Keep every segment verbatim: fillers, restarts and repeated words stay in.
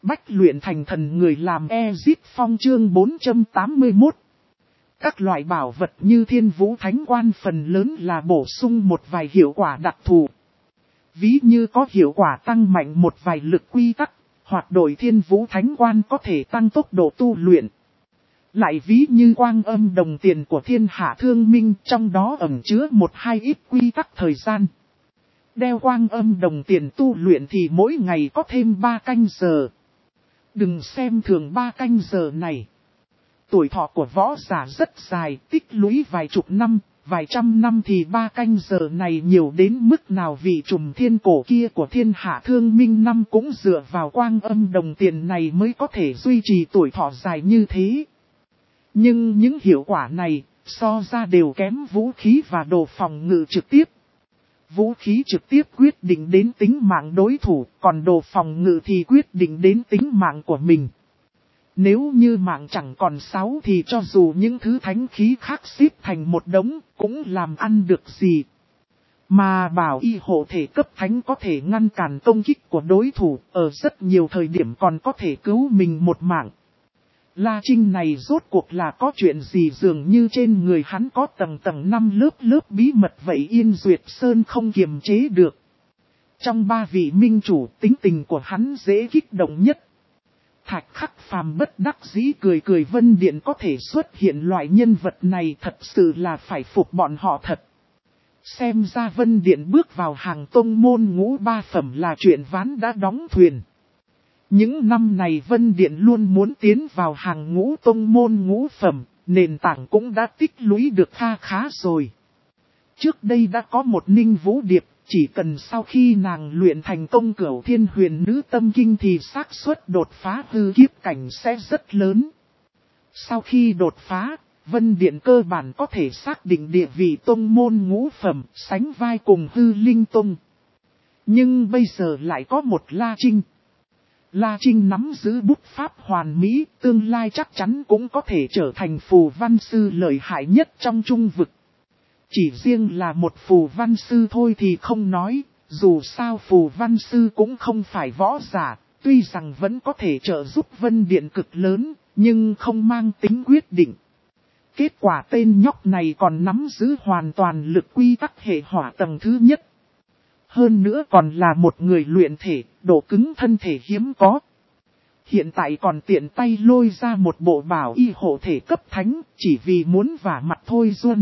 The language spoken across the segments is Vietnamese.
Bách luyện thành thần người làm Ezit Phong chương bốn trăm tám mươi mốt. Các loại bảo vật như Thiên Vũ Thánh Quan phần lớn là bổ sung một vài hiệu quả đặc thù. Ví như có hiệu quả tăng mạnh một vài lực quy tắc, hoặc đổi Thiên Vũ Thánh Quan có thể tăng tốc độ tu luyện. Lại ví như quang âm đồng tiền của thiên hạ thương minh, trong đó ẩn chứa một hai ít quy tắc thời gian. Đeo quang âm đồng tiền tu luyện thì mỗi ngày có thêm ba canh giờ. Đừng xem thường ba canh giờ này. Tuổi thọ của võ giả rất dài, tích lũy vài chục năm, vài trăm năm thì ba canh giờ này nhiều đến mức nào, vị trùm thiên cổ kia của thiên hạ thương minh năm cũng dựa vào quang âm đồng tiền này mới có thể duy trì tuổi thọ dài như thế. Nhưng những hiệu quả này, so ra đều kém vũ khí và đồ phòng ngự trực tiếp. Vũ khí trực tiếp quyết định đến tính mạng đối thủ, còn đồ phòng ngự thì quyết định đến tính mạng của mình. Nếu như mạng chẳng còn sáu thì cho dù những thứ thánh khí khác xếp thành một đống, cũng làm ăn được gì. Mà bảo y hộ thể cấp thánh có thể ngăn cản công kích của đối thủ, ở rất nhiều thời điểm còn có thể cứu mình một mạng. La Trinh này rốt cuộc là có chuyện gì, dường như trên người hắn có tầng tầng năm lớp lớp bí mật vậy Yên Duyệt Sơn không kiềm chế được. Trong ba vị minh chủ, tính tình của hắn dễ kích động nhất. Thạch Khắc Phàm bất đắc dĩ cười cười, Vân Điện có thể xuất hiện loại nhân vật này thật sự là phải phục bọn họ thật. Xem ra Vân Điện bước vào hàng tông môn ngũ ba phẩm là chuyện ván đã đóng thuyền. Những năm này Vân Điện luôn muốn tiến vào hàng ngũ tông môn ngũ phẩm, nền tảng cũng đã tích lũy được kha khá rồi. Trước đây đã có một Ninh Vũ Điệp, chỉ cần sau khi nàng luyện thành công Cửu Thiên Huyền Nữ Tâm Kinh thì xác suất đột phá hư kiếp cảnh sẽ rất lớn. Sau khi đột phá, Vân Điện cơ bản có thể xác định địa vị tông môn ngũ phẩm, sánh vai cùng Hư Linh Tông. Nhưng bây giờ lại có một La Trinh. La Trinh nắm giữ bút pháp hoàn mỹ, tương lai chắc chắn cũng có thể trở thành phù văn sư lợi hại nhất trong trung vực. Chỉ riêng là một phù văn sư thôi thì không nói, dù sao phù văn sư cũng không phải võ giả, tuy rằng vẫn có thể trợ giúp Vân Điện cực lớn, nhưng không mang tính quyết định. Kết quả tên nhóc này còn nắm giữ hoàn toàn lực quy tắc hệ hỏa tầng thứ nhất. Hơn nữa còn là một người luyện thể, độ cứng thân thể hiếm có. Hiện tại còn tiện tay lôi ra một bộ bảo y hộ thể cấp thánh, chỉ vì muốn vả mặt thôi Duân.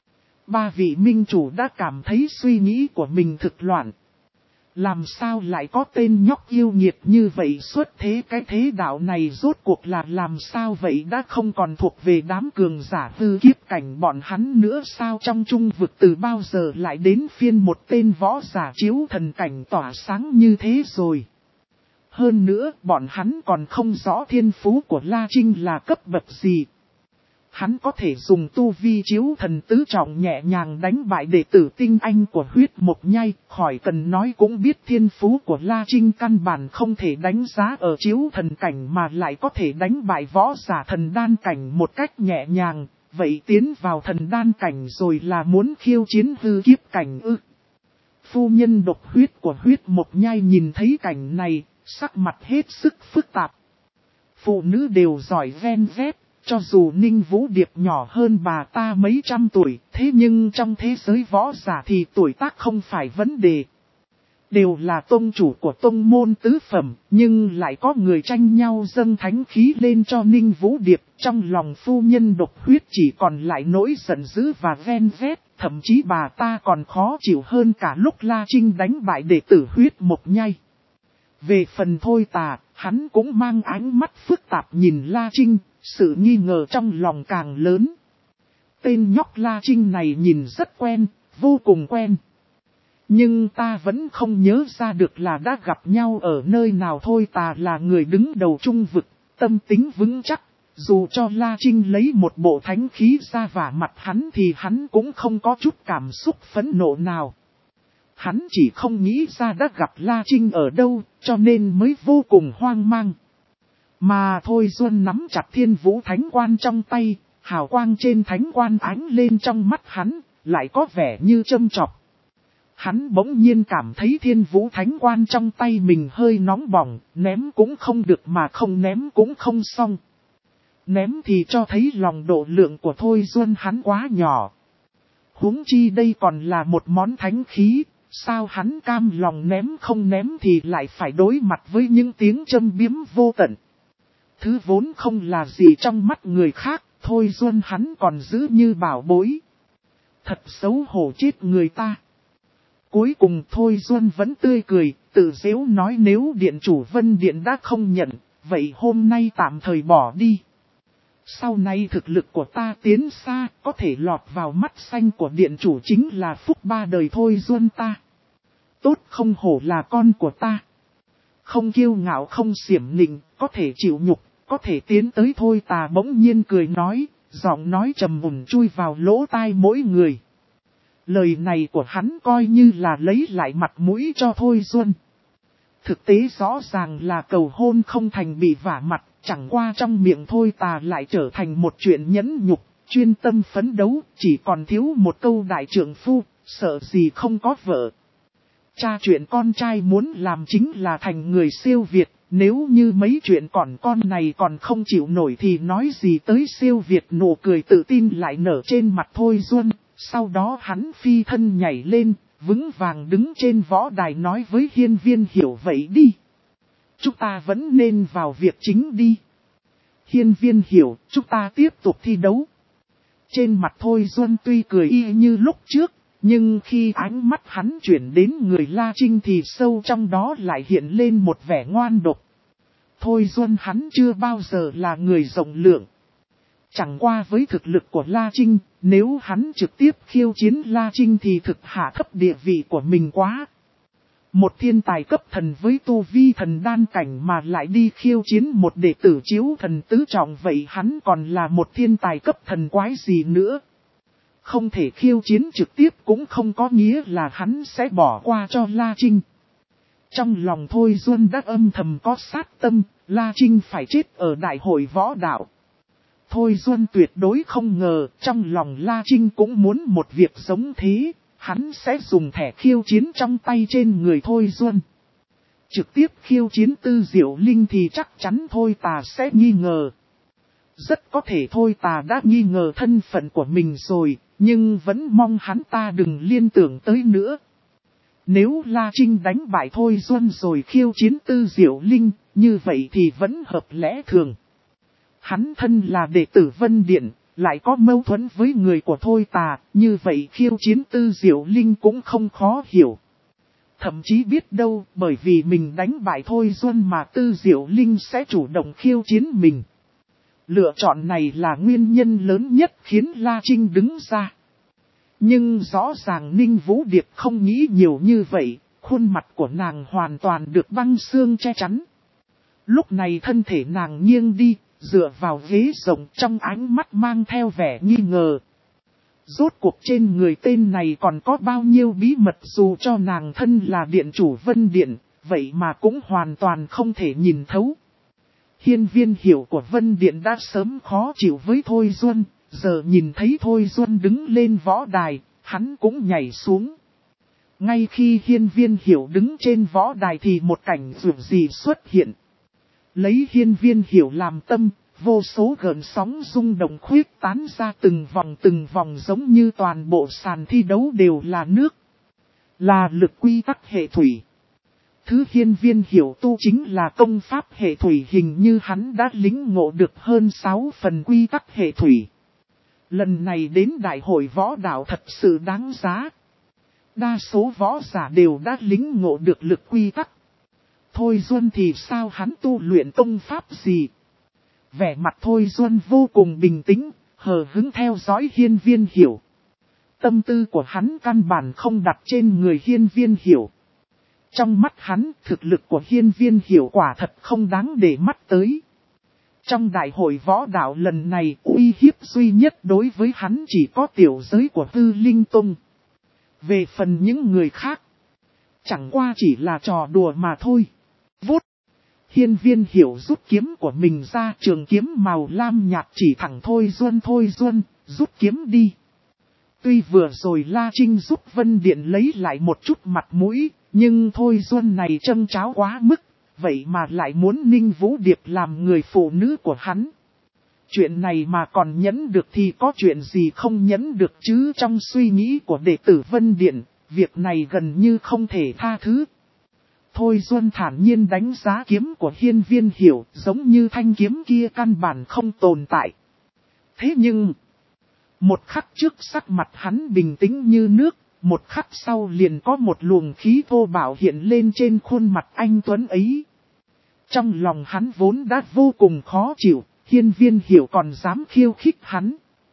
Ba vị minh chủ đã cảm thấy suy nghĩ của mình thực loạn. Làm sao lại có tên nhóc yêu nghiệt như vậy xuất thế, cái thế đạo này rốt cuộc là làm sao vậy, đã không còn thuộc về đám cường giả hư kiếp cảnh bọn hắn nữa sao? Trong trung vực từ bao giờ lại đến phiên một tên võ giả chiếu thần cảnh tỏa sáng như thế rồi. Hơn nữa bọn hắn còn không rõ thiên phú của La Trinh là cấp bậc gì. Hắn có thể dùng tu vi chiếu thần tứ trọng nhẹ nhàng đánh bại đệ tử tinh anh của huyết mộc nhai, khỏi cần nói cũng biết thiên phú của La Trinh căn bản không thể đánh giá ở chiếu thần cảnh mà lại có thể đánh bại võ giả thần đan cảnh một cách nhẹ nhàng, vậy tiến vào thần đan cảnh rồi là muốn khiêu chiến hư kiếp cảnh ư? Phu nhân độc huyết của huyết mộc nhai nhìn thấy cảnh này, sắc mặt hết sức phức tạp. Phụ nữ đều giỏi ven vét. Cho dù Ninh Vũ Điệp nhỏ hơn bà ta mấy trăm tuổi, thế nhưng trong thế giới võ giả thì tuổi tác không phải vấn đề. Đều là tông chủ của tông môn tứ phẩm, nhưng lại có người tranh nhau dâng thánh khí lên cho Ninh Vũ Điệp. Trong lòng phu nhân độc huyết chỉ còn lại nỗi giận dữ và ven vét, thậm chí bà ta còn khó chịu hơn cả lúc La Trinh đánh bại đệ tử huyết mộc nhai. Về phần Thôi Tà, hắn cũng mang ánh mắt phức tạp nhìn La Trinh. Sự nghi ngờ trong lòng càng lớn. Tên nhóc La Trinh này nhìn rất quen, vô cùng quen. Nhưng ta vẫn không nhớ ra được là đã gặp nhau ở nơi nào. Thôi Tà là người đứng đầu trung vực, tâm tính vững chắc. Dù cho La Trinh lấy một bộ thánh khí ra vả mặt hắn thì hắn cũng không có chút cảm xúc phẫn nộ nào. Hắn chỉ không nghĩ ra đã gặp La Trinh ở đâu, cho nên mới vô cùng hoang mang. Mà Thôi Duân nắm chặt Thiên Vũ Thánh Quan trong tay, hào quang trên thánh quan ánh lên trong mắt hắn, lại có vẻ như châm chọc. Hắn bỗng nhiên cảm thấy thiên vũ thánh quan trong tay mình hơi nóng bỏng, ném cũng không được mà không ném cũng không xong. Ném thì cho thấy lòng độ lượng của Thôi Duân hắn quá nhỏ. Huống chi đây còn là một món thánh khí, sao hắn cam lòng ném không ném thì lại phải đối mặt với những tiếng châm biếm vô tận. Thứ vốn không là gì trong mắt người khác, Thôi Duân hắn còn giữ như bảo bối. Thật xấu hổ chết người ta. Cuối cùng Thôi Duân vẫn tươi cười, tự giễu nói nếu điện chủ Vân Điện đã không nhận, vậy hôm nay tạm thời bỏ đi. Sau này thực lực của ta tiến xa, có thể lọt vào mắt xanh của điện chủ chính là phúc ba đời Thôi Duân ta. Tốt không hổ là con của ta. Không kiêu ngạo không xiểm nịnh, có thể chịu nhục, có thể tiến tới Thôi Tà bỗng nhiên cười nói, giọng nói trầm mùn chui vào lỗ tai mỗi người. Lời này của hắn coi như là lấy lại mặt mũi cho Thôi Duân. Thực tế rõ ràng là cầu hôn không thành bị vả mặt, chẳng qua trong miệng Thôi Tà lại trở thành một chuyện nhẫn nhục, chuyên tâm phấn đấu, chỉ còn thiếu một câu đại trượng phu, sợ gì không có vợ. Cha chuyện con trai muốn làm chính là thành người siêu việt, nếu như mấy chuyện còn con này còn không chịu nổi thì nói gì tới siêu việt. Nụ cười tự tin lại nở trên mặt Thôi Duân, sau đó hắn phi thân nhảy lên, vững vàng đứng trên võ đài nói với Hiên Viên Hiểu vậy đi. Chúng ta vẫn nên vào việc chính đi. Hiên Viên Hiểu, chúng ta tiếp tục thi đấu. Trên mặt Thôi Duân tuy cười y như lúc trước, nhưng khi ánh mắt hắn chuyển đến người La Trinh thì sâu trong đó lại hiện lên một vẻ ngoan độc. Thôi Duân hắn chưa bao giờ là người rộng lượng. Chẳng qua với thực lực của La Trinh, nếu hắn trực tiếp khiêu chiến La Trinh thì thực hạ thấp địa vị của mình quá. Một thiên tài cấp thần với tu vi thần đan cảnh mà lại đi khiêu chiến một đệ tử chiếu thần tứ trọng, vậy hắn còn là một thiên tài cấp thần quái gì nữa. Không thể khiêu chiến trực tiếp cũng không có nghĩa là hắn sẽ bỏ qua cho La Trinh. Trong lòng Thôi Duân đã âm thầm có sát tâm, La Trinh phải chết ở đại hội võ đạo. Thôi Duân tuyệt đối không ngờ, trong lòng La Trinh cũng muốn một việc giống thế, hắn sẽ dùng thẻ khiêu chiến trong tay trên người Thôi Duân. Trực tiếp khiêu chiến Tư Diệu Linh thì chắc chắn Thôi Tà sẽ nghi ngờ. Rất có thể Thôi Tà đã nghi ngờ thân phận của mình rồi, nhưng vẫn mong hắn ta đừng liên tưởng tới nữa. Nếu La Trinh đánh bại Thôi Duân rồi khiêu chiến Tư Diệu Linh, như vậy thì vẫn hợp lẽ thường. Hắn thân là đệ tử Vân Điện, lại có mâu thuẫn với người của Thôi Tà, như vậy khiêu chiến Tư Diệu Linh cũng không khó hiểu. Thậm chí biết đâu, bởi vì mình đánh bại Thôi Duân mà Tư Diệu Linh sẽ chủ động khiêu chiến mình. Lựa chọn này là nguyên nhân lớn nhất khiến La Trinh đứng ra. Nhưng rõ ràng Ninh Vũ Điệp không nghĩ nhiều như vậy, khuôn mặt của nàng hoàn toàn được băng xương che chắn. Lúc này thân thể nàng nghiêng đi, dựa vào ghế rộng, trong ánh mắt mang theo vẻ nghi ngờ. Rốt cuộc trên người tên này còn có bao nhiêu bí mật, dù cho nàng thân là điện chủ Vân Điện, vậy mà cũng hoàn toàn không thể nhìn thấu. Hiên Viên Hiểu của Vân Điện đã sớm khó chịu với Thôi Duân, giờ nhìn thấy Thôi Duân đứng lên võ đài, hắn cũng nhảy xuống. Ngay khi Hiên Viên Hiểu đứng trên võ đài thì một cảnh dường gì xuất hiện. Lấy Hiên Viên Hiểu làm tâm, vô số gợn sóng rung động khuyết tán ra từng vòng từng vòng, giống như toàn bộ sàn thi đấu đều là nước. Là lực quy tắc hệ thủy. Thứ Hiên Viên Hiểu tu chính là công pháp hệ thủy, hình như hắn đã lĩnh ngộ được hơn sáu phần quy tắc hệ thủy. Lần này đến đại hội võ đạo thật sự đáng giá. Đa số võ giả đều đã lĩnh ngộ được lực quy tắc. Thôi Duân thì sao, hắn tu luyện công pháp gì? Vẻ mặt Thôi Duân vô cùng bình tĩnh, hờ hững theo dõi Hiên Viên Hiểu. Tâm tư của hắn căn bản không đặt trên người Hiên Viên Hiểu. Trong mắt hắn, thực lực của Hiên Viên Hiểu quả thật không đáng để mắt tới. Trong đại hội võ đạo lần này, uy hiếp duy nhất đối với hắn chỉ có tiểu giới của Tư Linh Tông. Về phần những người khác, chẳng qua chỉ là trò đùa mà thôi. Vút! Hiên Viên Hiểu rút kiếm của mình ra, trường kiếm màu lam nhạt chỉ thẳng Thôi Duân. Thôi Duân, rút kiếm đi. Tuy vừa rồi La Trinh giúp Vân Điện lấy lại một chút mặt mũi, nhưng Thôi Duân này châm cháo quá mức, vậy mà lại muốn Ninh Vũ Điệp làm người phụ nữ của hắn. Chuyện này mà còn nhẫn được thì có chuyện gì không nhẫn được chứ, trong suy nghĩ của đệ tử Vân Điện, việc này gần như không thể tha thứ. Thôi Duân thản nhiên đánh giá kiếm của Hiên Viên Hiểu, giống như thanh kiếm kia căn bản không tồn tại. Thế nhưng, một khắc trước sắc mặt hắn bình tĩnh như nước, một khắc sau liền có một luồng khí thô bạo hiện lên trên khuôn mặt anh tuấn ấy. Trong lòng hắn vốn đã vô cùng khó chịu, Hiên Viên Hiểu còn dám khiêu khích hắn.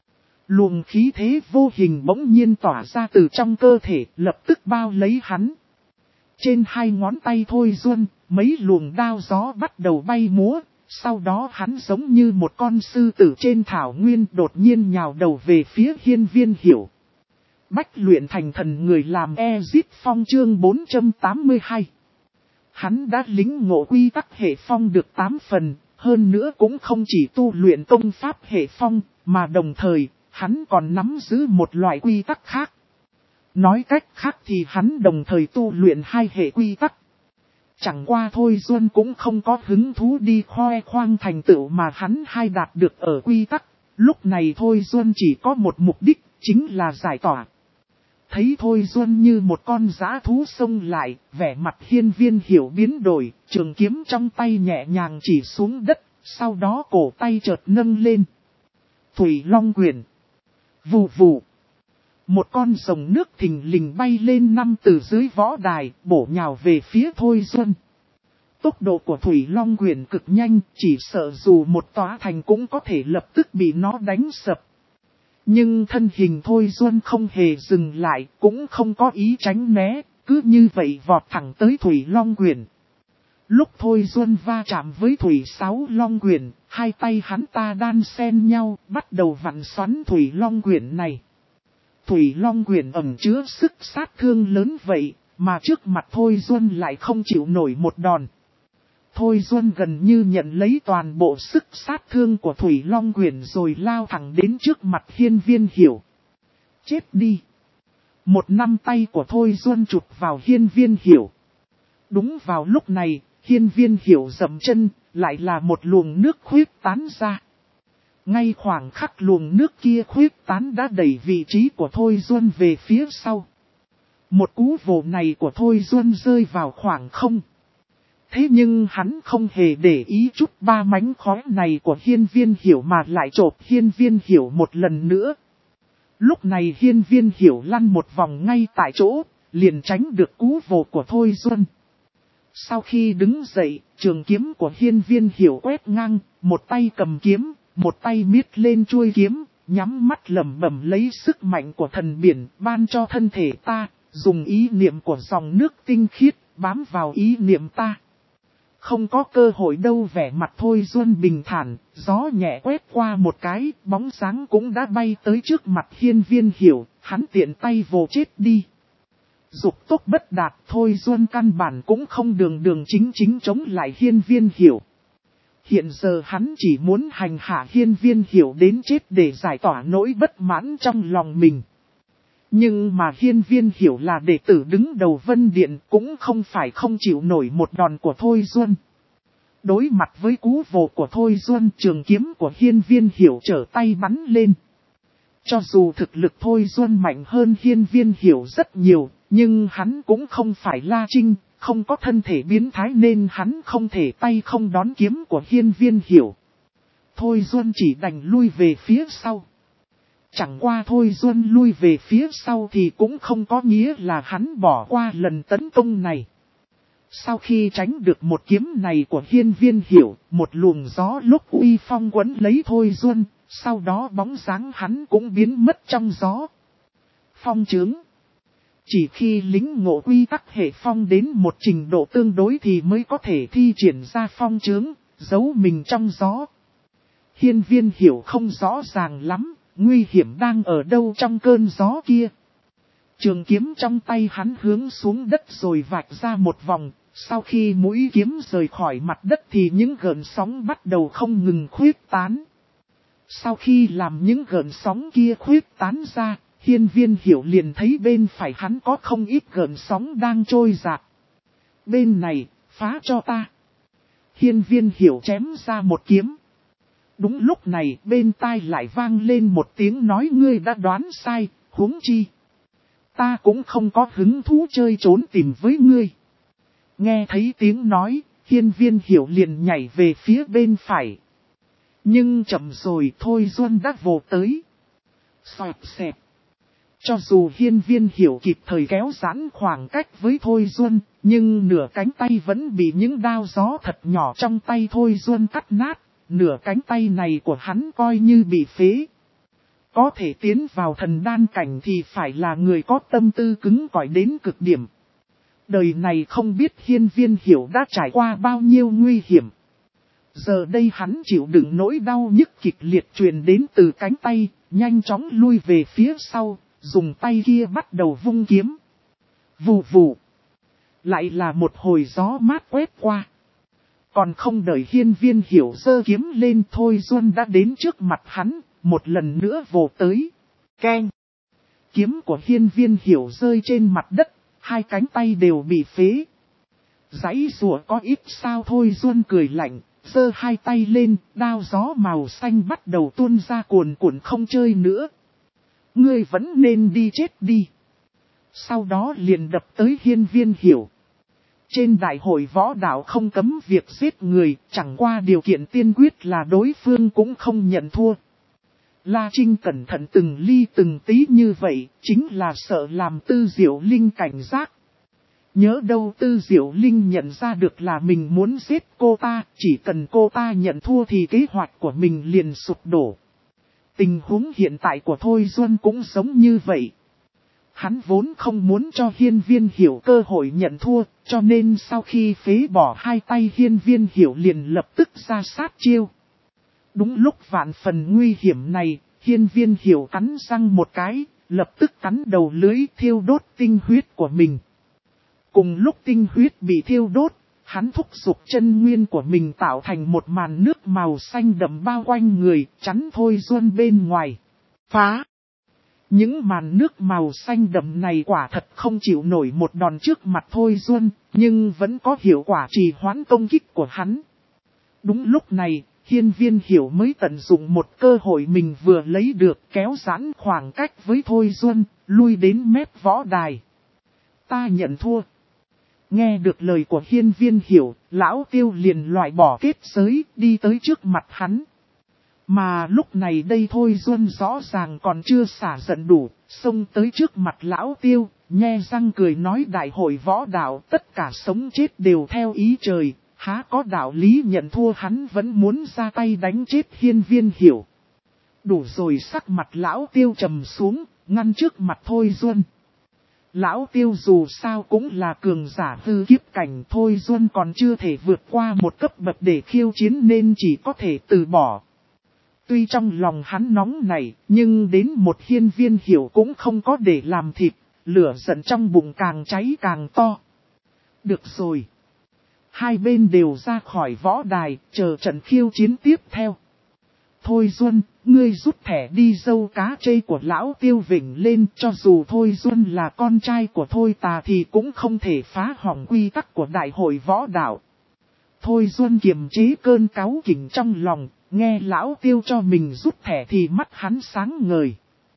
Luồng khí thế vô hình bỗng nhiên tỏa ra từ trong cơ thể, lập tức bao lấy hắn. Trên hai ngón tay Thôi Duân, mấy luồng đao gió bắt đầu bay múa, sau đó hắn giống như một con sư tử trên thảo nguyên đột nhiên nhào đầu về phía Hiên Viên Hiểu. Bách luyện thành thần người làm Ezip Phong chương bốn trăm tám mươi hai. Hắn đã lính ngộ quy tắc hệ phong được tám phần, hơn nữa cũng không chỉ tu luyện công pháp hệ phong, mà đồng thời, hắn còn nắm giữ một loại quy tắc khác. Nói cách khác thì hắn đồng thời tu luyện hai hệ quy tắc. Chẳng qua Thôi Duân cũng không có hứng thú đi khoe khoang thành tựu mà hắn hai đạt được ở quy tắc. Lúc này Thôi Duân chỉ có một mục đích, chính là giải tỏa. Thấy Thôi Duân như một con dã thú xông lại, vẻ mặt Hiên Viên Hiểu biến đổi, trường kiếm trong tay nhẹ nhàng chỉ xuống đất, sau đó cổ tay chợt nâng lên. Thủy Long Quyền. Vù vù. Một con rồng nước thình lình bay lên năm từ dưới võ đài, bổ nhào về phía Thôi Duân. Tốc độ của Thủy Long Quyền cực nhanh, chỉ sợ dù một tòa thành cũng có thể lập tức bị nó đánh sập. Nhưng thân hình Thôi Duân không hề dừng lại, cũng không có ý tránh né, cứ như vậy vọt thẳng tới Thủy Long Quyền. Lúc Thôi Duân va chạm với Thủy Sáu Long Quyền, hai tay hắn ta đan xen nhau, bắt đầu vặn xoắn Thủy Long Quyền này. Thủy Long Quyền ẩn chứa sức sát thương lớn vậy, mà trước mặt Thôi Duân lại không chịu nổi một đòn. Thôi Duân gần như nhận lấy toàn bộ sức sát thương của Thủy Long Quyền rồi lao thẳng đến trước mặt Hiên Viên Hiểu. Chết đi! Một nắm tay của Thôi Duân chụp vào Hiên Viên Hiểu. Đúng vào lúc này, Hiên Viên Hiểu dậm chân, lại là một luồng nước khuyết tán ra. Ngay khoảng khắc luồng nước kia khuyết tán đã đẩy vị trí của Thôi Duân về phía sau. Một cú vồ này của Thôi Duân rơi vào khoảng không. Thế nhưng hắn không hề để ý chút ba mánh khói này của Hiên Viên Hiểu mà lại chộp Hiên Viên Hiểu một lần nữa. Lúc này Hiên Viên Hiểu lăn một vòng ngay tại chỗ, liền tránh được cú vồ của Thôi Duân. Sau khi đứng dậy, trường kiếm của Hiên Viên Hiểu quét ngang, một tay cầm kiếm, một tay miết lên chuôi kiếm, nhắm mắt lẩm bẩm lấy sức mạnh của thần biển ban cho thân thể ta, dùng ý niệm của dòng nước tinh khiết, bám vào ý niệm ta. Không có cơ hội đâu, vẻ mặt Thôi Duân bình thản, gió nhẹ quét qua một cái, bóng dáng cũng đã bay tới trước mặt Hiên Viên Hiểu, hắn tiện tay vồ chết đi. Dục tốc bất đạt, Thôi Duân căn bản cũng không đường đường chính chính chống lại Hiên Viên Hiểu. Hiện giờ hắn chỉ muốn hành hạ Hiên Viên Hiểu đến chết để giải tỏa nỗi bất mãn trong lòng mình. Nhưng mà Hiên Viên Hiểu là đệ tử đứng đầu Vân Điện, cũng không phải không chịu nổi một đòn của Thôi Duân. Đối mặt với cú vồ của Thôi Duân, trường kiếm của Hiên Viên Hiểu trở tay bắn lên. Cho dù thực lực Thôi Duân mạnh hơn Hiên Viên Hiểu rất nhiều, nhưng hắn cũng không phải La Trinh, không có thân thể biến thái nên hắn không thể tay không đón kiếm của Hiên Viên Hiểu. Thôi Duân chỉ đành lui về phía sau. Chẳng qua Thôi Duân lui về phía sau thì cũng không có nghĩa là hắn bỏ qua lần tấn công này. Sau khi tránh được một kiếm này của Hiên Viên Hiểu, một luồng gió lúc uy phong quấn lấy Thôi Duân, sau đó bóng dáng hắn cũng biến mất trong gió. Phong chướng. Chỉ khi lính ngộ quy tắc hệ phong đến một trình độ tương đối thì mới có thể thi triển ra phong chướng, giấu mình trong gió. Hiên Viên Hiểu không rõ ràng lắm, nguy hiểm đang ở đâu trong cơn gió kia. Trường kiếm trong tay hắn hướng xuống đất rồi vạch ra một vòng, sau khi mũi kiếm rời khỏi mặt đất thì những gợn sóng bắt đầu không ngừng khuyết tán. Sau khi làm những gợn sóng kia khuyết tán ra, Hiên Viên Hiểu liền thấy bên phải hắn có không ít gợn sóng đang trôi dạt. Bên này, phá cho ta. Hiên Viên Hiểu chém ra một kiếm. Đúng lúc này bên tai lại vang lên một tiếng nói ngươi đã đoán sai, huống chi. Ta cũng không có hứng thú chơi trốn tìm với ngươi. Nghe thấy tiếng nói, Hiên Viên Hiểu liền nhảy về phía bên phải. Nhưng chậm rồi Thôi Duân đã vồ tới. Xoẹt xẹt. Cho dù Hiên Viên Hiểu kịp thời kéo giãn khoảng cách với Thôi Duân, nhưng nửa cánh tay vẫn bị những đao gió thật nhỏ trong tay Thôi Duân cắt nát. Nửa cánh tay này của hắn coi như bị phế. Có thể tiến vào thần đan cảnh thì phải là người có tâm tư cứng cỏi đến cực điểm. Đời này không biết Hiên Viên Hiểu đã trải qua bao nhiêu nguy hiểm. Giờ đây hắn chịu đựng nỗi đau nhức kịch liệt truyền đến từ cánh tay, nhanh chóng lui về phía sau, dùng tay kia bắt đầu vung kiếm. Vù vù. Lại là một hồi gió mát quét qua. Còn không đợi Hiên Viên Hiểu giơ kiếm lên Thôi Duân đã đến trước mặt hắn, một lần nữa vồ tới. Keng. Kiếm của Hiên Viên Hiểu rơi trên mặt đất, hai cánh tay đều bị phế. Giãy rùa có ít sao Thôi Duân cười lạnh, giơ hai tay lên, đao gió màu xanh bắt đầu tuôn ra cuồn cuộn không chơi nữa. Ngươi vẫn nên đi chết đi. Sau đó liền đập tới Hiên Viên Hiểu. Trên đại hội võ đạo không cấm việc giết người, chẳng qua điều kiện tiên quyết là đối phương cũng không nhận thua. La Trinh cẩn thận từng ly từng tí như vậy, chính là sợ làm Tư Diệu Linh cảnh giác. Nhớ đâu Tư Diệu Linh nhận ra được là mình muốn giết cô ta, chỉ cần cô ta nhận thua thì kế hoạch của mình liền sụp đổ. Tình huống hiện tại của Thôi Duân cũng giống như vậy. Hắn vốn không muốn cho Hiên Viên Hiểu cơ hội nhận thua, cho nên sau khi phế bỏ hai tay Hiên Viên Hiểu liền lập tức ra sát chiêu. Đúng lúc vạn phần nguy hiểm này, Hiên Viên Hiểu cắn răng một cái, lập tức cắn đầu lưới thiêu đốt tinh huyết của mình. Cùng lúc tinh huyết bị thiêu đốt, hắn thúc giục chân nguyên của mình tạo thành một màn nước màu xanh đậm bao quanh người, chắn Thôi Duân bên ngoài. Phá! Những màn nước màu xanh đậm này quả thật không chịu nổi một đòn trước mặt Thôi Duân, nhưng vẫn có hiệu quả trì hoãn công kích của hắn. Đúng lúc này, Hiên Viên Hiểu mới tận dụng một cơ hội mình vừa lấy được kéo giãn khoảng cách với Thôi Duân, lui đến mép võ đài. Ta nhận thua. Nghe được lời của Hiên Viên Hiểu, Lão Tiêu liền loại bỏ kết giới, đi tới trước mặt hắn. Mà lúc này đây Thôi Duân rõ ràng còn chưa xả giận đủ, xông tới trước mặt Lão Tiêu, nhe răng cười nói đại hội võ đạo tất cả sống chết đều theo ý trời, há có đạo lý nhận thua hắn vẫn muốn ra tay đánh chết Hiên Viên Hiểu. Đủ rồi sắc mặt Lão Tiêu trầm xuống, ngăn trước mặt Thôi Duân. Lão Tiêu dù sao cũng là cường giả hư kiếp cảnh Thôi Duân còn chưa thể vượt qua một cấp bậc để khiêu chiến nên chỉ có thể từ bỏ. Tuy trong lòng hắn nóng này, nhưng đến một Hiên Viên Hiểu cũng không có để làm thịt, lửa giận trong bụng càng cháy càng to. Được rồi. Hai bên đều ra khỏi võ đài, chờ trận khiêu chiến tiếp theo. Thôi Duân, ngươi rút thẻ đi dâu cá chê của Lão Tiêu vỉnh lên, cho dù Thôi Duân là con trai của Thôi Tà thì cũng không thể phá hỏng quy tắc của đại hội võ đạo. Thôi Duân kiềm chế cơn cáu kỉnh trong lòng, nghe Lão Tiêu cho mình rút thẻ thì mắt hắn sáng ngời.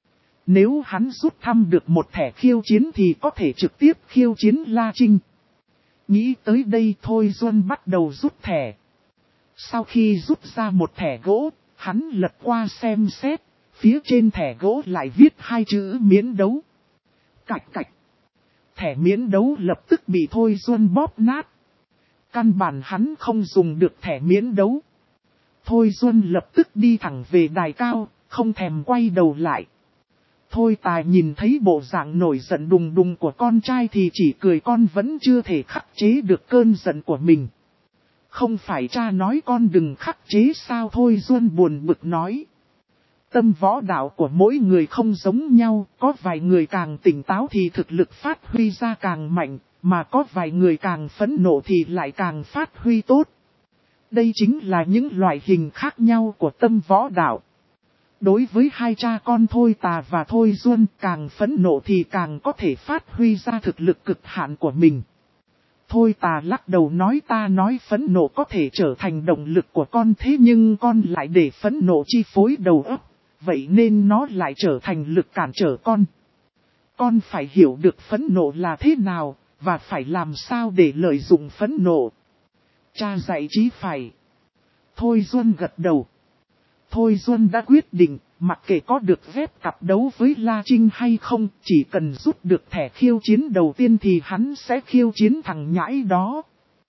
Nếu hắn rút thăm được một thẻ khiêu chiến thì có thể trực tiếp khiêu chiến La Trinh. Nghĩ tới đây Thôi Duân bắt đầu rút thẻ. Sau khi rút ra một thẻ gỗ, hắn lật qua xem xét, phía trên thẻ gỗ lại viết hai chữ miễn đấu. Cạch cạch. Thẻ miễn đấu lập tức bị Thôi Duân bóp nát. Căn bản hắn không dùng được thẻ miễn đấu. Thôi Duân lập tức đi thẳng về đài cao, không thèm quay đầu lại. Thôi Tài nhìn thấy bộ dạng nổi giận đùng đùng của con trai thì chỉ cười con vẫn chưa thể khắc chế được cơn giận của mình. Không phải cha nói con đừng khắc chế sao Thôi Duân buồn bực nói. Tâm võ đạo của mỗi người không giống nhau, có vài người càng tỉnh táo thì thực lực phát huy ra càng mạnh, mà có vài người càng phẫn nộ thì lại càng phát huy tốt. Đây chính là những loại hình khác nhau của tâm võ đạo. Đối với hai cha con Thôi Tà và Thôi Duân, càng phẫn nộ thì càng có thể phát huy ra thực lực cực hạn của mình. Thôi Tà lắc đầu nói ta nói phẫn nộ có thể trở thành động lực của con, thế nhưng con lại để phẫn nộ chi phối đầu óc, vậy nên nó lại trở thành lực cản trở con. Con phải hiểu được phẫn nộ là thế nào, và phải làm sao để lợi dụng phẫn nộ. Cha dạy chí phải. Thôi Duân gật đầu. Thôi Duân đã quyết định, mặc kệ có được phép cặp đấu với La Trinh hay không, chỉ cần rút được thẻ khiêu chiến đầu tiên thì hắn sẽ khiêu chiến thằng nhãi đó.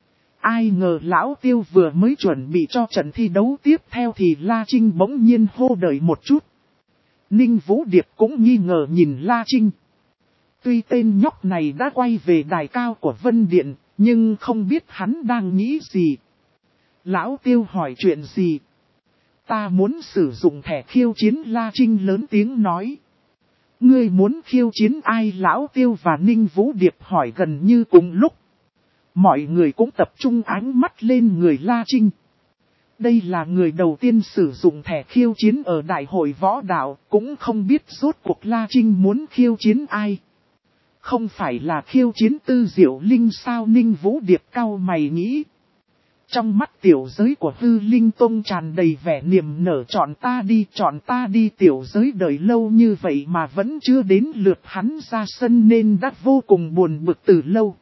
Ai ngờ lão Tiêu vừa mới chuẩn bị cho trận thi đấu tiếp theo thì La Trinh bỗng nhiên hô đợi một chút. Ninh Vũ Điệp cũng nghi ngờ nhìn La Trinh. Tuy tên nhóc này đã quay về đài cao của Vân Điện, nhưng không biết hắn đang nghĩ gì. Lão Tiêu hỏi chuyện gì? Ta muốn sử dụng thẻ khiêu chiến, La Trinh lớn tiếng nói. Ngươi muốn khiêu chiến ai? Lão Tiêu và Ninh Vũ Điệp hỏi gần như cùng lúc. Mọi người cũng tập trung ánh mắt lên người La Trinh. Đây là người đầu tiên sử dụng thẻ khiêu chiến ở đại hội võ đạo, cũng không biết rốt cuộc La Trinh muốn khiêu chiến ai. Không phải là khiêu chiến Tư Diệu Linh sao? Ninh Vũ Điệp cau mày nghĩ. Trong mắt tiểu giới của Hư Linh Tông tràn đầy vẻ niềm nở, chọn ta đi, chọn ta đi. Tiểu giới đợi lâu như vậy mà vẫn chưa đến lượt hắn ra sân nên đã vô cùng buồn bực từ lâu.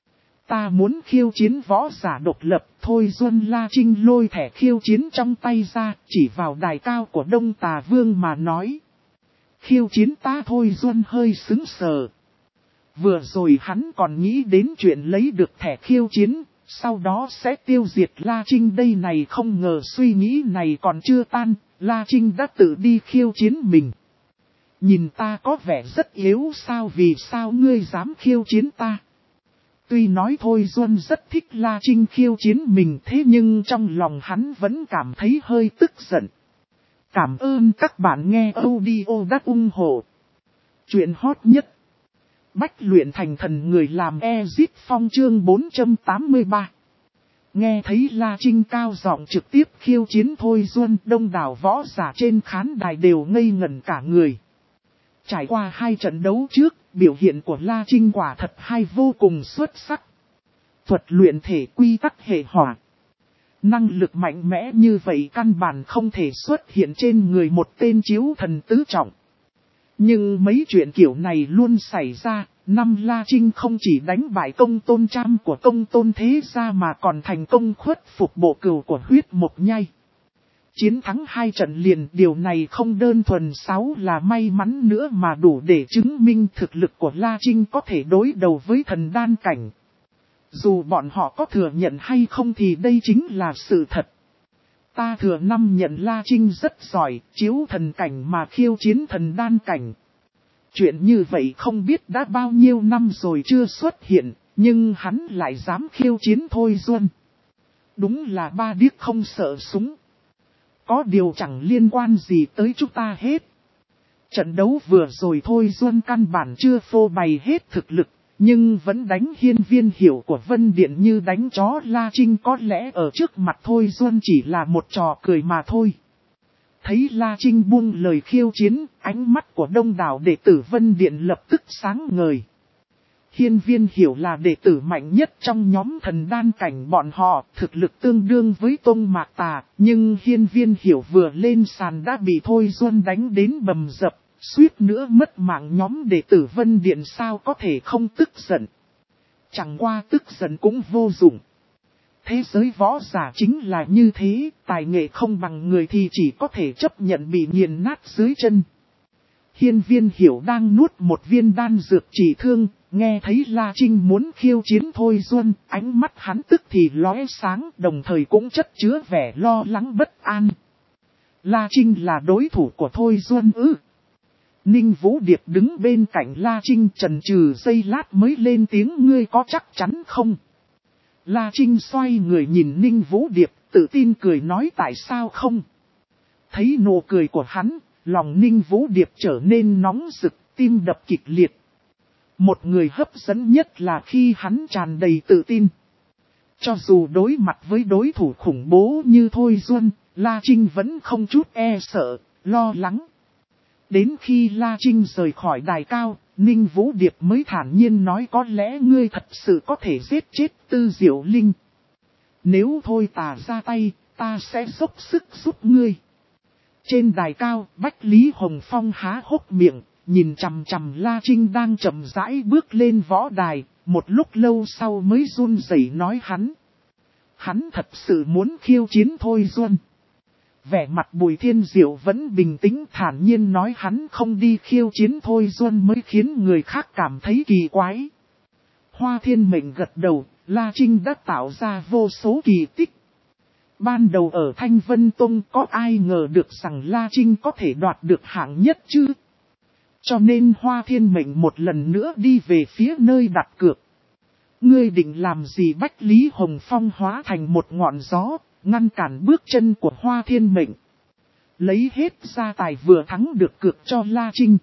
Ta muốn khiêu chiến võ giả độc lập. Thôi Duân. La Trinh lôi thẻ khiêu chiến trong tay ra, chỉ vào đài cao của Đông Tà Vương mà nói. Khiêu chiến ta? Thôi Duân hơi sững sờ. Vừa rồi hắn còn nghĩ đến chuyện lấy được thẻ khiêu chiến, sau đó sẽ tiêu diệt La Trinh đây này, không ngờ suy nghĩ này còn chưa tan, La Trinh đã tự đi khiêu chiến mình. Nhìn ta có vẻ rất yếu sao? Vì sao ngươi dám khiêu chiến ta? Tuy nói Thôi Duân rất thích La Trinh khiêu chiến mình, thế nhưng trong lòng hắn vẫn cảm thấy hơi tức giận. Cảm ơn các bạn nghe audio đắt ủng hộ. Chuyện hot nhất. Bách luyện thành thần, người làm Ezit Phong chương bốn trăm tám mươi ba. Nghe thấy La Trinh cao giọng trực tiếp khiêu chiến Thôi Duân, đông đảo võ giả trên khán đài đều ngây ngẩn cả người. Trải qua hai trận đấu trước, biểu hiện của La Trinh quả thật hay vô cùng xuất sắc. Thuật luyện thể, quy tắc hệ hỏa. Năng lực mạnh mẽ như vậy căn bản không thể xuất hiện trên người một tên chiếu thần tứ trọng. Nhưng mấy chuyện kiểu này luôn xảy ra, năm La Trinh không chỉ đánh bại Công Tôn Tram của Công Tôn Thế Gia mà còn thành công khuất phục bộ cừu của Huyết Mộc Nhai. Chiến thắng hai trận liền, điều này không đơn thuần sáu là may mắn nữa mà đủ để chứng minh thực lực của La Trinh có thể đối đầu với thần đan cảnh. Dù bọn họ có thừa nhận hay không thì đây chính là sự thật. Ta thừa năm nhận La Trinh rất giỏi, chiếu thần cảnh mà khiêu chiến thần đan cảnh. Chuyện như vậy không biết đã bao nhiêu năm rồi chưa xuất hiện, nhưng hắn lại dám khiêu chiến Thôi Duân. Đúng là ba điếc không sợ súng. Có điều chẳng liên quan gì tới chúng ta hết. Trận đấu vừa rồi Thôi Duân căn bản chưa phô bày hết thực lực, nhưng vẫn đánh Hiên Viên Hiểu của Vân Điện như đánh chó. La Trinh có lẽ ở trước mặt Thôi Duân chỉ là một trò cười mà thôi. Thấy La Trinh buông lời khiêu chiến, ánh mắt của đông đảo đệ tử Vân Điện lập tức sáng ngời. Hiên Viên Hiểu là đệ tử mạnh nhất trong nhóm thần đan cảnh bọn họ, thực lực tương đương với Tôn Mạc Tà, nhưng Hiên Viên Hiểu vừa lên sàn đã bị Thôi Duân đánh đến bầm dập, suýt nữa mất mạng. Nhóm đệ tử Vân Điện sao có thể không tức giận. Chẳng qua tức giận cũng vô dụng. Thế giới võ giả chính là như thế, tài nghệ không bằng người thì chỉ có thể chấp nhận bị nghiền nát dưới chân. Hiên Viên Hiểu đang nuốt một viên đan dược trị thương, nghe thấy La Trinh muốn khiêu chiến Thôi Duân, ánh mắt hắn tức thì lóe sáng, đồng thời cũng chất chứa vẻ lo lắng bất an. La Trinh là đối thủ của Thôi Duân ư? Ninh Vũ Điệp đứng bên cạnh La Trinh chần chừ giây lát mới lên tiếng, ngươi có chắc chắn không? La Trinh xoay người nhìn Ninh Vũ Điệp, tự tin cười nói tại sao không? Thấy nụ cười của hắn, lòng Ninh Vũ Điệp trở nên nóng rực, tim đập kịch liệt. Một người hấp dẫn nhất là khi hắn tràn đầy tự tin. Cho dù đối mặt với đối thủ khủng bố như Thôi Duân, La Trinh vẫn không chút e sợ, lo lắng. Đến khi La Trinh rời khỏi đài cao, Ninh Vũ Điệp mới thản nhiên nói có lẽ ngươi thật sự có thể giết chết Tư Diệu Linh. Nếu thôi tà ra tay, ta sẽ dốc sức giúp ngươi. Trên đài cao, Bách Lý Hồng Phong há hốc miệng, nhìn chằm chằm La Trinh đang chậm rãi bước lên võ đài, một lúc lâu sau mới run rẩy nói hắn. Hắn thật sự muốn khiêu chiến Thôi Duân. Vẻ mặt Bùi Thiên Diệu vẫn bình tĩnh thản nhiên nói hắn không đi khiêu chiến Thôi Duân mới khiến người khác cảm thấy kỳ quái. Hoa Thiên Mệnh gật đầu, La Trinh đã tạo ra vô số kỳ tích. Ban đầu ở Thanh Vân Tông có ai ngờ được rằng La Trinh có thể đoạt được hạng nhất chứ? Cho nên Hoa Thiên Mệnh một lần nữa đi về phía nơi đặt cược. Ngươi định làm gì? Bách Lý Hồng Phong hóa thành một ngọn gió, ngăn cản bước chân của Hoa Thiên Mệnh. Lấy hết gia tài vừa thắng được cược cho La Trinh.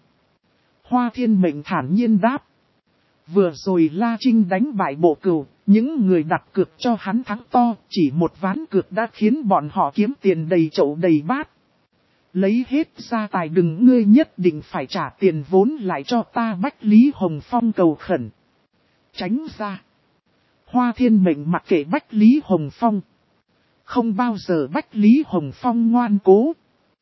Hoa Thiên Mệnh thản nhiên đáp. Vừa rồi La Trinh đánh bại Bộ Cửu, những người đặt cược cho hắn thắng to, chỉ một ván cược đã khiến bọn họ kiếm tiền đầy chậu đầy bát. Lấy hết gia tài đừng, ngươi nhất định phải trả tiền vốn lại cho ta. Bách Lý Hồng Phong cầu khẩn. Tránh ra. Hoa Thiên Mệnh mặc kệ Bách Lý Hồng Phong. Không bao giờ Bách Lý Hồng Phong ngoan cố.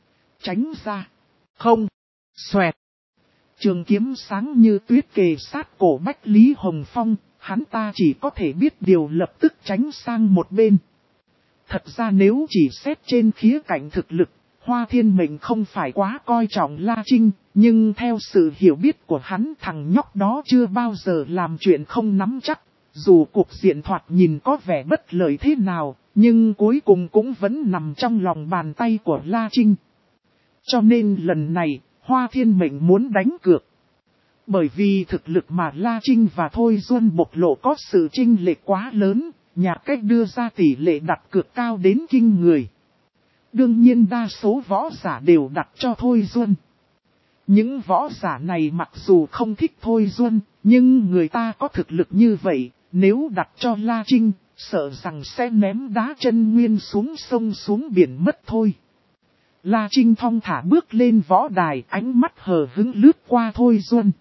Tránh ra. Không. Xoẹt. Trường kiếm sáng như tuyết kề sát cổ Bách Lý Hồng Phong. Hắn ta chỉ có thể biết điều lập tức tránh sang một bên. Thật ra nếu chỉ xét trên khía cạnh thực lực, Hoa Thiên Mệnh không phải quá coi trọng La Trinh, nhưng theo sự hiểu biết của hắn thằng nhóc đó chưa bao giờ làm chuyện không nắm chắc. Dù cuộc diện thoạt nhìn có vẻ bất lợi thế nào, nhưng cuối cùng cũng vẫn nằm trong lòng bàn tay của La Trinh. Cho nên lần này, Hoa Thiên Mệnh muốn đánh cược. Bởi vì thực lực mà La Trinh và Thôi Duân bộc lộ có sự chênh lệch quá lớn, nhà cách đưa ra tỷ lệ đặt cược cao đến kinh người. Đương nhiên đa số võ giả đều đặt cho Thôi Duân. Những võ giả này mặc dù không thích Thôi Duân, nhưng người ta có thực lực như vậy, nếu đặt cho La Trinh, sợ rằng sẽ ném đá chân nguyên xuống sông xuống biển mất thôi. La Trinh thong thả bước lên võ đài, ánh mắt hờ hững lướt qua Thôi Duân.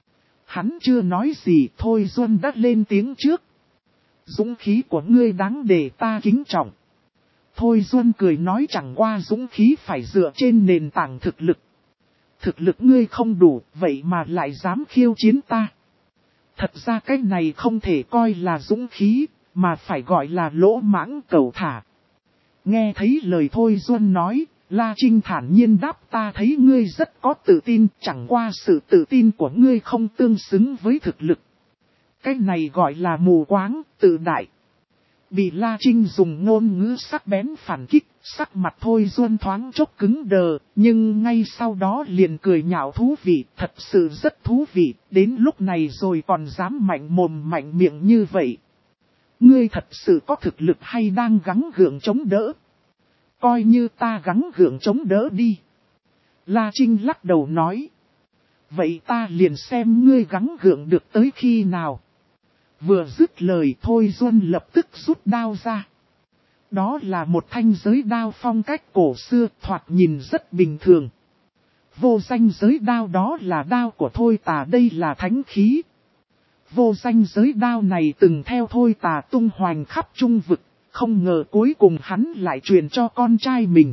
Hắn chưa nói gì, Thôi Duân đã lên tiếng trước. Dũng khí của ngươi đáng để ta kính trọng. Thôi Duân cười nói chẳng qua dũng khí phải dựa trên nền tảng thực lực. Thực lực ngươi không đủ, vậy mà lại dám khiêu chiến ta. Thật ra cái này không thể coi là dũng khí, mà phải gọi là lỗ mãng cẩu thả. Nghe thấy lời Thôi Duân nói, La Trinh thản nhiên đáp ta thấy ngươi rất có tự tin, chẳng qua sự tự tin của ngươi không tương xứng với thực lực. Cái này gọi là mù quáng, tự đại. Bị La Trinh dùng ngôn ngữ sắc bén phản kích, sắc mặt Thôi Duân thoáng chốc cứng đờ, nhưng ngay sau đó liền cười nhạo thú vị, thật sự rất thú vị, đến lúc này rồi còn dám mạnh mồm mạnh miệng như vậy. Ngươi thật sự có thực lực hay đang gắng gượng chống đỡ? Coi như ta gắng gượng chống đỡ đi. La Trinh lắc đầu nói. Vậy ta liền xem ngươi gắng gượng được tới khi nào. Vừa dứt lời Thôi Duân lập tức rút đao ra. Đó là một thanh giới đao phong cách cổ xưa thoạt nhìn rất bình thường. Vô danh giới đao đó là đao của Thôi Tà, đây là thánh khí. Vô danh giới đao này từng theo Thôi Tà tung hoành khắp trung vực, không ngờ cuối cùng hắn lại truyền cho con trai mình.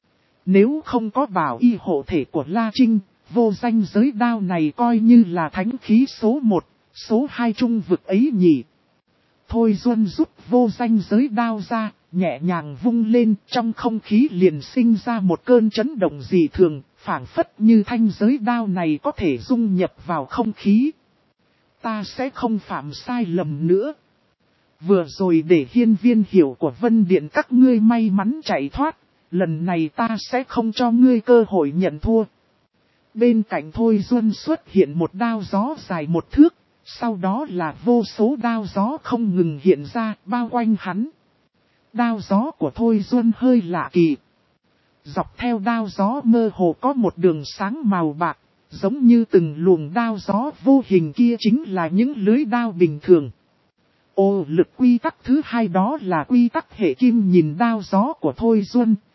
Nếu không có bảo y hộ thể của La Trinh, vô danh giới đao này coi như là thánh khí số một, số hai trung vực ấy nhỉ. Thôi Duân rút vô danh giới đao ra, nhẹ nhàng vung lên, trong không khí liền sinh ra một cơn chấn động dị thường, phảng phất như thanh giới đao này có thể dung nhập vào không khí. Ta sẽ không phạm sai lầm nữa. Vừa rồi để hiên viên hiểu của Vân Điện các ngươi may mắn chạy thoát, lần này ta sẽ không cho ngươi cơ hội nhận thua. Bên cạnh Thôi Duân xuất hiện một đao gió dài một thước, sau đó là vô số đao gió không ngừng hiện ra bao quanh hắn. Đao gió của Thôi Duân hơi lạ kỳ. Dọc theo đao gió mơ hồ có một đường sáng màu bạc, giống như từng luồng đao gió vô hình kia chính là những lưới đao bình thường. Ô lực quy tắc thứ hai đó là quy tắc hệ kim, nhìn đao gió của Thôi Duân,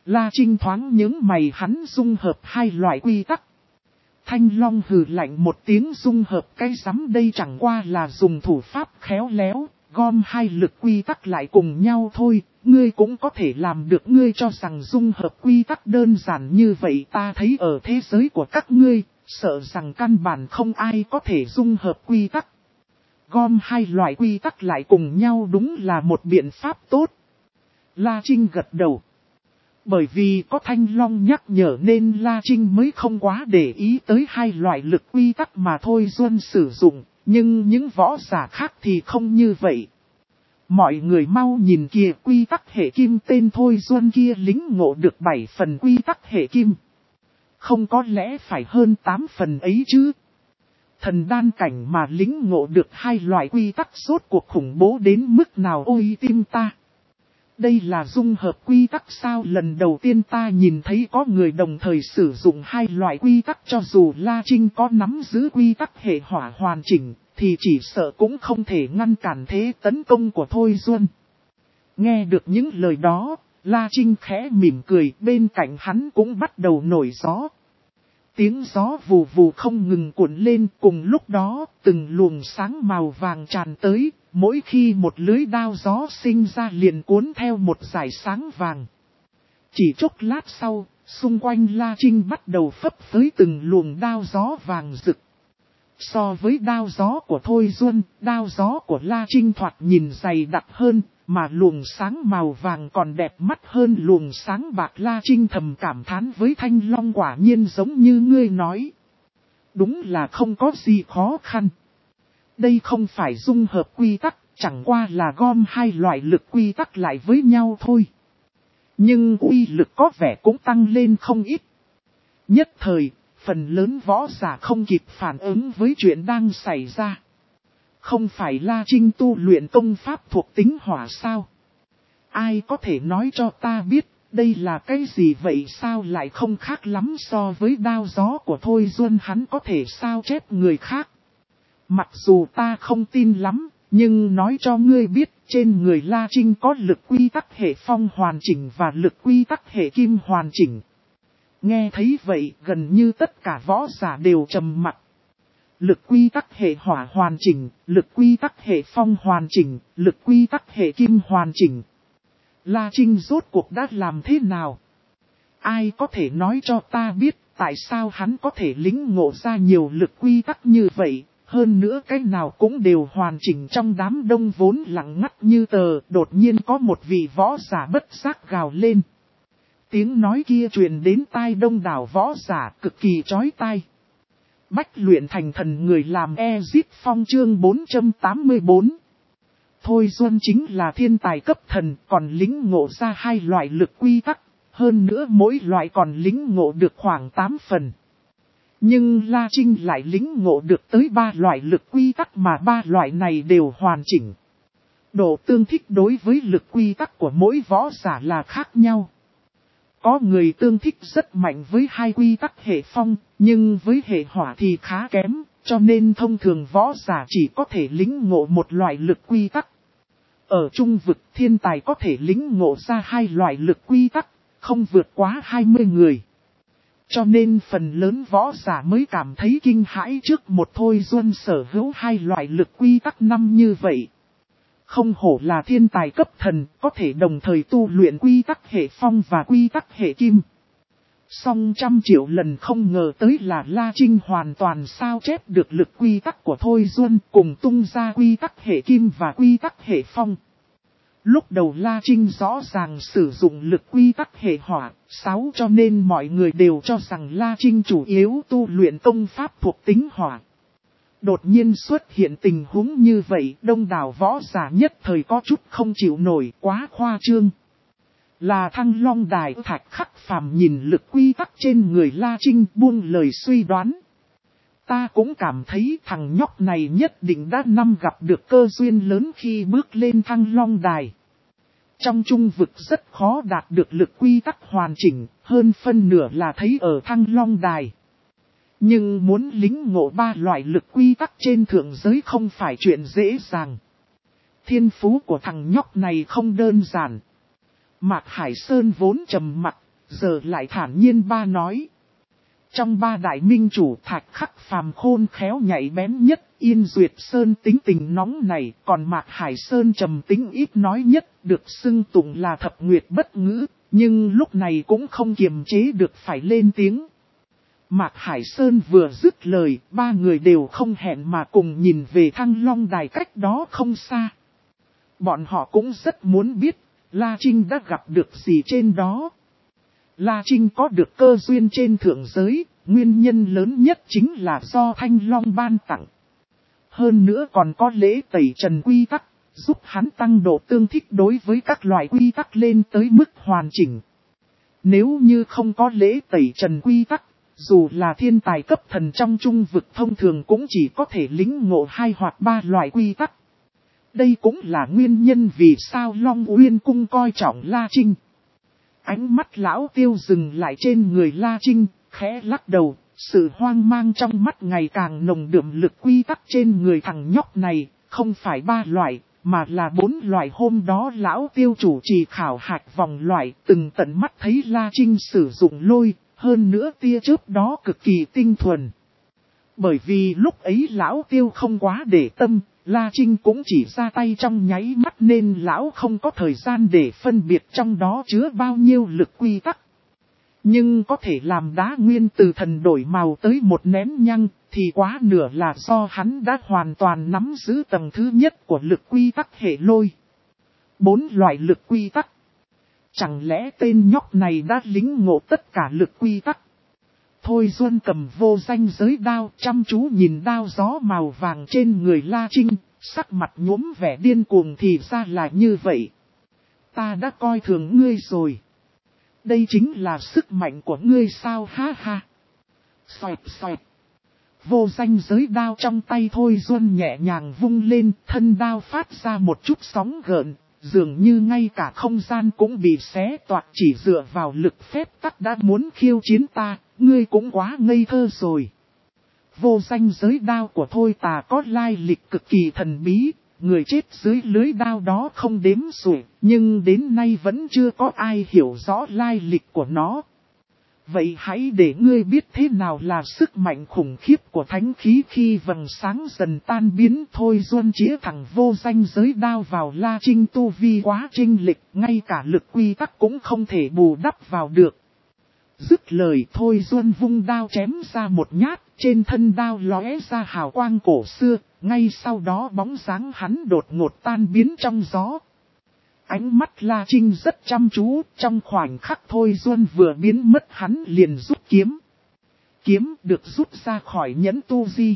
La Trinh thoáng nhướng mày, hắn dung hợp hai loại quy tắc. Thanh Long hừ lạnh một tiếng, dung hợp cái rắm đây chẳng qua là dùng thủ pháp khéo léo, gom hai lực quy tắc lại cùng nhau thôi, ngươi cũng có thể làm được. Ngươi cho rằng dung hợp quy tắc đơn giản như vậy, ta thấy ở thế giới của các ngươi, sợ rằng căn bản không ai có thể dung hợp quy tắc. Gom hai loại quy tắc lại cùng nhau đúng là một biện pháp tốt. La Trinh gật đầu. Bởi vì có Thanh Long nhắc nhở nên La Trinh mới không quá để ý tới hai loại lực quy tắc mà Thôi Duân sử dụng, nhưng những võ giả khác thì không như vậy. Mọi người mau nhìn kìa, quy tắc hệ kim tên Thôi Duân kia lĩnh ngộ được bảy phần quy tắc hệ kim. Không có lẽ phải hơn tám phần ấy chứ. Thần đan cảnh mà lĩnh ngộ được hai loại quy tắc rốt cuộc khủng bố đến mức nào, ôi tim ta. Đây là dung hợp quy tắc sao? Lần đầu tiên ta nhìn thấy có người đồng thời sử dụng hai loại quy tắc, cho dù La Trinh có nắm giữ quy tắc hệ hỏa hoàn chỉnh, thì chỉ sợ cũng không thể ngăn cản thế tấn công của Thôi Duân. Nghe được những lời đó, La Trinh khẽ mỉm cười, bên cạnh hắn cũng bắt đầu nổi gió. Tiếng gió vù vù không ngừng cuộn lên, cùng lúc đó, từng luồng sáng màu vàng tràn tới, mỗi khi một lưới đao gió sinh ra liền cuốn theo một dải sáng vàng. Chỉ chốc lát sau, xung quanh La Trinh bắt đầu phấp phới từng luồng đao gió vàng rực. So với đao gió của Thôi Duân, đao gió của La Trinh thoạt nhìn dày đặc hơn, mà luồng sáng màu vàng còn đẹp mắt hơn luồng sáng bạc. La Trinh thầm cảm thán với Thanh Long, quả nhiên giống như ngươi nói. Đúng là không có gì khó khăn. Đây không phải dung hợp quy tắc, chẳng qua là gom hai loại lực quy tắc lại với nhau thôi. Nhưng uy lực có vẻ cũng tăng lên không ít. Nhất thời, phần lớn võ giả không kịp phản ứng với chuyện đang xảy ra. Không phải La Trinh tu luyện công pháp thuộc tính hỏa sao? Ai có thể nói cho ta biết, đây là cái gì vậy? Sao lại không khác lắm so với đao gió của Thôi Duân, hắn có thể sao chép người khác? Mặc dù ta không tin lắm, nhưng nói cho ngươi biết, trên người La Trinh có lực quy tắc hệ phong hoàn chỉnh và lực quy tắc hệ kim hoàn chỉnh. Nghe thấy vậy, gần như tất cả võ giả đều trầm mặc. Lực quy tắc hệ hỏa hoàn chỉnh, lực quy tắc hệ phong hoàn chỉnh, lực quy tắc hệ kim hoàn chỉnh. La Trinh rốt cuộc đã làm thế nào? Ai có thể nói cho ta biết, tại sao hắn có thể lĩnh ngộ ra nhiều lực quy tắc như vậy? Hơn nữa cái nào cũng đều hoàn chỉnh. Trong đám đông vốn lặng ngắt như tờ, đột nhiên có một vị võ giả bất giác gào lên. Tiếng nói kia truyền đến tai đông đảo võ giả, cực kỳ chói tai. Bách luyện thành thần người làm Ezip Phong chương bốn trăm tám mươi tư. Thôi Duân chính là thiên tài cấp thần, còn lĩnh ngộ ra hai loại lực quy tắc, hơn nữa mỗi loại còn lĩnh ngộ được khoảng tám phần. Nhưng La Trinh lại lĩnh ngộ được tới ba loại lực quy tắc mà ba loại này đều hoàn chỉnh. Độ tương thích đối với lực quy tắc của mỗi võ giả là khác nhau. Có người tương thích rất mạnh với hai quy tắc hệ phong, nhưng với hệ hỏa thì khá kém, cho nên thông thường võ giả chỉ có thể lĩnh ngộ một loại lực quy tắc. Ở trung vực, thiên tài có thể lĩnh ngộ ra hai loại lực quy tắc, không vượt quá hai mươi người. Cho nên phần lớn võ giả mới cảm thấy kinh hãi trước một Thôi Duân sở hữu hai loại lực quy tắc năm như vậy. Không hổ là thiên tài cấp thần, có thể đồng thời tu luyện quy tắc hệ phong và quy tắc hệ kim. Song trăm triệu lần không ngờ tới là La Trinh hoàn toàn sao chép được lực quy tắc của Thôi Duân, cùng tung ra quy tắc hệ kim và quy tắc hệ phong. Lúc đầu La Trinh rõ ràng sử dụng lực quy tắc hệ hỏa, sáu cho nên mọi người đều cho rằng La Trinh chủ yếu tu luyện công pháp thuộc tính hỏa. Đột nhiên xuất hiện tình huống như vậy, đông đảo võ giả nhất thời có chút không chịu nổi, quá khoa trương. Là Thăng Long Đài Thạch Khắc Phàm nhìn lực quy tắc trên người La Trinh buông lời suy đoán. Ta cũng cảm thấy thằng nhóc này nhất định đã năm gặp được cơ duyên lớn khi bước lên Thăng Long Đài. Trong trung vực rất khó đạt được lực quy tắc hoàn chỉnh, hơn phân nửa là thấy ở Thăng Long Đài. Nhưng muốn lĩnh ngộ ba loại lực quy tắc trên thượng giới không phải chuyện dễ dàng. Thiên phú của thằng nhóc này không đơn giản. Mạc Hải Sơn vốn trầm mặc, giờ lại thản nhiên ba nói. Trong ba đại minh chủ Thạch Khắc phàm khôn khéo nhạy bén nhất, Yên Duyệt Sơn tính tình nóng này, còn Mạc Hải Sơn trầm tính ít nói nhất, được xưng tụng là thập nguyệt bất ngữ, nhưng lúc này cũng không kiềm chế được phải lên tiếng. Mạc Hải Sơn vừa dứt lời, ba người đều không hẹn mà cùng nhìn về Thăng Long Đài cách đó không xa. Bọn họ cũng rất muốn biết, La Trinh đã gặp được gì trên đó. La Trinh có được cơ duyên trên thượng giới, nguyên nhân lớn nhất chính là do Thanh Long ban tặng. Hơn nữa còn có lễ tẩy trần quy tắc, giúp hắn tăng độ tương thích đối với các loại quy tắc lên tới mức hoàn chỉnh. Nếu như không có lễ tẩy trần quy tắc, dù là thiên tài cấp thần trong trung vực thông thường cũng chỉ có thể lĩnh ngộ hai hoặc ba loại quy tắc. Đây cũng là nguyên nhân vì sao Long Uyên Cung coi trọng La Trinh. Ánh mắt lão Tiêu dừng lại trên người La Trinh, khẽ lắc đầu, sự hoang mang trong mắt ngày càng nồng đượm lực quy tắc trên người thằng nhóc này, không phải ba loại, mà là bốn loại. Hôm đó lão Tiêu chủ trì khảo hạch vòng loại, từng tận mắt thấy La Trinh sử dụng lôi, hơn nữa tia chớp đó cực kỳ tinh thuần. Bởi vì lúc ấy lão Tiêu không quá để tâm, La Trinh cũng chỉ ra tay trong nháy mắt nên lão không có thời gian để phân biệt trong đó chứa bao nhiêu lực quy tắc. Nhưng có thể làm đá nguyên từ thần đổi màu tới một nén nhăng, thì quá nửa là do hắn đã hoàn toàn nắm giữ tầng thứ nhất của lực quy tắc hệ lôi. Bốn loại lực quy tắc. Chẳng lẽ tên nhóc này đã lĩnh ngộ tất cả lực quy tắc? Thôi Duân cầm vô danh giới đao, chăm chú nhìn đao gió màu vàng trên người La Trinh, sắc mặt nhuốm vẻ điên cuồng. Thì ra là như vậy. Ta đã coi thường ngươi rồi. Đây chính là sức mạnh của ngươi sao, ha ha. Xoẹt xoẹt. Vô danh giới đao trong tay Thôi Duân nhẹ nhàng vung lên, thân đao phát ra một chút sóng gợn, dường như ngay cả không gian cũng bị xé toạc. Chỉ dựa vào lực phép tắc đã muốn khiêu chiến ta, ngươi cũng quá ngây thơ rồi. Vô danh giới đao của Thôi Tà có lai lịch cực kỳ thần bí, người chết dưới lưới đao đó không đếm xuể, nhưng đến nay vẫn chưa có ai hiểu rõ lai lịch của nó. Vậy hãy để ngươi biết thế nào là sức mạnh khủng khiếp của thánh khí khi vầng sáng dần tan biến. Thôi Duân chĩa thẳng vô danh giới đao vào La Trinh, tu vi quá chênh lệch, ngay cả lực quy tắc cũng không thể bù đắp vào được. Dứt lời Thôi Duân vung đao chém ra một nhát, trên thân đao lóe ra hào quang cổ xưa, ngay sau đó bóng dáng hắn đột ngột tan biến trong gió. Ánh mắt La Trinh rất chăm chú, trong khoảnh khắc Thôi Duân vừa biến mất hắn liền rút kiếm. Kiếm được rút ra khỏi nhẫn tu di.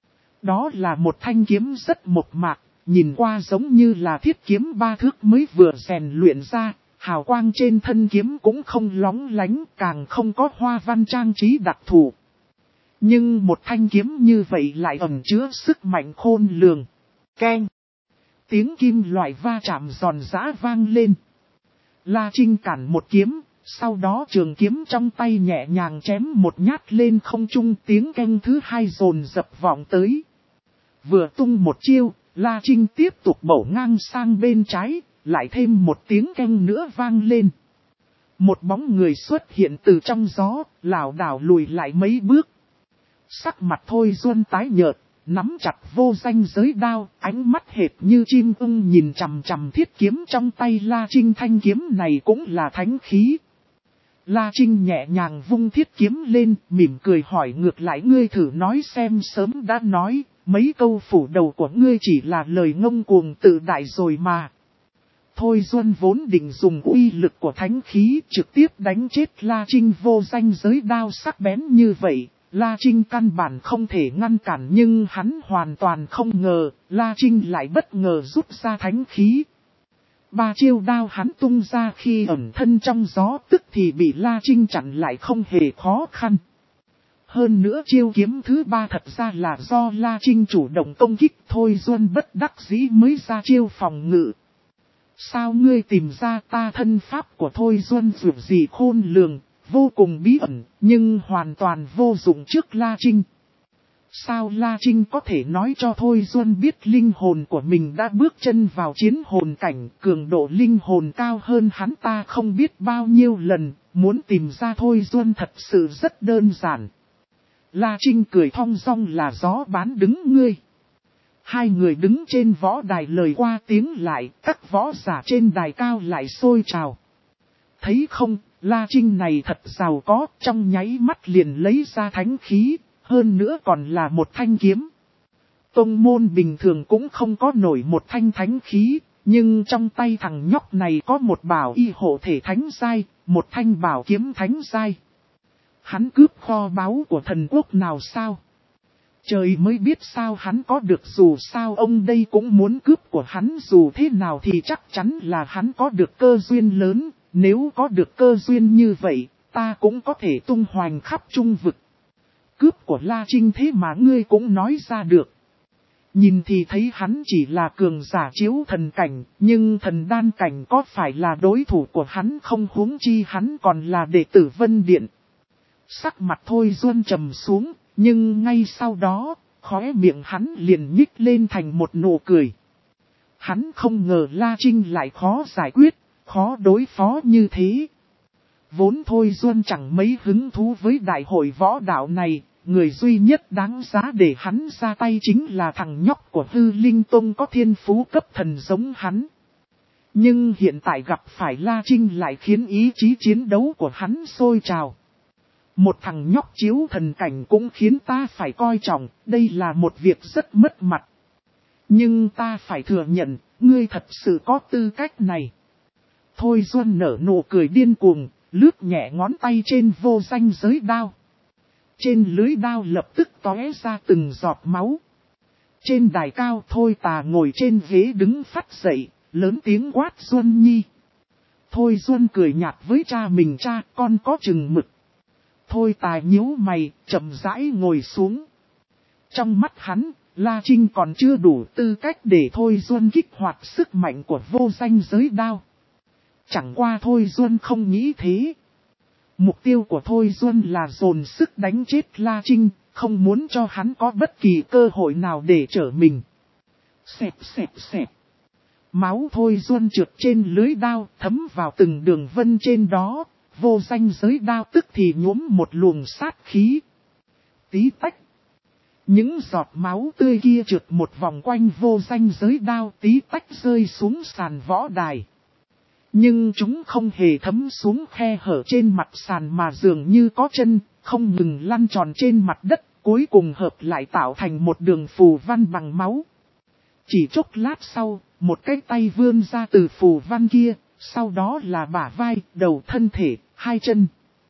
Đó là một thanh kiếm rất mộc mạc, nhìn qua giống như là thiết kiếm ba thước mới vừa rèn luyện ra. Hào quang trên thân kiếm cũng không lóng lánh, càng không có hoa văn trang trí đặc thù. Nhưng một thanh kiếm như vậy lại ẩn chứa sức mạnh khôn lường. Keng. Tiếng kim loại va chạm giòn giã vang lên. La Trinh cản một kiếm, sau đó trường kiếm trong tay nhẹ nhàng chém một nhát lên không trung. Tiếng keng thứ hai dồn dập vọng tới. Vừa tung một chiêu, La Trinh tiếp tục bổ ngang sang bên trái. Lại thêm một tiếng keng nữa vang lên. Một bóng người xuất hiện từ trong gió, lảo đảo lùi lại mấy bước. Sắc mặt Thôi Duân tái nhợt, nắm chặt vô danh giới đao, ánh mắt hệt như chim ưng nhìn chằm chằm thiết kiếm trong tay La Trinh. Thanh kiếm này cũng là thánh khí. La Trinh nhẹ nhàng vung thiết kiếm lên, mỉm cười hỏi ngược lại, ngươi thử nói xem, sớm đã nói, mấy câu phủ đầu của ngươi chỉ là lời ngông cuồng tự đại rồi mà. Thôi Duân vốn định dùng uy lực của thánh khí trực tiếp đánh chết La Trinh. Vô danh giới đao sắc bén như vậy, La Trinh căn bản không thể ngăn cản, nhưng hắn hoàn toàn không ngờ, La Trinh lại bất ngờ rút ra thánh khí. Ba chiêu đao hắn tung ra khi ẩn thân trong gió tức thì bị La Trinh chặn lại không hề khó khăn. Hơn nữa chiêu kiếm thứ ba thật ra là do La Trinh chủ động công kích, Thôi Duân bất đắc dĩ mới ra chiêu phòng ngự. Sao ngươi tìm ra? Ta thân pháp của Thôi Duân dù gì khôn lường, vô cùng bí ẩn, nhưng hoàn toàn vô dụng trước La Trinh. Sao La Trinh có thể nói cho Thôi Duân biết linh hồn của mình đã bước chân vào chiến hồn cảnh, cường độ linh hồn cao hơn hắn ta không biết bao nhiêu lần, muốn tìm ra Thôi Duân thật sự rất đơn giản. La Trinh cười thong dong là gió bán đứng ngươi. Hai người đứng trên võ đài lời qua tiếng lại, các võ giả trên đài cao lại sôi trào. Thấy không, La Trinh này thật giàu có, trong nháy mắt liền lấy ra thánh khí, hơn nữa còn là một thanh kiếm. Tông môn bình thường cũng không có nổi một thanh thánh khí, nhưng trong tay thằng nhóc này có một bảo y hộ thể thánh giai, một thanh bảo kiếm thánh giai. Hắn cướp kho báu của thần quốc nào sao? Trời mới biết sao hắn có được, dù sao ông đây cũng muốn cướp của hắn, dù thế nào thì chắc chắn là hắn có được cơ duyên lớn, nếu có được cơ duyên như vậy, ta cũng có thể tung hoành khắp trung vực. Cướp của La Trinh thế mà ngươi cũng nói ra được. Nhìn thì thấy hắn chỉ là cường giả chiếu thần cảnh, nhưng thần đan cảnh có phải là đối thủ của hắn không, huống chi hắn còn là đệ tử Vân Điện. Sắc mặt Thôi Duân trầm xuống, nhưng ngay sau đó, khóe miệng hắn liền nhích lên thành một nụ cười. Hắn không ngờ La Trinh lại khó giải quyết, khó đối phó như thế. Vốn Thôi Duân chẳng mấy hứng thú với đại hội võ đạo này, người duy nhất đáng giá để hắn ra tay chính là thằng nhóc của Hư Linh Tông có thiên phú cấp thần giống hắn. Nhưng hiện tại gặp phải La Trinh lại khiến ý chí chiến đấu của hắn sôi trào. Một thằng nhóc chiếu thần cảnh cũng khiến ta phải coi trọng, đây là một việc rất mất mặt. Nhưng ta phải thừa nhận, ngươi thật sự có tư cách này. Thôi Duân nở nụ cười điên cuồng, lướt nhẹ ngón tay trên vô danh giới đao. Trên lưới đao lập tức tóe ra từng giọt máu. Trên đài cao Thôi Tà ngồi trên ghế đứng phắt dậy, lớn tiếng quát Duân Nhi. Thôi Duân cười nhạt với cha mình, cha con có chừng mực. Thôi Tà nhíu mày, chậm rãi ngồi xuống. Trong mắt hắn, La Trinh còn chưa đủ tư cách để Thôi Duân kích hoạt sức mạnh của vô danh giới đao. Chẳng qua Thôi Duân không nghĩ thế. Mục tiêu của Thôi Duân là dồn sức đánh chết La Trinh, không muốn cho hắn có bất kỳ cơ hội nào để trở mình. Xẹp xẹp xẹp. Máu Thôi Duân trượt trên lưới đao, thấm vào từng đường vân trên đó, vô danh giới đao tức thì nhuốm một luồng sát khí. Tí tách. Những giọt máu tươi kia trượt một vòng quanh vô danh giới đao, tí tách rơi xuống sàn võ đài. Nhưng chúng không hề thấm xuống khe hở trên mặt sàn mà dường như có chân, không ngừng lăn tròn trên mặt đất, cuối cùng hợp lại tạo thành một đường phù văn bằng máu. Chỉ chốc lát sau, một cái tay vươn ra từ phù văn kia, sau đó là bả vai, đầu, thân thể, hai chân.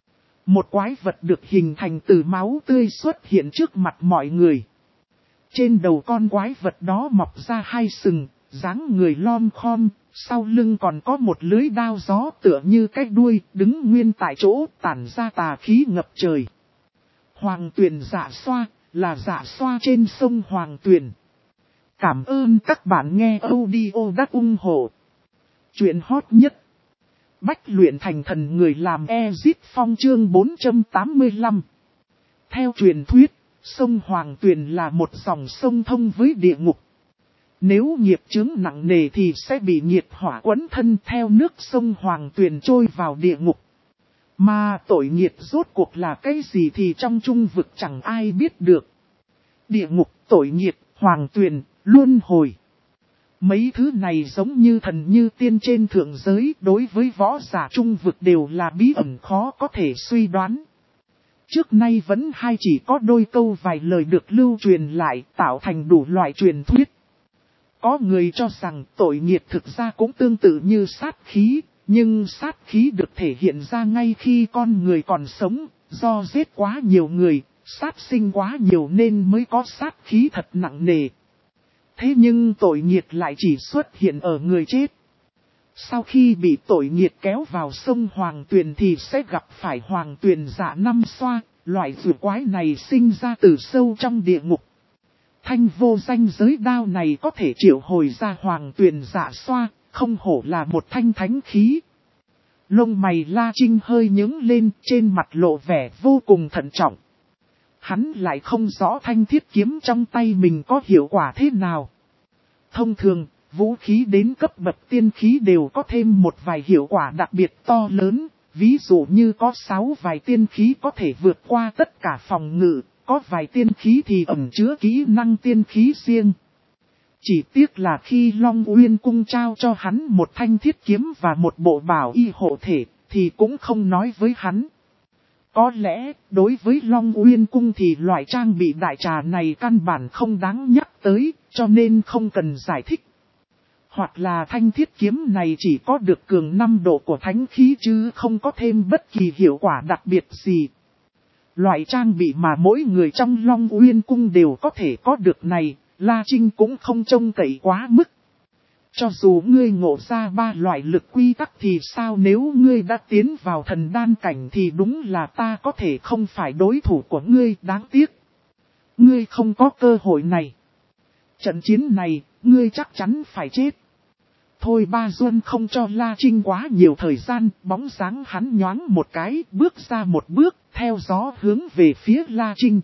Một quái vật được hình thành từ máu tươi xuất hiện trước mặt mọi người. Trên đầu con quái vật đó mọc ra hai sừng, dáng người lom khom, sau lưng còn có một lưới đao gió tựa như cái đuôi, đứng nguyên tại chỗ, tản ra tà khí ngập trời. Hoàng Tuyền Dạ Xoa, là dạ xoa trên sông Hoàng Tuyền. Cảm ơn các bạn nghe audio đắc ủng hộ. Chuyện hot nhất. Bách luyện thành thần người làm Ezit Phong chương bốn trăm tám mươi lăm. Theo truyền thuyết, sông Hoàng Tuyền là một dòng sông thông với địa ngục. Nếu nghiệp chướng nặng nề thì sẽ bị nhiệt hỏa quấn thân theo nước sông Hoàng Tuyền trôi vào địa ngục. Mà tội nghiệp rốt cuộc là cái gì thì trong trung vực chẳng ai biết được. Địa ngục, tội nghiệp, Hoàng Tuyền, luân hồi. Mấy thứ này giống như thần như tiên trên thượng giới, đối với võ giả trung vực đều là bí ẩn khó có thể suy đoán. Trước nay vẫn hay chỉ có đôi câu vài lời được lưu truyền lại, tạo thành đủ loại truyền thuyết. Có người cho rằng tội nghiệp thực ra cũng tương tự như sát khí, nhưng sát khí được thể hiện ra ngay khi con người còn sống, do giết quá nhiều người, sát sinh quá nhiều nên mới có sát khí thật nặng nề. Thế nhưng tội nghiệp lại chỉ xuất hiện ở người chết. Sau khi bị tội nghiệp kéo vào sông Hoàng Tuyền thì sẽ gặp phải Hoàng Tuyền Dạ Năm Xoa, loại rùa quái này sinh ra từ sâu trong địa ngục. Thanh vô danh giới đao này có thể triệu hồi ra Hoàng Tuyền Dạ Xoa, không hổ là một thanh thánh khí. Lông mày La Trinh hơi nhướng lên, trên mặt lộ vẻ vô cùng thận trọng. hắn lại không rõ thanh thiết kiếm trong tay mình có hiệu quả thế nào. Thông thường, vũ khí đến cấp bậc tiên khí đều có thêm một vài hiệu quả đặc biệt to lớn, ví dụ như có sáu vài tiên khí có thể vượt qua tất cả phòng ngự, có vài tiên khí thì ẩn chứa kỹ năng tiên khí riêng. Chỉ tiếc là khi Long Uyên Cung trao cho hắn một thanh thiết kiếm và một bộ bảo y hộ thể, thì cũng không nói với hắn. Có lẽ, đối với Long Uyên Cung thì loại trang bị đại trà này căn bản không đáng nhắc tới, cho nên không cần giải thích. Hoặc là thanh thiết kiếm này chỉ có được cường năm độ của thánh khí chứ không có thêm bất kỳ hiệu quả đặc biệt gì. Loại trang bị mà mỗi người trong Long Uyên Cung đều có thể có được này, La Trinh cũng không trông cậy quá mức. Cho dù ngươi ngộ ra ba loại lực quy tắc thì sao, nếu ngươi đã tiến vào thần đan cảnh thì đúng là ta có thể không phải đối thủ của ngươi, đáng tiếc. Ngươi không có cơ hội này. Trận chiến này, ngươi chắc chắn phải chết. Thôi Ba Duân không cho La Trinh quá nhiều thời gian, bóng dáng hắn nhoáng một cái, bước ra một bước, theo gió hướng về phía La Trinh.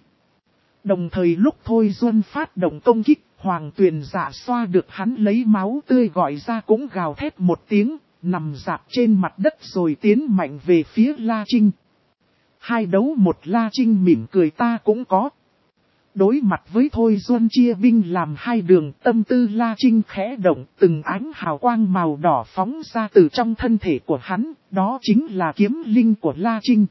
Đồng thời lúc Thôi Duân phát động công kích, Hoàng Tuyền Dạ Xoa được hắn lấy máu tươi gọi ra cũng gào thét một tiếng, nằm rạp trên mặt đất rồi tiến mạnh về phía La Trinh. Hai đấu một, La Trinh mỉm cười ta cũng có. Đối mặt với Thôi Duân chia binh làm hai đường, tâm tư La Trinh khẽ động, từng ánh hào quang màu đỏ phóng ra từ trong thân thể của hắn, đó chính là kiếm linh của La Trinh.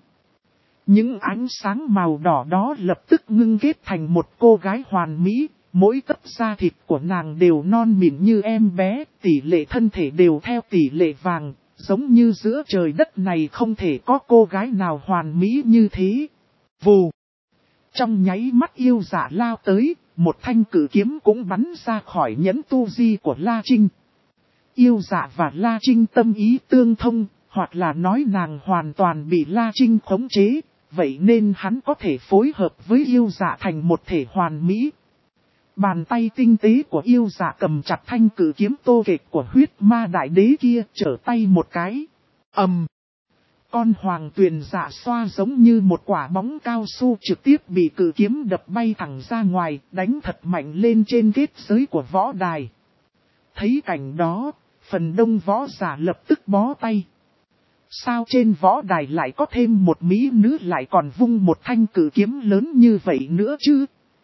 Những ánh sáng màu đỏ đó lập tức ngưng kết thành một cô gái hoàn mỹ, mỗi tấc da thịt của nàng đều non mịn như em bé, tỷ lệ thân thể đều theo tỷ lệ vàng, giống như giữa trời đất này không thể có cô gái nào hoàn mỹ như thế. Vù! Trong nháy mắt yêu dạ lao tới, một thanh cử kiếm cũng bắn ra khỏi nhẫn tu di của La Trinh. Yêu dạ và La Trinh tâm ý tương thông, hoặc là nói nàng hoàn toàn bị La Trinh khống chế, vậy nên hắn có thể phối hợp với yêu dạ thành một thể hoàn mỹ. Bàn tay tinh tế của yêu dạ cầm chặt thanh cử kiếm tô kệch của huyết ma đại đế kia, trở tay một cái. Ầm! Con Hoàng Tuyền Dạ Xoa giống như một quả bóng cao su trực tiếp bị cử kiếm đập bay thẳng ra ngoài, đánh thật mạnh lên trên kết giới của võ đài. Thấy cảnh đó, phần đông võ giả lập tức bó tay. Sao trên võ đài lại có thêm một mỹ nữ lại còn vung một thanh cử kiếm lớn như vậy nữa chứ?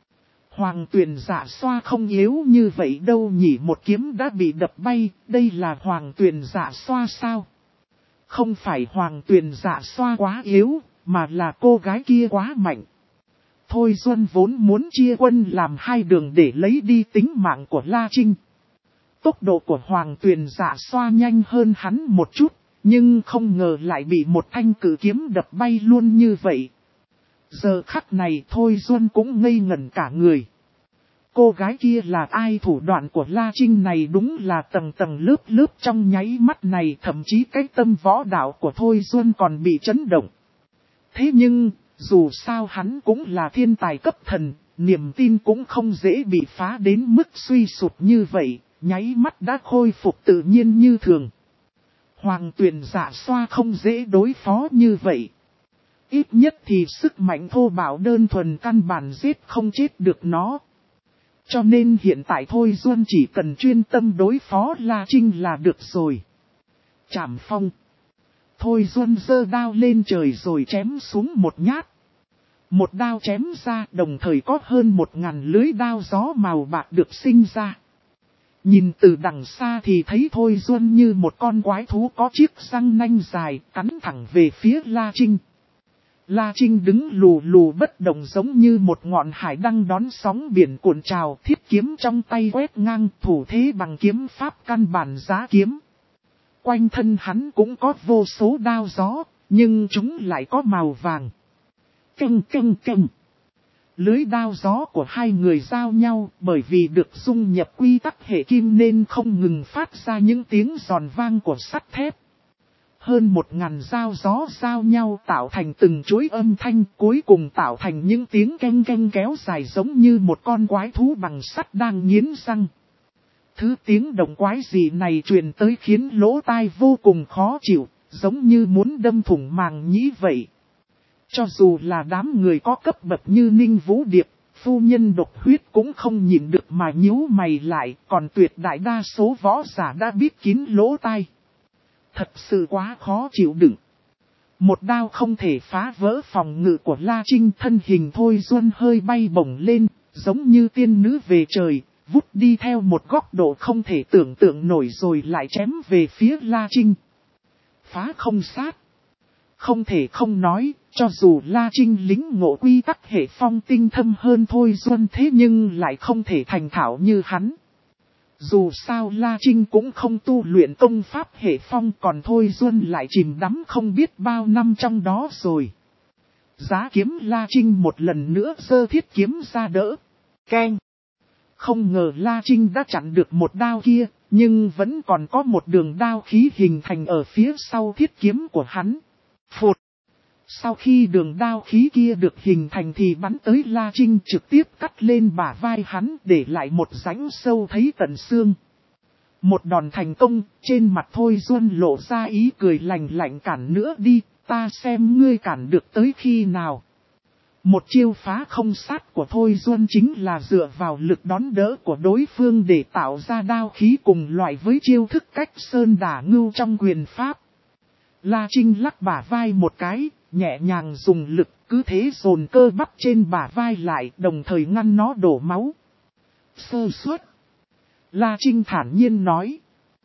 Hoàng Tuyền Dạ Xoa không yếu như vậy đâu nhỉ, một kiếm đã bị đập bay, đây là Hoàng Tuyền Dạ Xoa sao? Không phải Hoàng Tuyền Dạ Xoa quá yếu, mà là cô gái kia quá mạnh. Thôi Duân vốn muốn chia quân làm hai đường để lấy đi tính mạng của La Trinh. Tốc độ của Hoàng Tuyền Dạ Xoa nhanh hơn hắn một chút, nhưng không ngờ lại bị một thanh cử kiếm đập bay luôn như vậy. Giờ khắc này Thôi Duân cũng ngây ngẩn cả người. Cô gái kia là ai? Thủ đoạn của La Trinh này đúng là tầng tầng lớp lớp, trong nháy mắt này thậm chí cái tâm võ đạo của Thôi Duân còn bị chấn động. Thế nhưng, dù sao hắn cũng là thiên tài cấp thần, niềm tin cũng không dễ bị phá đến mức suy sụp như vậy, nháy mắt đã khôi phục tự nhiên như thường. Hoàng Tuyền Dạ Xoa không dễ đối phó như vậy. Ít nhất thì sức mạnh thô bạo đơn thuần căn bản giết không chết được nó. Cho nên hiện tại Thôi Duân chỉ cần chuyên tâm đối phó La Trinh là được rồi. Trảm phong. Thôi Duân giơ đao lên trời rồi chém xuống một nhát. Một đao chém ra, đồng thời có hơn một ngàn lưới đao gió màu bạc được sinh ra. Nhìn từ đằng xa thì thấy Thôi Duân như một con quái thú có chiếc răng nanh dài, cắn thẳng về phía La Trinh. La Trinh đứng lù lù bất động giống như một ngọn hải đăng đón sóng biển cuộn trào, thiết kiếm trong tay quét ngang, thủ thế bằng kiếm pháp căn bản giá kiếm. Quanh thân hắn cũng có vô số đao gió, nhưng chúng lại có màu vàng. Căng căng căng. Lưới đao gió của hai người giao nhau, bởi vì được dung nhập quy tắc hệ kim nên không ngừng phát ra những tiếng giòn vang của sắt thép. Hơn một ngàn dao gió giao nhau tạo thành từng chuỗi âm thanh, cuối cùng tạo thành những tiếng canh canh kéo dài giống như một con quái thú bằng sắt đang nghiến răng. Thứ tiếng động quái gì này truyền tới khiến lỗ tai vô cùng khó chịu, giống như muốn đâm thủng màng nhĩ vậy. Cho dù là đám người có cấp bậc như Ninh Vũ Điệp, phu nhân độc huyết cũng không nhịn được mà nhíu mày lại, còn tuyệt đại đa số võ giả đã biết kín lỗ tai. Thật sự quá khó chịu đựng. Một đao không thể phá vỡ phòng ngự của La Trinh, thân hình Thôi Duân hơi bay bổng lên, giống như tiên nữ về trời, vút đi theo một góc độ không thể tưởng tượng nổi rồi lại chém về phía La Trinh. Phá không sát. Không thể không nói, cho dù La Trinh lính ngộ quy tắc hệ phong tinh thâm hơn Thôi Duân thế nhưng lại không thể thành thạo như hắn. Dù sao La Trinh cũng không tu luyện công pháp hệ phong, còn Thôi Duân lại chìm đắm không biết bao năm trong đó rồi. Giá kiếm La Trinh một lần nữa giơ thiết kiếm ra đỡ. Keng. Không ngờ La Trinh đã chặn được một đao kia, nhưng vẫn còn có một đường đao khí hình thành ở phía sau thiết kiếm của hắn. Phụt. Sau khi đường đao khí kia được hình thành thì bắn tới La Trinh, trực tiếp cắt lên bả vai hắn, để lại một rãnh sâu thấy tận xương. Một đòn thành công, trên mặt Thôi Duân lộ ra ý cười lạnh lạnh, cản nữa đi, ta xem ngươi cản được tới khi nào. Một chiêu phá không sát của Thôi Duân chính là dựa vào lực đón đỡ của đối phương để tạo ra đao khí cùng loại với chiêu thức cách sơn đả ngưu trong quyền pháp. La Trinh lắc bả vai một cái, nhẹ nhàng dùng lực, cứ thế dồn cơ bắp trên bả vai lại, đồng thời ngăn nó đổ máu. Sơ suất. La Trinh thản nhiên nói.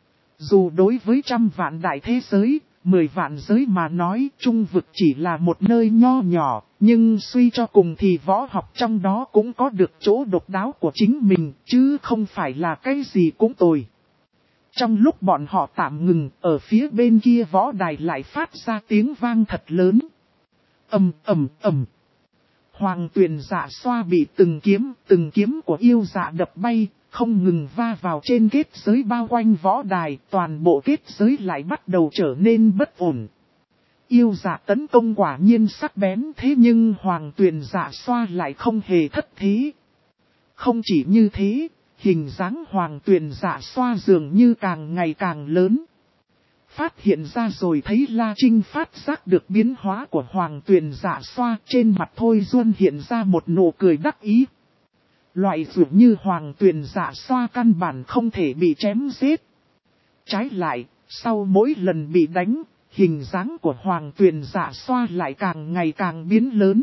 Dù đối với trăm vạn đại thế giới, mười vạn giới mà nói, trung vực chỉ là một nơi nho nhỏ, nhưng suy cho cùng thì võ học trong đó cũng có được chỗ độc đáo của chính mình, chứ không phải là cái gì cũng tồi. Trong lúc bọn họ tạm ngừng, ở phía bên kia võ đài lại phát ra tiếng vang thật lớn. Ầm ầm ầm. Hoàng Tuyền Dạ Xoa bị từng kiếm, từng kiếm của yêu dạ đập bay, không ngừng va vào trên kết giới bao quanh võ đài, toàn bộ kết giới lại bắt đầu trở nên bất ổn. Yêu dạ tấn công quả nhiên sắc bén, thế nhưng Hoàng Tuyền Dạ Xoa lại không hề thất thế. Không chỉ như thế, hình dáng Hoàng Tuyền Dạ Xoa dường như càng ngày càng lớn. Phát hiện ra rồi thấy La Trinh phát giác được biến hóa của Hoàng Tuyền Dạ Xoa, trên mặt Thôi Duân hiện ra một nụ cười đắc ý. Loại dường như Hoàng Tuyền Dạ Xoa căn bản không thể bị chém giết. Trái lại, sau mỗi lần bị đánh, hình dáng của Hoàng Tuyền Dạ Xoa lại càng ngày càng biến lớn.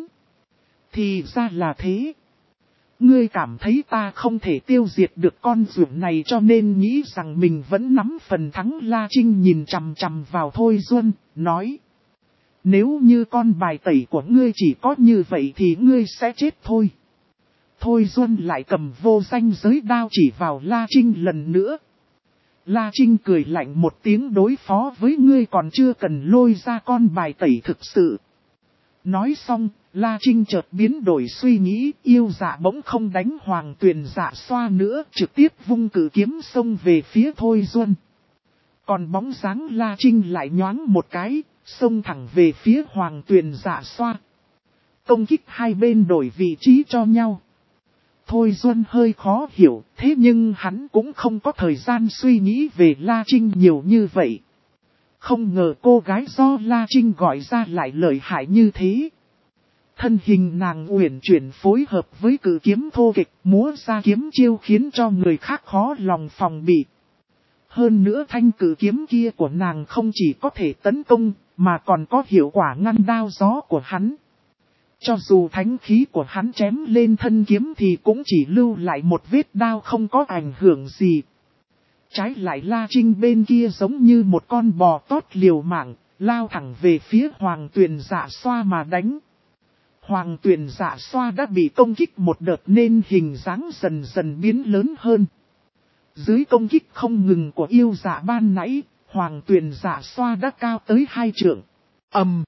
Thì ra là thế. Ngươi cảm thấy ta không thể tiêu diệt được con dường này cho nên nghĩ rằng mình vẫn nắm phần thắng. La Trinh nhìn chằm chằm vào Thôi Duân, nói. Nếu như con bài tẩy của ngươi chỉ có như vậy thì ngươi sẽ chết thôi. Thôi Duân lại cầm vô danh giới đao chỉ vào La Trinh lần nữa. La Trinh cười lạnh một tiếng, đối phó với ngươi còn chưa cần lôi ra con bài tẩy thực sự. Nói xong, La Trinh chợt biến đổi suy nghĩ, yêu dạ bỗng không đánh Hoàng Tuyền Dạ Xoa nữa, trực tiếp vung cử kiếm xông về phía Thôi Duân. Còn bóng dáng La Trinh lại nhoáng một cái, xông thẳng về phía Hoàng Tuyền Dạ Xoa. Công kích hai bên đổi vị trí cho nhau. Thôi Duân hơi khó hiểu, thế nhưng hắn cũng không có thời gian suy nghĩ về La Trinh nhiều như vậy. Không ngờ cô gái do La Trinh gọi ra lại lợi hại như thế. Thân hình nàng uyển chuyển phối hợp với cử kiếm thô kịch, múa ra kiếm chiêu khiến cho người khác khó lòng phòng bị. Hơn nữa thanh cử kiếm kia của nàng không chỉ có thể tấn công, mà còn có hiệu quả ngăn đao gió của hắn. Cho dù thánh khí của hắn chém lên thân kiếm thì cũng chỉ lưu lại một vết đao, không có ảnh hưởng gì. Trái lại La Trinh bên kia giống như một con bò tót liều mạng, lao thẳng về phía Hoàng Tuyền Dạ Xoa mà đánh. Hoàng Tuyền Dạ Xoa đã bị công kích một đợt nên hình dáng dần dần biến lớn hơn. Dưới công kích không ngừng của yêu dạ ban nãy, Hoàng Tuyền Dạ Xoa đã cao tới hai trượng. Ầm.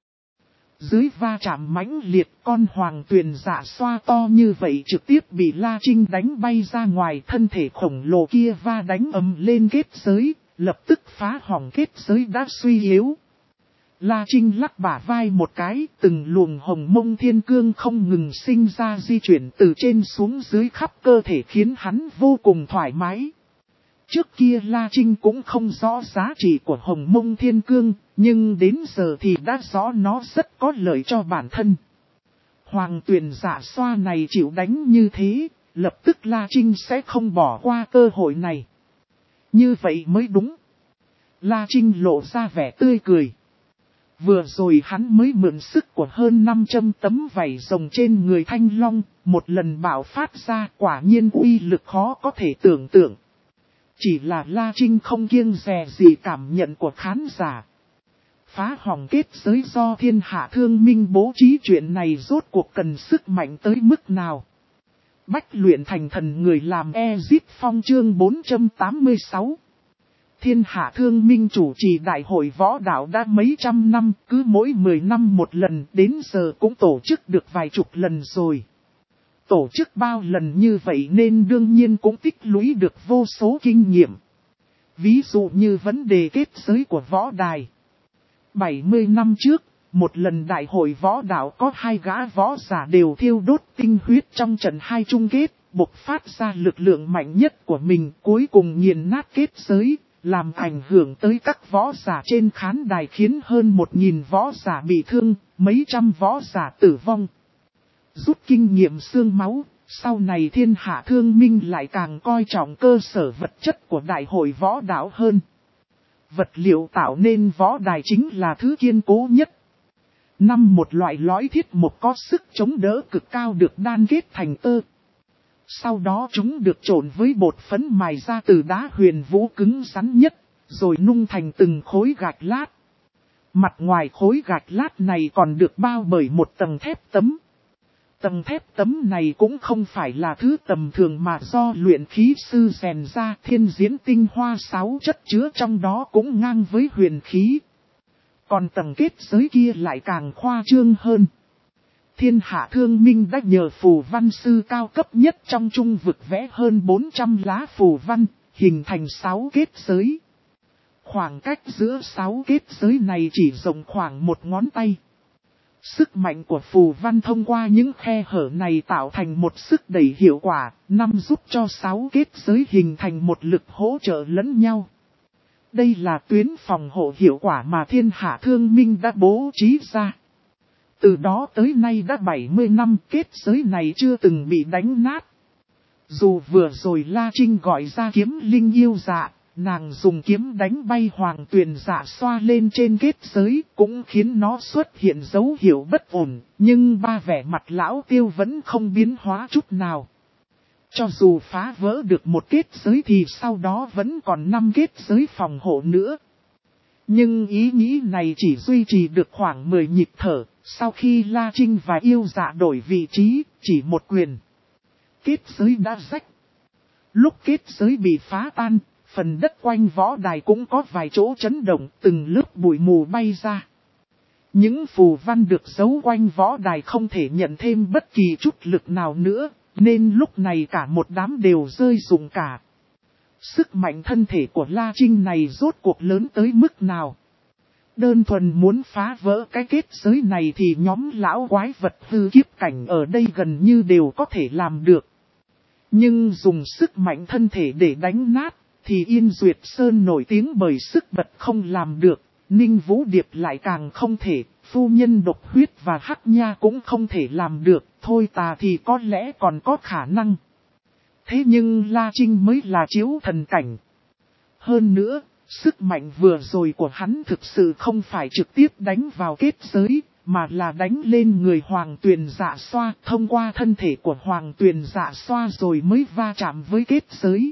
Dưới va chạm mãnh liệt, con Hoàng Tuyền Dạ Xoa to như vậy trực tiếp bị La Trinh đánh bay ra ngoài, thân thể khổng lồ kia va đánh ầm lên kết giới, lập tức phá hỏng kết giới đã suy yếu. La Trinh lắc bả vai một cái, từng luồng hồng mông thiên cương không ngừng sinh ra di chuyển từ trên xuống dưới khắp cơ thể khiến hắn vô cùng thoải mái. Trước kia La Trinh cũng không rõ giá trị của Hồng Mông Thiên Cương, nhưng đến giờ thì đã rõ nó rất có lợi cho bản thân. Hoàng Tuyền Dạ Xoa này chịu đánh như thế, lập tức La Trinh sẽ không bỏ qua cơ hội này. Như vậy mới đúng. La Trinh lộ ra vẻ tươi cười. Vừa rồi hắn mới mượn sức của hơn năm trăm tấm vảy rồng trên người Thanh Long, một lần bạo phát ra, quả nhiên uy lực khó có thể tưởng tượng. Chỉ là La Trinh không kiêng dè gì cảm nhận của khán giả. Phá hỏng kết giới do thiên hạ thương minh bố trí, chuyện này rốt cuộc cần sức mạnh tới mức nào. Bách luyện thành thần người làm Ezip Phong chương bốn trăm tám mươi sáu. Thiên hạ thương minh chủ trì đại hội võ đạo đã mấy trăm năm, cứ mỗi mười năm một lần, đến giờ cũng tổ chức được vài chục lần rồi. Tổ chức bao lần như vậy nên đương nhiên cũng tích lũy được vô số kinh nghiệm. Ví dụ như vấn đề kết giới của võ đài. bảy mươi năm trước, một lần đại hội võ đạo có hai gã võ giả đều thiêu đốt tinh huyết trong trận hai chung kết, bộc phát ra lực lượng mạnh nhất của mình, cuối cùng nghiền nát kết giới, làm ảnh hưởng tới các võ giả trên khán đài, khiến hơn một nghìn võ giả bị thương, mấy trăm võ giả tử vong. Rút kinh nghiệm xương máu, sau này thiên hạ thương minh lại càng coi trọng cơ sở vật chất của đại hội võ đạo hơn. Vật liệu tạo nên võ đài chính là thứ kiên cố nhất. Năm một loại lõi thiết mộc có sức chống đỡ cực cao được đan kết thành tơ. Sau đó chúng được trộn với bột phấn mài ra từ đá huyền vũ cứng rắn nhất, rồi nung thành từng khối gạch lát. Mặt ngoài khối gạch lát này còn được bao bởi một tầng thép tấm. Tầng thép tấm này cũng không phải là thứ tầm thường mà do luyện khí sư rèn ra, thiên diễn tinh hoa sáu chất chứa trong đó cũng ngang với huyền khí. Còn tầng kết giới kia lại càng khoa trương hơn. Thiên hạ thương minh đã nhờ phù văn sư cao cấp nhất trong trung vực vẽ hơn bốn trăm lá phù văn, hình thành sáu kết giới. Khoảng cách giữa sáu kết giới này chỉ rộng khoảng một ngón tay. Sức mạnh của phù văn thông qua những khe hở này tạo thành một sức đẩy hiệu quả, năm giúp cho sáu kết giới hình thành một lực hỗ trợ lẫn nhau. Đây là tuyến phòng hộ hiệu quả mà thiên hạ thương minh đã bố trí ra. Từ đó tới nay đã bảy mươi năm kết giới này chưa từng bị đánh nát. Dù vừa rồi La Trinh gọi ra kiếm linh yêu dạ, nàng dùng kiếm đánh bay Hoàng Tuyền Dạ Xoa lên trên kết giới cũng khiến nó xuất hiện dấu hiệu bất ổn, nhưng ba vẻ mặt lão Tiêu vẫn không biến hóa chút nào. Cho dù phá vỡ được một kết giới thì sau đó vẫn còn năm kết giới phòng hộ nữa. Nhưng ý nghĩ này chỉ duy trì được khoảng mười nhịp thở, sau khi La Trinh và yêu dạ đổi vị trí, chỉ một quyền. Kết giới đã rách. Lúc kết giới bị phá tan, phần đất quanh võ đài cũng có vài chỗ chấn động, từng lớp bụi mù bay ra. Những phù văn được giấu quanh võ đài không thể nhận thêm bất kỳ chút lực nào nữa, nên lúc này cả một đám đều rơi rụng cả. Sức mạnh thân thể của La Trinh này rốt cuộc lớn tới mức nào? Đơn thuần muốn phá vỡ cái kết giới này thì nhóm lão quái vật hư kiếp cảnh ở đây gần như đều có thể làm được. Nhưng dùng sức mạnh thân thể để đánh nát, thì Yên Duyệt Sơn nổi tiếng bởi sức bật không làm được, Ninh Vũ Điệp lại càng không thể, phu nhân độc huyết và Hắc Nha cũng không thể làm được, thôi tà thì có lẽ còn có khả năng. Thế nhưng La Trinh mới là chiếu thần cảnh. Hơn nữa, sức mạnh vừa rồi của hắn thực sự không phải trực tiếp đánh vào kết giới, mà là đánh lên người Hoàng Tuyền Dạ Xoa, thông qua thân thể của Hoàng Tuyền Dạ Xoa rồi mới va chạm với kết giới.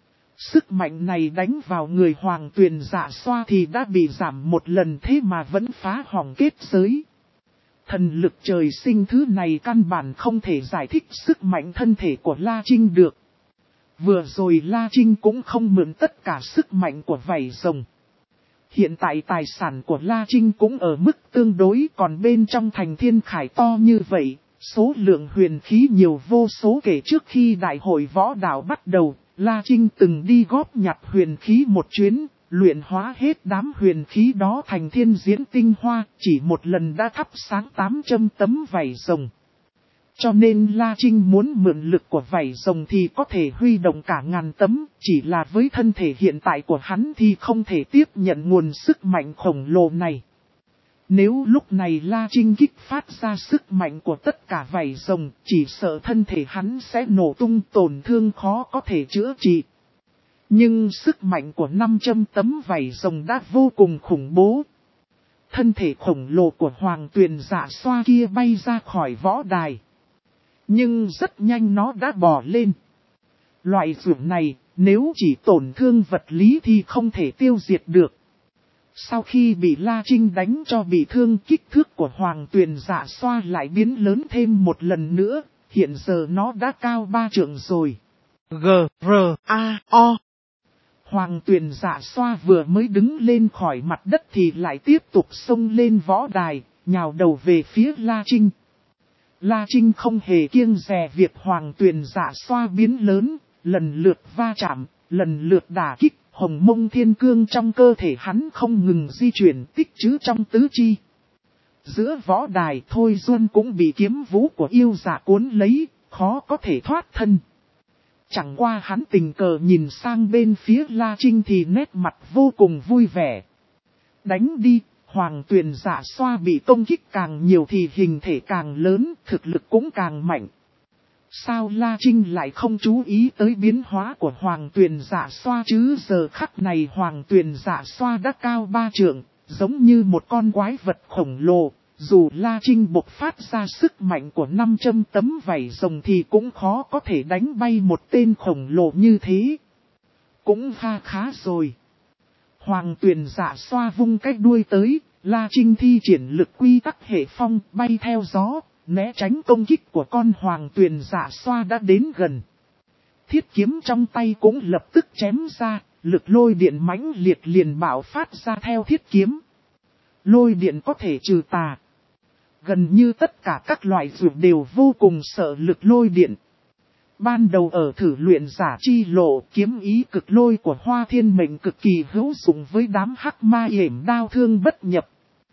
Sức mạnh này đánh vào người Hoàng Tuyền Dạ Xoa thì đã bị giảm một lần thế mà vẫn phá hỏng kết giới. Thần lực trời sinh thứ này căn bản không thể giải thích sức mạnh thân thể của La Trinh được. Vừa rồi La Trinh cũng không mượn tất cả sức mạnh của vảy rồng. Hiện tại tài sản của La Trinh cũng ở mức tương đối, còn bên trong thành thiên khải to như vậy, số lượng huyền khí nhiều vô số. Kể trước khi đại hội võ đạo bắt đầu, La Trinh từng đi góp nhặt huyền khí một chuyến, luyện hóa hết đám huyền khí đó thành thiên diễn tinh hoa, chỉ một lần đã thắp sáng tám trăm tấm vảy rồng. Cho nên La Trinh muốn mượn lực của vảy rồng thì có thể huy động cả ngàn tấm, chỉ là với thân thể hiện tại của hắn thì không thể tiếp nhận nguồn sức mạnh khổng lồ này. Nếu lúc này La Trinh kích phát ra sức mạnh của tất cả vảy rồng, chỉ sợ thân thể hắn sẽ nổ tung, tổn thương khó có thể chữa trị. Nhưng sức mạnh của năm trăm tấm vảy rồng đã vô cùng khủng bố. Thân thể khổng lồ của Hoàng Tuyền Dạ Xoa kia bay ra khỏi võ đài. Nhưng rất nhanh nó đã bò lên. Loại dược này, nếu chỉ tổn thương vật lý thì không thể tiêu diệt được. Sau khi bị La Trinh đánh cho bị thương, kích thước của Hoàng Tuyền Dạ Xoa lại biến lớn thêm một lần nữa, hiện giờ nó đã cao ba trượng rồi. G, R, A, O. Hoàng Tuyền Dạ Xoa vừa mới đứng lên khỏi mặt đất thì lại tiếp tục xông lên võ đài, nhào đầu về phía La Trinh. La Trinh không hề kiêng dè việc Hoàng Tuyền Dạ Xoa biến lớn, lần lượt va chạm, lần lượt đả kích, hồng mông thiên cương trong cơ thể hắn không ngừng di chuyển tích trữ trong tứ chi. Giữa võ đài Thôi Duân cũng bị kiếm vũ của yêu dạ cuốn lấy, khó có thể thoát thân. Chẳng qua hắn tình cờ nhìn sang bên phía La Trinh thì nét mặt vô cùng vui vẻ. Đánh đi, Hoàng Tuyền Dạ Xoa bị công kích càng nhiều thì hình thể càng lớn, thực lực cũng càng mạnh. Sao La Trinh lại không chú ý tới biến hóa của Hoàng Tuyền Dạ Xoa chứ? Giờ khắc này Hoàng Tuyền Dạ Xoa đã cao ba trượng, giống như một con quái vật khổng lồ. Dù La Trinh bộc phát ra sức mạnh của năm trăm tấm vảy rồng thì cũng khó có thể đánh bay một tên khổng lồ như thế. Cũng ha khá rồi. Hoàng Tuyền Dạ Xoa vung cái đuôi tới, La Trinh thi triển lực quy tắc hệ phong bay theo gió, né tránh công kích của con Hoàng Tuyền Dạ Xoa đã đến gần. Thiết kiếm trong tay cũng lập tức chém ra, lực lôi điện mãnh liệt liền bạo phát ra theo thiết kiếm. Lôi điện có thể trừ tà. Gần như tất cả các loại dược đều vô cùng sợ lực lôi điện. Ban đầu ở thử luyện giả chi lộ, kiếm ý cực lôi của Hoa Thiên Mệnh cực kỳ hữu dụng với đám hắc ma yểm đao thương bất nhập.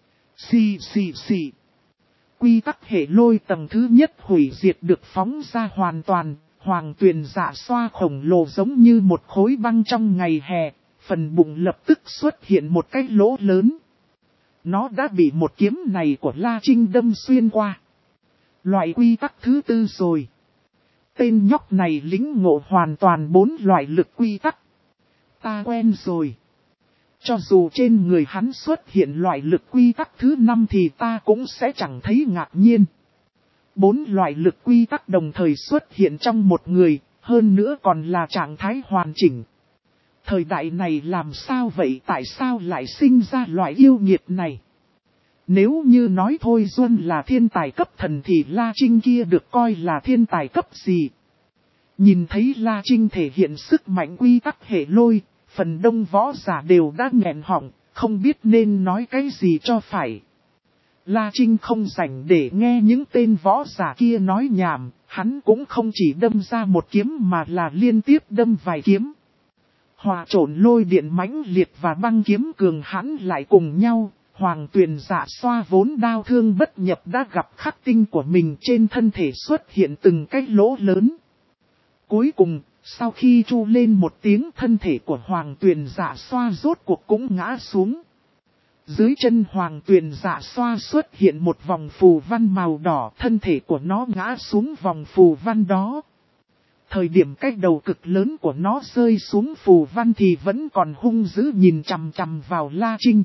Xì xì xì. Quy tắc hệ lôi tầng thứ nhất hủy diệt được phóng ra hoàn toàn, Hoàng Tuyền Dạ Xoa khổng lồ giống như một khối băng trong ngày hè, phần bụng lập tức xuất hiện một cái lỗ lớn. Nó đã bị một kiếm này của La Trinh đâm xuyên qua. Loại quy tắc thứ tư rồi. Tên nhóc này lĩnh ngộ hoàn toàn bốn loại lực quy tắc. Ta quen rồi. Cho dù trên người hắn xuất hiện loại lực quy tắc thứ năm thì ta cũng sẽ chẳng thấy ngạc nhiên. Bốn loại lực quy tắc đồng thời xuất hiện trong một người, hơn nữa còn là trạng thái hoàn chỉnh. Thời đại này làm sao vậy, tại sao lại sinh ra loại yêu nghiệt này? Nếu như nói Thôi Duân là thiên tài cấp thần thì La Trinh kia được coi là thiên tài cấp gì? Nhìn thấy La Trinh thể hiện sức mạnh quy tắc hệ lôi, phần đông võ giả đều đã nghẹn họng, không biết nên nói cái gì cho phải. La Trinh không rảnh để nghe những tên võ giả kia nói nhảm, hắn cũng không chỉ đâm ra một kiếm mà là liên tiếp đâm vài kiếm. Hòa trộn lôi điện mãnh liệt và băng kiếm cường hãn lại cùng nhau, Hoàng Tuyền Dạ Xoa vốn đao thương bất nhập đã gặp khắc tinh của mình trên thân thể xuất hiện từng cái lỗ lớn. Cuối cùng, sau khi chu lên một tiếng thân thể của Hoàng Tuyền Dạ Xoa rốt cuộc cũng ngã xuống. Dưới chân Hoàng Tuyền Dạ Xoa xuất hiện một vòng phù văn màu đỏ, thân thể của nó ngã xuống vòng phù văn đó. Thời điểm cách đầu cực lớn của nó rơi xuống phù văn thì vẫn còn hung dữ nhìn chằm chằm vào La Trinh.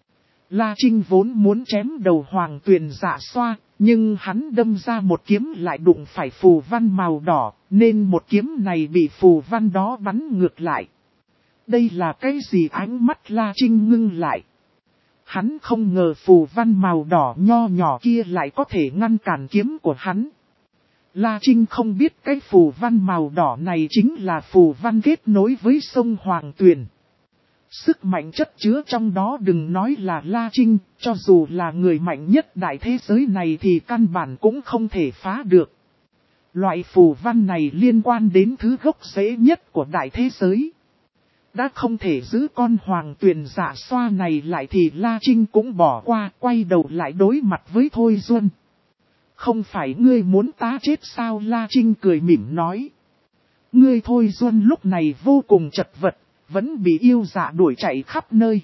La Trinh vốn muốn chém đầu Hoàng Tuyền Dạ Xoa, nhưng hắn đâm ra một kiếm lại đụng phải phù văn màu đỏ, nên một kiếm này bị phù văn đó bắn ngược lại. Đây là cái gì? Ánh mắt La Trinh ngưng lại. Hắn không ngờ phù văn màu đỏ nho nhỏ kia lại có thể ngăn cản kiếm của hắn. La Trinh không biết cái phù văn màu đỏ này chính là phù văn kết nối với sông Hoàng Tuyền. Sức mạnh chất chứa trong đó đừng nói là La Trinh, cho dù là người mạnh nhất đại thế giới này thì căn bản cũng không thể phá được. Loại phù văn này liên quan đến thứ gốc rễ nhất của đại thế giới. Đã không thể giữ con Hoàng Tuyền Dạ Xoa này lại thì La Trinh cũng bỏ qua, quay đầu lại đối mặt với Thôi Duân. Không phải ngươi muốn ta chết sao? La Trinh cười mỉm nói. Ngươi Thôi Duân lúc này vô cùng chật vật, vẫn bị yêu dạ đuổi chạy khắp nơi.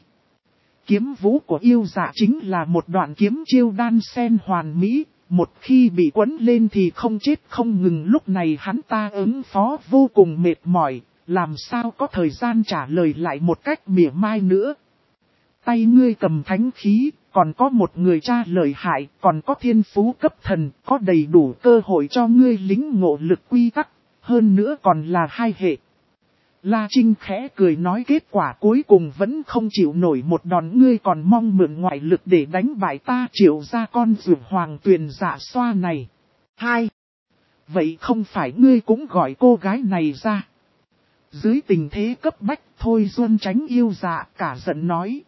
Kiếm vũ của yêu dạ chính là một đoạn kiếm chiêu đan sen hoàn mỹ, một khi bị quấn lên thì không chết không ngừng. Lúc này hắn ta ứng phó vô cùng mệt mỏi, làm sao có thời gian trả lời lại một cách mỉa mai nữa. Tay ngươi cầm thánh khí, còn có một người cha lợi hại, còn có thiên phú cấp thần, có đầy đủ cơ hội cho ngươi lĩnh ngộ lực quy tắc, hơn nữa còn là hai hệ. La Trinh khẽ cười nói kết quả cuối cùng vẫn không chịu nổi một đòn, ngươi còn mong mượn ngoại lực để đánh bại ta triệu ra con Dược Hoàng Tuyền Dạ Xoa này. Hai. Vậy không phải ngươi cũng gọi cô gái này ra? Dưới tình thế cấp bách Thôi Duân tránh yêu dạ cả giận nói.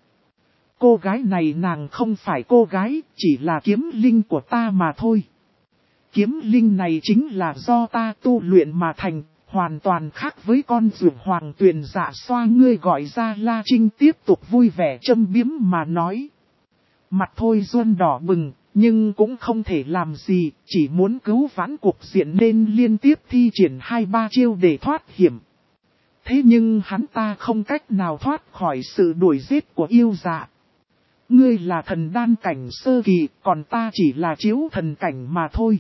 Cô gái này nàng không phải cô gái, chỉ là kiếm linh của ta mà thôi. Kiếm linh này chính là do ta tu luyện mà thành, hoàn toàn khác với con Dược Hoàng Tuyền Dạ Xoa ngươi gọi ra. La Trinh tiếp tục vui vẻ châm biếm mà nói. Mặt Thôi Duân đỏ bừng, nhưng cũng không thể làm gì, chỉ muốn cứu vãn cuộc diện nên liên tiếp thi triển hai ba chiêu để thoát hiểm. Thế nhưng hắn ta không cách nào thoát khỏi sự đuổi giết của yêu dạ. Ngươi là thần đan cảnh sơ kỳ, còn ta chỉ là chiếu thần cảnh mà thôi.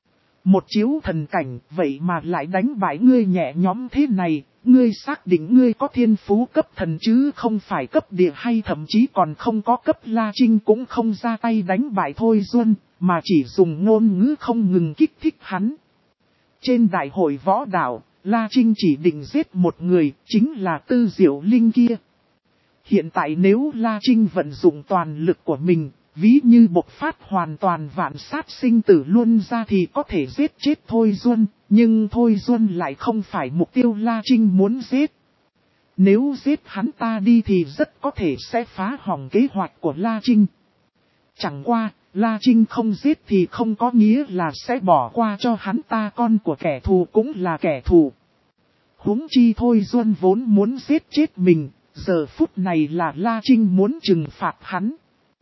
Một chiếu thần cảnh, vậy mà lại đánh bại ngươi nhẹ nhõm thế này, ngươi xác định ngươi có thiên phú cấp thần chứ không phải cấp địa hay thậm chí còn không có cấp. La Trinh cũng không ra tay đánh bại Thôi Duân, mà chỉ dùng ngôn ngữ không ngừng kích thích hắn. Trên đại hội võ đạo, La Trinh chỉ định giết một người, chính là Tư Diệu Linh kia. Hiện tại nếu La Trinh vận dụng toàn lực của mình, ví như bộc phát hoàn toàn vạn sát sinh tử luôn ra thì có thể giết chết Thôi Duân, nhưng Thôi Duân lại không phải mục tiêu La Trinh muốn giết. Nếu giết hắn ta đi thì rất có thể sẽ phá hỏng kế hoạch của La Trinh. Chẳng qua, La Trinh không giết thì không có nghĩa là sẽ bỏ qua cho hắn ta, con của kẻ thù cũng là kẻ thù. Huống chi Thôi Duân vốn muốn giết chết mình, giờ phút này là La Trinh muốn trừng phạt hắn.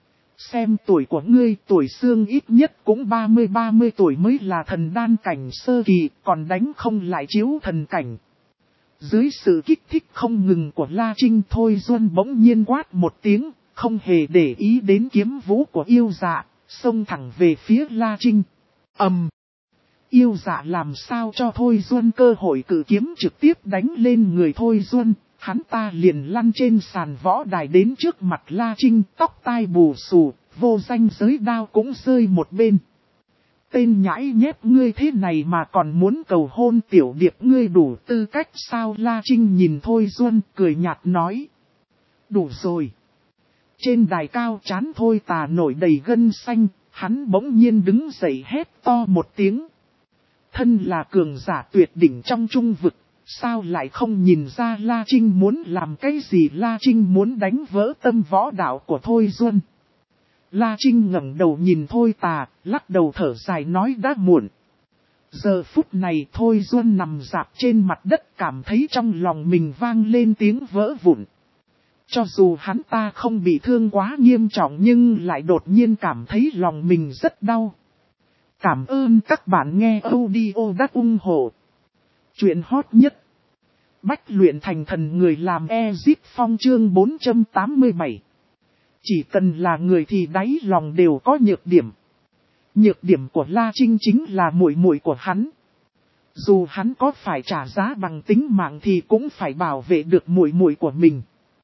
Xem tuổi của ngươi, tuổi xương ít nhất cũng ba mươi ba mươi tuổi mới là thần đan cảnh sơ kỳ, còn đánh không lại chiếu thần cảnh. Dưới sự kích thích không ngừng của La Trinh, Thôi Duân bỗng nhiên quát một tiếng, không hề để ý đến kiếm vũ của yêu dạ, xông thẳng về phía La Trinh. ầm, um, Yêu dạ làm sao cho Thôi Duân cơ hội cử kiếm trực tiếp đánh lên người Thôi Duân. Hắn ta liền lăn trên sàn võ đài đến trước mặt La Trinh, tóc tai bù xù, vô danh giới đao cũng rơi một bên. Tên nhãi nhép ngươi thế này mà còn muốn cầu hôn tiểu điệp, ngươi đủ tư cách sao? La Trinh nhìn Thôi Duân cười nhạt nói. Đủ rồi. Trên đài cao trán Thôi Tà nổi đầy gân xanh, hắn bỗng nhiên đứng dậy hét to một tiếng. Thân là cường giả tuyệt đỉnh trong trung vực, sao lại không nhìn ra La Trinh muốn làm cái gì? La Trinh muốn đánh vỡ tâm võ đạo của Thôi Duân. La Trinh ngẩng đầu nhìn Thôi Tà, lắc đầu thở dài nói đã muộn. Giờ phút này Thôi Duân nằm rạp trên mặt đất, cảm thấy trong lòng mình vang lên tiếng vỡ vụn. Cho dù hắn ta không bị thương quá nghiêm trọng nhưng lại đột nhiên cảm thấy lòng mình rất đau. Cảm ơn các bạn nghe audio đắc ủng hộ. Chuyện hot nhất. Bách luyện thành thần người làm Exit Phong chương bốn trăm tám mươi bảy. Chỉ cần là người thì đáy lòng đều có nhược điểm. Nhược điểm của La Trinh chính là muội muội của hắn. Dù hắn có phải trả giá bằng tính mạng thì cũng phải bảo vệ được muội muội của mình.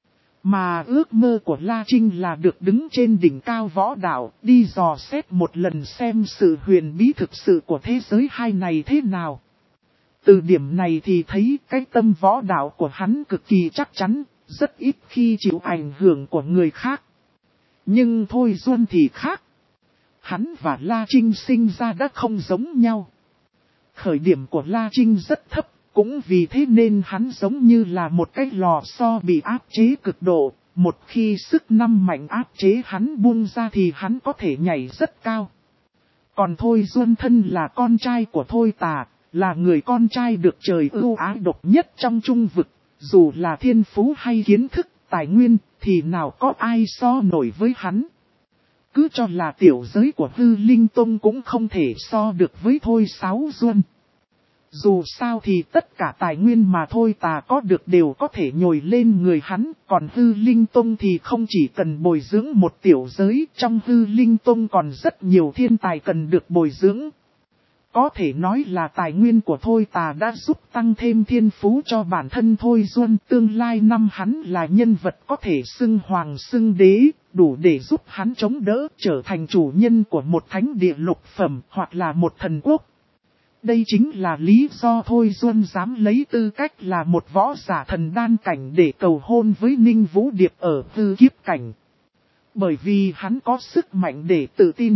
Mà ước mơ của La Trinh là được đứng trên đỉnh cao võ đạo, đi dò xét một lần xem sự huyền bí thực sự của thế giới hai này thế nào. Từ điểm này thì thấy cái tâm võ đạo của hắn cực kỳ chắc chắn, rất ít khi chịu ảnh hưởng của người khác. Nhưng Thôi Duân thì khác. Hắn và La Trinh sinh ra đã không giống nhau. Khởi điểm của La Trinh rất thấp, cũng vì thế nên hắn giống như là một cái lò xo bị áp chế cực độ. Một khi sức năm mạnh áp chế hắn buông ra thì hắn có thể nhảy rất cao. Còn Thôi Duân thân là con trai của Thôi Tà, là người con trai được trời ưu ái độc nhất trong trung vực. Dù là thiên phú hay kiến thức, tài nguyên, thì nào có ai so nổi với hắn. cứ cho là tiểu giới của Hư Linh Tông cũng không thể so được với Thôi Sáo Duân. Dù sao thì tất cả tài nguyên mà Thôi Tà có được đều có thể nhồi lên người hắn, còn Hư Linh Tông thì không chỉ cần bồi dưỡng một tiểu giới, trong Hư Linh Tông còn rất nhiều thiên tài cần được bồi dưỡng. Có thể nói là tài nguyên của Thôi Tà đã giúp tăng thêm thiên phú cho bản thân Thôi Duân, tương lai năm hắn là nhân vật có thể xưng hoàng xưng đế, đủ để giúp hắn chống đỡ trở thành chủ nhân của một thánh địa lục phẩm hoặc là một thần quốc. Đây chính là lý do Thôi Duân dám lấy tư cách là một võ giả thần đan cảnh để cầu hôn với Ninh Vũ Điệp ở hư kiếp cảnh. Bởi vì hắn có sức mạnh để tự tin.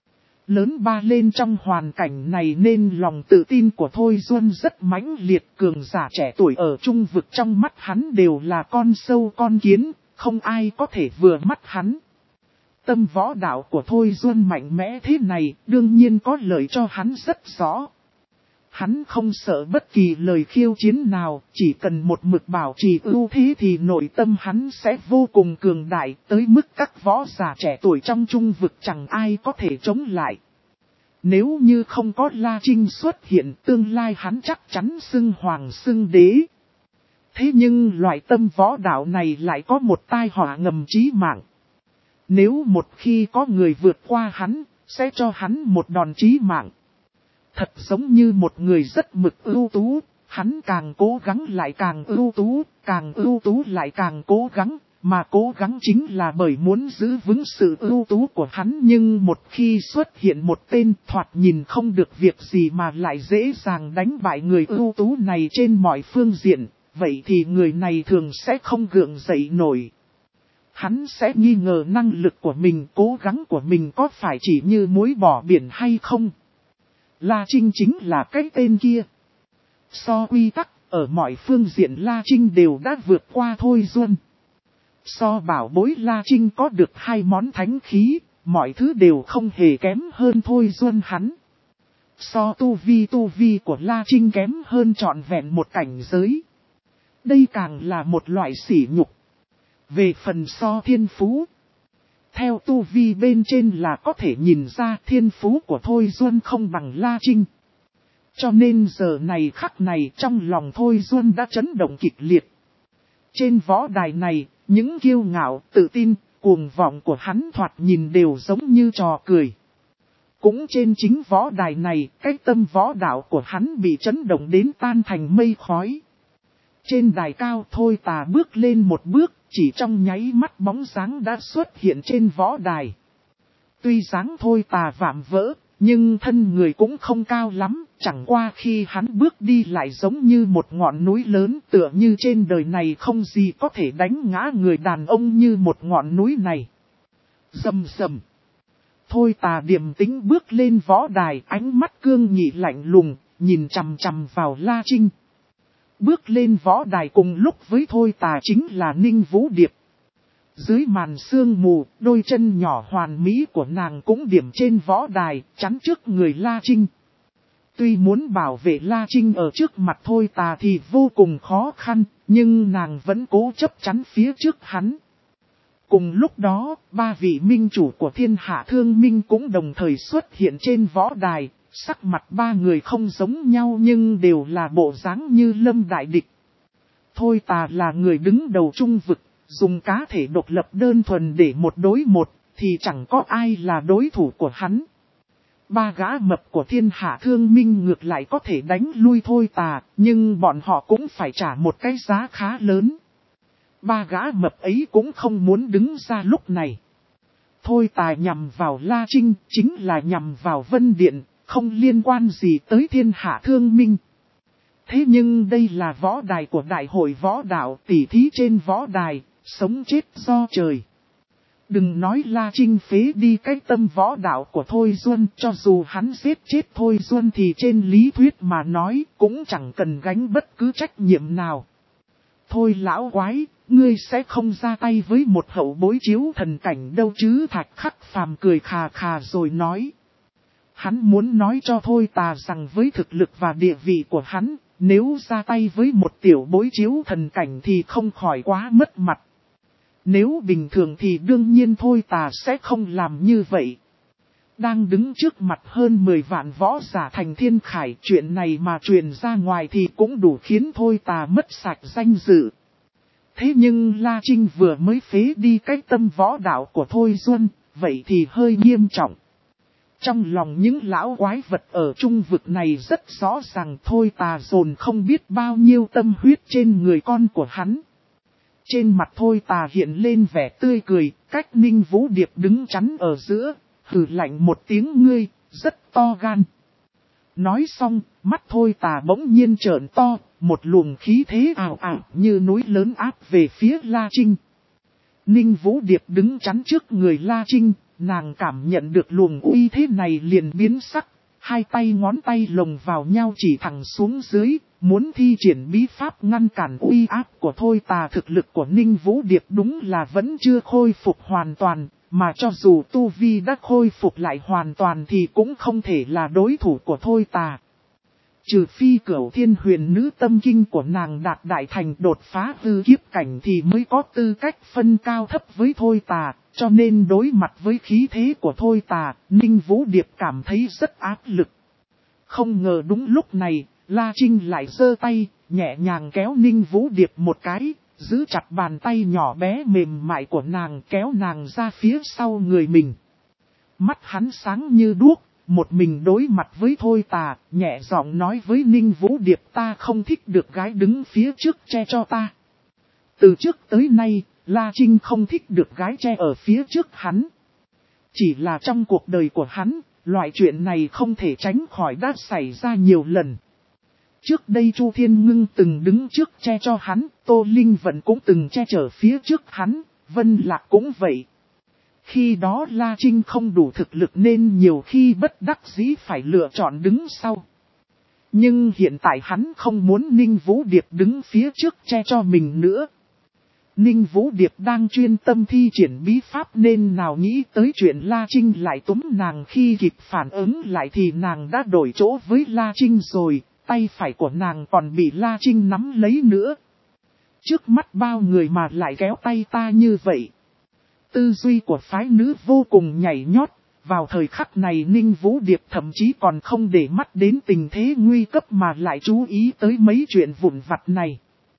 Lớn ba lên trong hoàn cảnh này nên lòng tự tin của Thôi Duân rất mãnh liệt, cường giả trẻ tuổi ở trung vực trong mắt hắn đều là con sâu con kiến, không ai có thể vừa mắt hắn. Tâm võ đạo của Thôi Duân mạnh mẽ thế này đương nhiên có lợi cho hắn rất rõ. Hắn không sợ bất kỳ lời khiêu chiến nào, chỉ cần một mực bảo trì ưu thế thì nội tâm hắn sẽ vô cùng cường đại, tới mức các võ giả trẻ tuổi trong trung vực chẳng ai có thể chống lại. Nếu như không có La Trinh xuất hiện, tương lai hắn chắc chắn xưng hoàng xưng đế. Thế nhưng loại tâm võ đạo này lại có một tai họa ngầm chí mạng. Nếu một khi có người vượt qua hắn, sẽ cho hắn một đòn chí mạng. Thật giống như một người rất mực ưu tú, hắn càng cố gắng lại càng ưu tú, càng ưu tú lại càng cố gắng, mà cố gắng chính là bởi muốn giữ vững sự ưu tú của hắn. Nhưng một khi xuất hiện một tên thoạt nhìn không được việc gì mà lại dễ dàng đánh bại người ưu tú này trên mọi phương diện, vậy thì người này thường sẽ không gượng dậy nổi. Hắn sẽ nghi ngờ năng lực của mình, cố gắng của mình có phải chỉ như muối bỏ biển hay không. La Trinh chính là cái tên kia. So quy tắc, ở mọi phương diện La Trinh đều đã vượt qua Thôi Duân. So bảo bối La Trinh có được hai món thánh khí, mọi thứ đều không hề kém hơn Thôi Duân hắn. So tu vi tu vi của La Trinh kém hơn trọn vẹn một cảnh giới. Đây càng là một loại sỉ nhục. Về phần so thiên phú, theo tu vi bên trên là có thể nhìn ra thiên phú của Thôi Duân không bằng La Trinh. Cho nên giờ này khắc này trong lòng Thôi Duân đã chấn động kịch liệt. Trên võ đài này, những kiêu ngạo, tự tin, cuồng vọng của hắn thoạt nhìn đều giống như trò cười. Cũng trên chính võ đài này, cái tâm võ đạo của hắn bị chấn động đến tan thành mây khói. Trên đài cao Thôi Tà bước lên một bước, chỉ trong nháy mắt bóng dáng đã xuất hiện trên võ đài. Tuy dáng Thôi Tà vạm vỡ, nhưng thân người cũng không cao lắm, chẳng qua khi hắn bước đi lại giống như một ngọn núi lớn, tựa như trên đời này không gì có thể đánh ngã người đàn ông như một ngọn núi này. Rầm rầm. Thôi Tà điềm tĩnh bước lên võ đài, ánh mắt cương nghị lạnh lùng, nhìn chằm chằm vào La Trinh. Bước lên võ đài cùng lúc với Thôi Tà chính là Ninh Vũ Điệp. Dưới màn sương mù, đôi chân nhỏ hoàn mỹ của nàng cũng điểm trên võ đài, chắn trước người La Trinh. Tuy muốn bảo vệ La Trinh ở trước mặt Thôi Tà thì vô cùng khó khăn, nhưng nàng vẫn cố chấp chắn phía trước hắn. Cùng lúc đó, ba vị minh chủ của thiên hạ thương minh cũng đồng thời xuất hiện trên võ đài. Sắc mặt ba người không giống nhau nhưng đều là bộ dáng như lâm đại địch. Thôi Tà là người đứng đầu trung vực, dùng cá thể độc lập đơn thuần để một đối một, thì chẳng có ai là đối thủ của hắn. Ba gã mập của thiên hạ thương minh ngược lại có thể đánh lui Thôi Tà, nhưng bọn họ cũng phải trả một cái giá khá lớn. Ba gã mập ấy cũng không muốn đứng ra lúc này. Thôi Tà nhằm vào La Trinh, chính là nhằm vào Vân Điện, không liên quan gì tới thiên hạ thương minh. Thế nhưng đây là võ đài của đại hội võ đạo, tỉ thí trên võ đài, sống chết do trời. Đừng nói La Trinh phế đi cái tâm võ đạo của Thôi Duân, cho dù hắn giết chết Thôi Duân thì trên lý thuyết mà nói cũng chẳng cần gánh bất cứ trách nhiệm nào. Thôi lão quái, ngươi sẽ không ra tay với một hậu bối chiếu thần cảnh đâu chứ. Thạch Khắc Phàm cười khà khà rồi nói. Hắn muốn nói cho Thôi Tà rằng với thực lực và địa vị của hắn, nếu ra tay với một tiểu bối chiếu thần cảnh thì không khỏi quá mất mặt. Nếu bình thường thì đương nhiên thôi tà sẽ không làm như vậy. Đang đứng trước mặt hơn mười vạn võ giả thành thiên khải, chuyện này mà truyền ra ngoài thì cũng đủ khiến thôi tà mất sạch danh dự. Thế nhưng La Trinh vừa mới phế đi cái tâm võ đạo của Thôi Duân, vậy thì hơi nghiêm trọng. Trong lòng những lão quái vật ở trung vực này rất rõ ràng thôi tà dồn không biết bao nhiêu tâm huyết trên người con của hắn. Trên mặt thôi tà hiện lên vẻ tươi cười, cách Ninh Vũ Điệp đứng chắn ở giữa, hừ lạnh một tiếng ngươi, rất to gan. Nói xong, mắt thôi tà bỗng nhiên trợn to, một luồng khí thế ảo ảo như núi lớn áp về phía La Trinh. Ninh Vũ Điệp đứng chắn trước người La Trinh, nàng cảm nhận được luồng uy thế này liền biến sắc, hai tay ngón tay lồng vào nhau chỉ thẳng xuống dưới, muốn thi triển bí pháp ngăn cản uy áp của thôi tà. Thực lực của Ninh Vũ Điệp đúng là vẫn chưa khôi phục hoàn toàn, mà cho dù tu vi đã khôi phục lại hoàn toàn thì cũng không thể là đối thủ của thôi tà. Trừ phi Cửu Thiên Huyền Nữ tâm kinh của nàng đạt đại thành đột phá hư kiếp cảnh thì mới có tư cách phân cao thấp với thôi tà, cho nên đối mặt với khí thế của thôi tà, Ninh Vũ Điệp cảm thấy rất áp lực. Không ngờ đúng lúc này, La Trinh lại giơ tay, nhẹ nhàng kéo Ninh Vũ Điệp một cái, giữ chặt bàn tay nhỏ bé mềm mại của nàng kéo nàng ra phía sau người mình. Mắt hắn sáng như đuốc. Một mình đối mặt với thôi tà, nhẹ giọng nói với Ninh Vũ Điệp ta không thích được gái đứng phía trước che cho ta. Từ trước tới nay, La Trinh không thích được gái che ở phía trước hắn. Chỉ là trong cuộc đời của hắn, loại chuyện này không thể tránh khỏi đã xảy ra nhiều lần. Trước đây Chu Thiên Ngưng từng đứng trước che cho hắn, Tô Linh Vận cũng từng che chở phía trước hắn, Vân Lạc cũng vậy. Khi đó La Trinh không đủ thực lực nên nhiều khi bất đắc dĩ phải lựa chọn đứng sau. Nhưng hiện tại hắn không muốn Ninh Vũ Điệp đứng phía trước che cho mình nữa. Ninh Vũ Điệp đang chuyên tâm thi triển bí pháp nên nào nghĩ tới chuyện La Trinh lại túm nàng. Khi kịp phản ứng lại thì nàng đã đổi chỗ với La Trinh rồi, tay phải của nàng còn bị La Trinh nắm lấy nữa. Trước mắt bao người mà lại kéo tay ta như vậy. Tư duy của phái nữ vô cùng nhảy nhót, vào thời khắc này Ninh Vũ Điệp thậm chí còn không để mắt đến tình thế nguy cấp mà lại chú ý tới mấy chuyện vụn vặt này.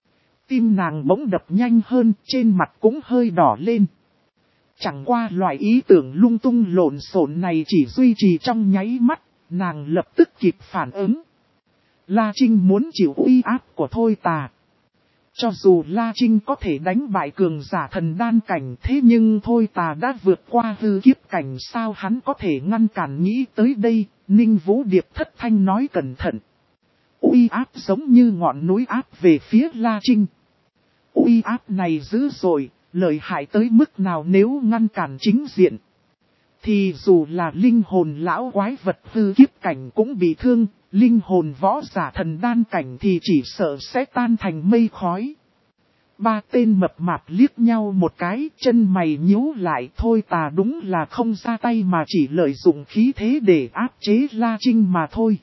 Tim nàng bỗng đập nhanh hơn, trên mặt cũng hơi đỏ lên. Chẳng qua loại ý tưởng lung tung lộn xộn này chỉ duy trì trong nháy mắt, nàng lập tức kịp phản ứng. La Trinh muốn chịu uy áp của thôi tà. Cho dù La Trinh có thể đánh bại cường giả thần đan cảnh thế nhưng thôi tà đã vượt qua hư kiếp cảnh sao hắn có thể ngăn cản nghĩ tới đây, Ninh Vũ Điệp thất thanh nói cẩn thận. Uy áp giống như ngọn núi áp về phía La Trinh. Uy áp này dữ dội, lợi hại tới mức nào nếu ngăn cản chính diện. Thì dù là linh hồn lão quái vật hư kiếp cảnh cũng bị thương. Linh hồn võ giả thần đan cảnh thì chỉ sợ sẽ tan thành mây khói. Ba tên mập mạp liếc nhau một cái, chân mày nhíu lại thôi tà đúng là không ra tay mà chỉ lợi dụng khí thế để áp chế La Trinh mà thôi.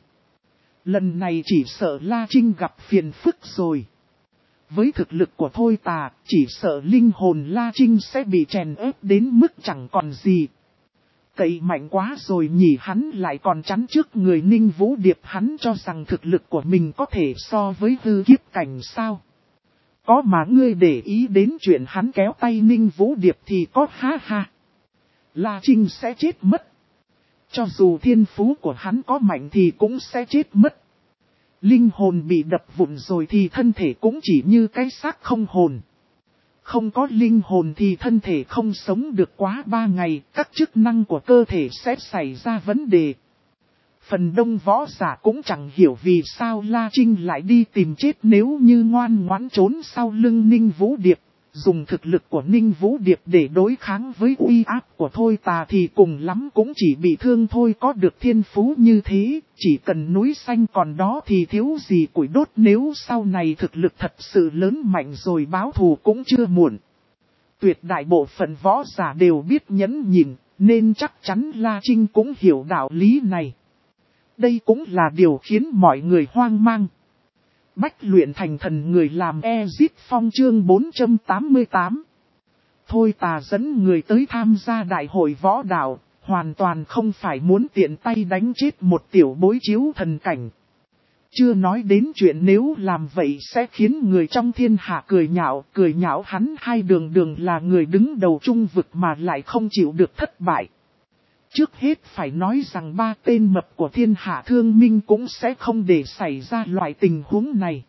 Lần này chỉ sợ La Trinh gặp phiền phức rồi. Với thực lực của thôi tà, chỉ sợ linh hồn La Trinh sẽ bị chèn ép đến mức chẳng còn gì. Cậy mạnh quá rồi nhỉ, hắn lại còn chắn trước người Ninh Vũ Điệp, hắn cho rằng thực lực của mình có thể so với hư kiếp cảnh sao. Có mà ngươi để ý đến chuyện hắn kéo tay Ninh Vũ Điệp thì có ha ha. La Trinh sẽ chết mất. Cho dù thiên phú của hắn có mạnh thì cũng sẽ chết mất. Linh hồn bị đập vụn rồi thì thân thể cũng chỉ như cái xác không hồn. Không có linh hồn thì thân thể không sống được quá ba ngày, các chức năng của cơ thể sẽ xảy ra vấn đề. Phần đông võ giả cũng chẳng hiểu vì sao La Trinh lại đi tìm chết nếu như ngoan ngoãn trốn sau lưng Ninh Vũ Điệp. Dùng thực lực của Ninh Vũ Điệp để đối kháng với uy áp của thôi tà thì cùng lắm cũng chỉ bị thương thôi, có được thiên phú như thế, chỉ cần núi xanh còn đó thì thiếu gì củi đốt, nếu sau này thực lực thật sự lớn mạnh rồi báo thù cũng chưa muộn. Tuyệt đại bộ phận võ giả đều biết nhẫn nhịn, nên chắc chắn La Trinh cũng hiểu đạo lý này. Đây cũng là điều khiến mọi người hoang mang. Bách luyện thành thần người làm Exit Phong chương bốn trăm tám mươi tám. Thôi Tà dẫn người tới tham gia đại hội võ đạo, hoàn toàn không phải muốn tiện tay đánh chết một tiểu bối chiếu thần cảnh. Chưa nói đến chuyện nếu làm vậy sẽ khiến người trong thiên hạ cười nhạo, cười nhạo hắn hai đường đường là người đứng đầu trung vực mà lại không chịu được thất bại. Trước hết phải nói rằng ba tên mập của thiên hạ thương minh cũng sẽ không để xảy ra loại tình huống này.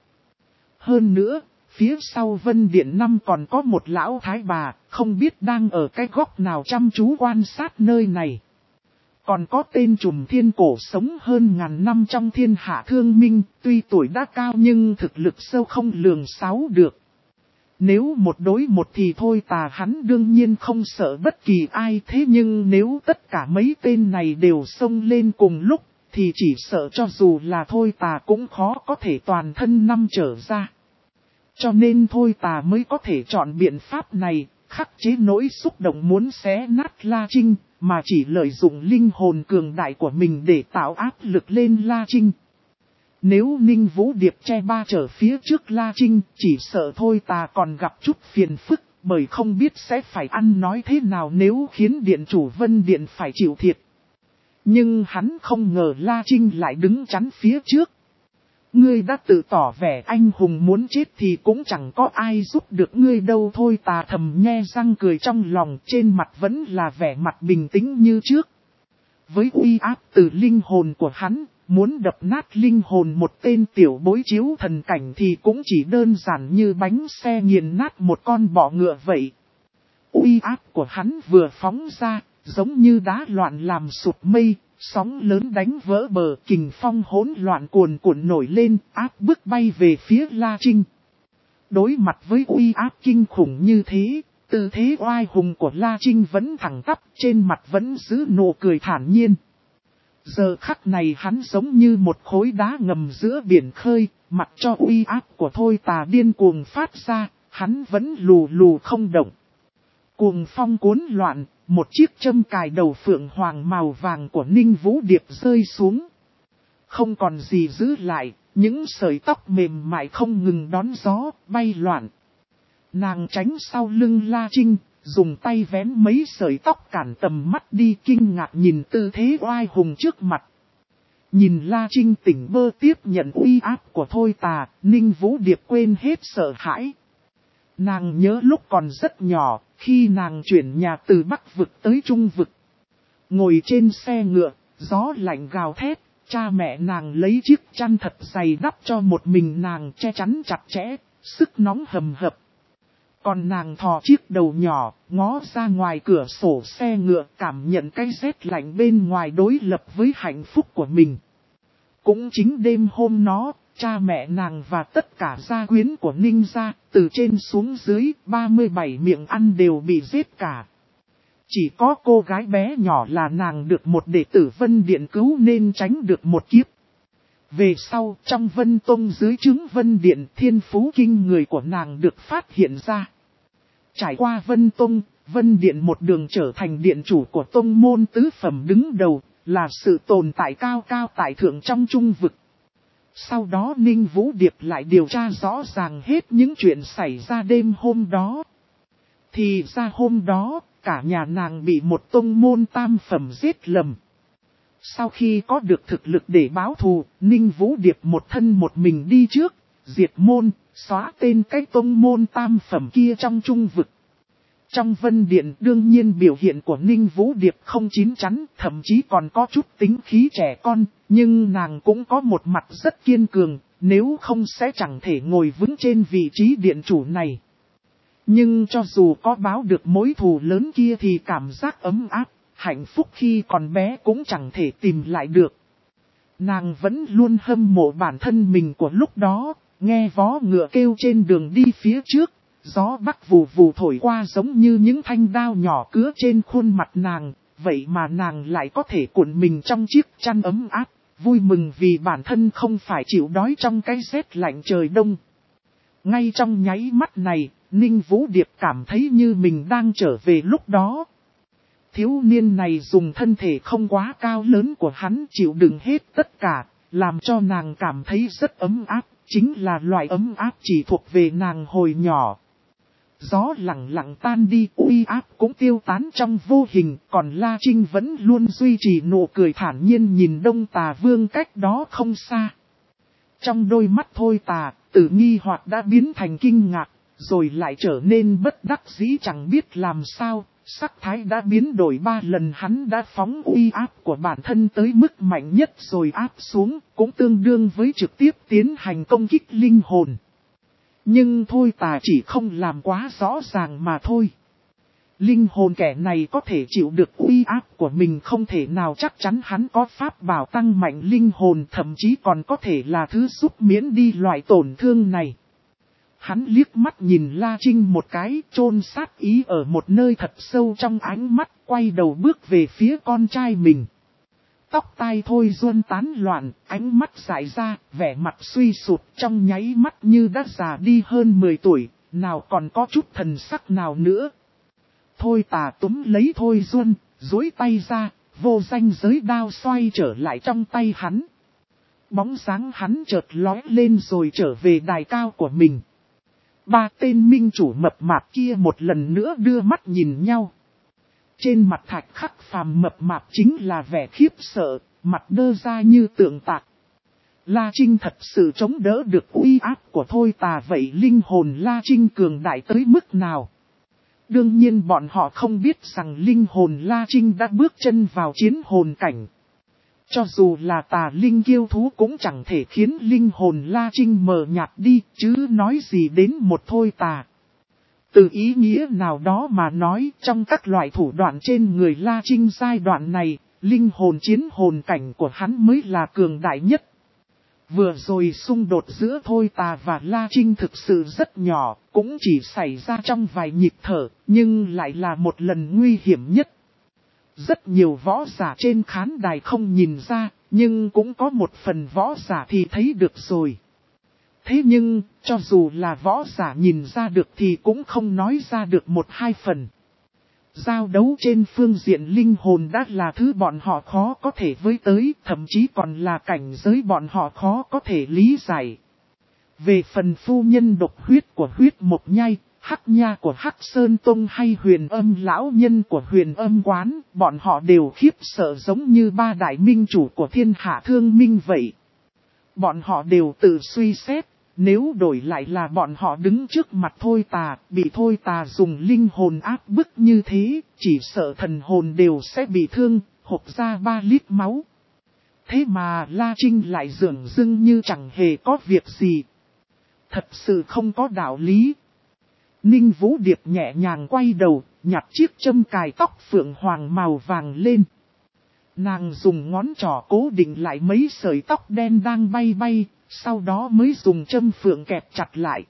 Hơn nữa, phía sau Vân Điện năm còn có một lão thái bà, không biết đang ở cái góc nào chăm chú quan sát nơi này. Còn có tên trùm thiên cổ sống hơn ngàn năm trong thiên hạ thương minh, tuy tuổi đã cao nhưng thực lực sâu không lường sáu được. Nếu một đối một thì Thôi Tà hắn đương nhiên không sợ bất kỳ ai, thế nhưng nếu tất cả mấy tên này đều xông lên cùng lúc, thì chỉ sợ cho dù là Thôi Tà cũng khó có thể toàn thân năm trở ra. Cho nên Thôi Tà mới có thể chọn biện pháp này, khắc chế nỗi xúc động muốn xé nát La Trinh, mà chỉ lợi dụng linh hồn cường đại của mình để tạo áp lực lên La Trinh. Nếu Ninh Vũ Điệp che ba trở phía trước La Trinh, chỉ sợ Thôi Tà còn gặp chút phiền phức, bởi không biết sẽ phải ăn nói thế nào nếu khiến Điện chủ Vân Điện phải chịu thiệt. Nhưng hắn không ngờ La Trinh lại đứng chắn phía trước. Ngươi đã tự tỏ vẻ anh hùng muốn chết thì cũng chẳng có ai giúp được ngươi đâu. Thôi Tà thầm nhe răng cười trong lòng, trên mặt vẫn là vẻ mặt bình tĩnh như trước. Với uy áp từ linh hồn của hắn, muốn đập nát linh hồn một tên tiểu bối chiếu thần cảnh thì cũng chỉ đơn giản như bánh xe nghiền nát một con bọ ngựa vậy. Uy áp của hắn vừa phóng ra, giống như đá loạn làm sụt mây, sóng lớn đánh vỡ bờ, kình phong hỗn loạn cuồn cuộn nổi lên, áp bức bay về phía La Trinh. Đối mặt với uy áp kinh khủng như thế, tư thế oai hùng của La Trinh vẫn thẳng tắp, trên mặt vẫn giữ nụ cười thản nhiên. Giờ khắc này hắn giống như một khối đá ngầm giữa biển khơi, mặc cho uy áp của Thôi Tà điên cuồng phát ra, hắn vẫn lù lù không động. Cuồng phong cuốn loạn, một chiếc châm cài đầu phượng hoàng màu vàng của Ninh Vũ Điệp rơi xuống. Không còn gì giữ lại, những sợi tóc mềm mại không ngừng đón gió, bay loạn. Nàng tránh sau lưng La Trinh, dùng tay vén mấy sợi tóc cản tầm mắt đi, kinh ngạc nhìn tư thế oai hùng trước mặt. Nhìn La Trinh tỉnh bơ tiếp nhận uy áp của Thôi Tà, Ninh Vũ Điệp quên hết sợ hãi. Nàng nhớ lúc còn rất nhỏ, khi nàng chuyển nhà từ Bắc vực tới Trung vực. Ngồi trên xe ngựa, gió lạnh gào thét, cha mẹ nàng lấy chiếc chăn thật dày đắp cho một mình nàng che chắn chặt chẽ, sức nóng hầm hập. Còn nàng thò chiếc đầu nhỏ, ngó ra ngoài cửa sổ xe ngựa, cảm nhận cái rét lạnh bên ngoài đối lập với hạnh phúc của mình. Cũng chính đêm hôm đó, cha mẹ nàng và tất cả gia quyến của Ninh gia, từ trên xuống dưới, ba mươi bảy miệng ăn đều bị giết cả. Chỉ có cô gái bé nhỏ là nàng được một đệ tử Vân Điện cứu nên tránh được một kiếp. Về sau, trong Vân Tông dưới trướng Vân Điện, thiên phú kinh người của nàng được phát hiện ra. Trải qua Vân Tông, Vân Điện một đường trở thành điện chủ của tông môn tứ phẩm đứng đầu, là sự tồn tại cao cao tại thượng trong trung vực. Sau đó Ninh Vũ Điệp lại điều tra rõ ràng hết những chuyện xảy ra đêm hôm đó. Thì ra hôm đó, cả nhà nàng bị một tông môn tam phẩm giết lầm. Sau khi có được thực lực để báo thù, Ninh Vũ Điệp một thân một mình đi trước, diệt môn, xóa tên cái tông môn tam phẩm kia trong trung vực. Trong Vân Điện đương nhiên biểu hiện của Ninh Vũ Điệp không chín chắn, thậm chí còn có chút tính khí trẻ con, nhưng nàng cũng có một mặt rất kiên cường, nếu không sẽ chẳng thể ngồi vững trên vị trí điện chủ này. Nhưng cho dù có báo được mối thù lớn kia thì cảm giác ấm áp, hạnh phúc khi còn bé cũng chẳng thể tìm lại được. Nàng vẫn luôn hâm mộ bản thân mình của lúc đó, nghe vó ngựa kêu trên đường đi phía trước, gió bắc vù vù thổi qua giống như những thanh đao nhỏ cứa trên khuôn mặt nàng, vậy mà nàng lại có thể cuộn mình trong chiếc chăn ấm áp, vui mừng vì bản thân không phải chịu đói trong cái rét lạnh trời đông. Ngay trong nháy mắt này, Ninh Vũ Điệp cảm thấy như mình đang trở về lúc đó. Thiếu niên này dùng thân thể không quá cao lớn của hắn chịu đựng hết tất cả, làm cho nàng cảm thấy rất ấm áp, chính là loại ấm áp chỉ thuộc về nàng hồi nhỏ. Gió lặng lặng tan đi, uy áp cũng tiêu tán trong vô hình, còn La Trinh vẫn luôn duy trì nụ cười thản nhiên nhìn Đông Tà Vương cách đó không xa. Trong đôi mắt Thôi Tà, từ nghi hoặc đã biến thành kinh ngạc, rồi lại trở nên bất đắc dĩ chẳng biết làm sao, sắc thái đã biến đổi ba lần hắn đã phóng uy áp của bản thân tới mức mạnh nhất rồi áp xuống, cũng tương đương với trực tiếp tiến hành công kích linh hồn. Nhưng Thôi Tà chỉ không làm quá rõ ràng mà thôi. Linh hồn kẻ này có thể chịu được uy áp của mình không thể nào chắc chắn hắn có pháp bảo tăng mạnh linh hồn, thậm chí còn có thể là thứ giúp miễn đi loại tổn thương này. Hắn liếc mắt nhìn La Trinh một cái, chôn sát ý ở một nơi thật sâu trong ánh mắt, quay đầu bước về phía con trai mình. Tóc tai Thôi Duân tán loạn, ánh mắt dại ra, vẻ mặt suy sụt trong nháy mắt như đã già đi hơn mười tuổi, nào còn có chút thần sắc nào nữa. Thôi Tà túm lấy Thôi Duân, duỗi tay ra, vô danh giới đao xoay trở lại trong tay hắn. Bóng dáng hắn chợt lóe lên rồi trở về đài cao của mình. Ba tên minh chủ mập mạp kia một lần nữa đưa mắt nhìn nhau. Trên mặt Thạch Khắc Phàm mập mạp chính là vẻ khiếp sợ, mặt đơ ra như tượng tạc. La Trinh thật sự chống đỡ được uy áp của Thôi Tà, vậy linh hồn La Trinh cường đại tới mức nào? Đương nhiên bọn họ không biết rằng linh hồn La Trinh đã bước chân vào chiến hồn cảnh. Cho dù là tà linh kiêu thú cũng chẳng thể khiến linh hồn La Trinh mờ nhạt đi, chứ nói gì đến một Thôi Tà. Từ ý nghĩa nào đó mà nói, trong các loại thủ đoạn trên người La Trinh giai đoạn này, linh hồn chiến hồn cảnh của hắn mới là cường đại nhất. Vừa rồi xung đột giữa Thôi Tà và La Trinh thực sự rất nhỏ, cũng chỉ xảy ra trong vài nhịp thở, nhưng lại là một lần nguy hiểm nhất. Rất nhiều võ giả trên khán đài không nhìn ra, nhưng cũng có một phần võ giả thì thấy được rồi. Thế nhưng, cho dù là võ giả nhìn ra được thì cũng không nói ra được một hai phần. Giao đấu trên phương diện linh hồn đã là thứ bọn họ khó có thể với tới, thậm chí còn là cảnh giới bọn họ khó có thể lý giải. Về phần phu nhân độc huyết của huyết mộc nhai, Hắc Nha của Hắc Sơn Tông hay Huyền Âm lão nhân của Huyền Âm quán, bọn họ đều khiếp sợ giống như ba đại minh chủ của thiên hạ thương minh vậy. Bọn họ đều tự suy xét, nếu đổi lại là bọn họ đứng trước mặt Thôi Tà, bị Thôi Tà dùng linh hồn áp bức như thế, chỉ sợ thần hồn đều sẽ bị thương, hộc ra ba lít máu. Thế mà La Trinh lại dường dưng như chẳng hề có việc gì. Thật sự không có đạo lý. Ninh Vũ Điệp nhẹ nhàng quay đầu, nhặt chiếc châm cài tóc phượng hoàng màu vàng lên. Nàng dùng ngón trỏ cố định lại mấy sợi tóc đen đang bay bay, sau đó mới dùng châm phượng kẹp chặt lại.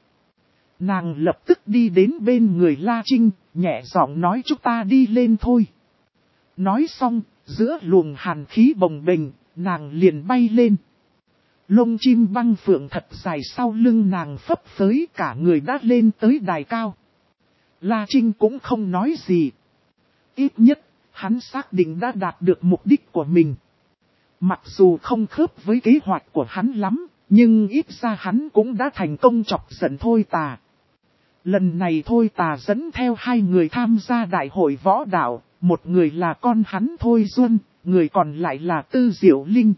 Nàng lập tức đi đến bên người La Trinh, nhẹ giọng nói chúng ta đi lên thôi. Nói xong, giữa luồng hàn khí bồng bềnh, nàng liền bay lên. Lông chim băng phượng thật dài sau lưng nàng phấp phới, cả người đã lên tới đài cao. La Trinh cũng không nói gì. Ít nhất, hắn xác định đã đạt được mục đích của mình. Mặc dù không khớp với kế hoạch của hắn lắm, nhưng ít ra hắn cũng đã thành công chọc giận Thôi Tà. Lần này Thôi Tà dẫn theo hai người tham gia đại hội võ đạo, một người là con hắn Thôi Duân, người còn lại là Tư Diệu Linh.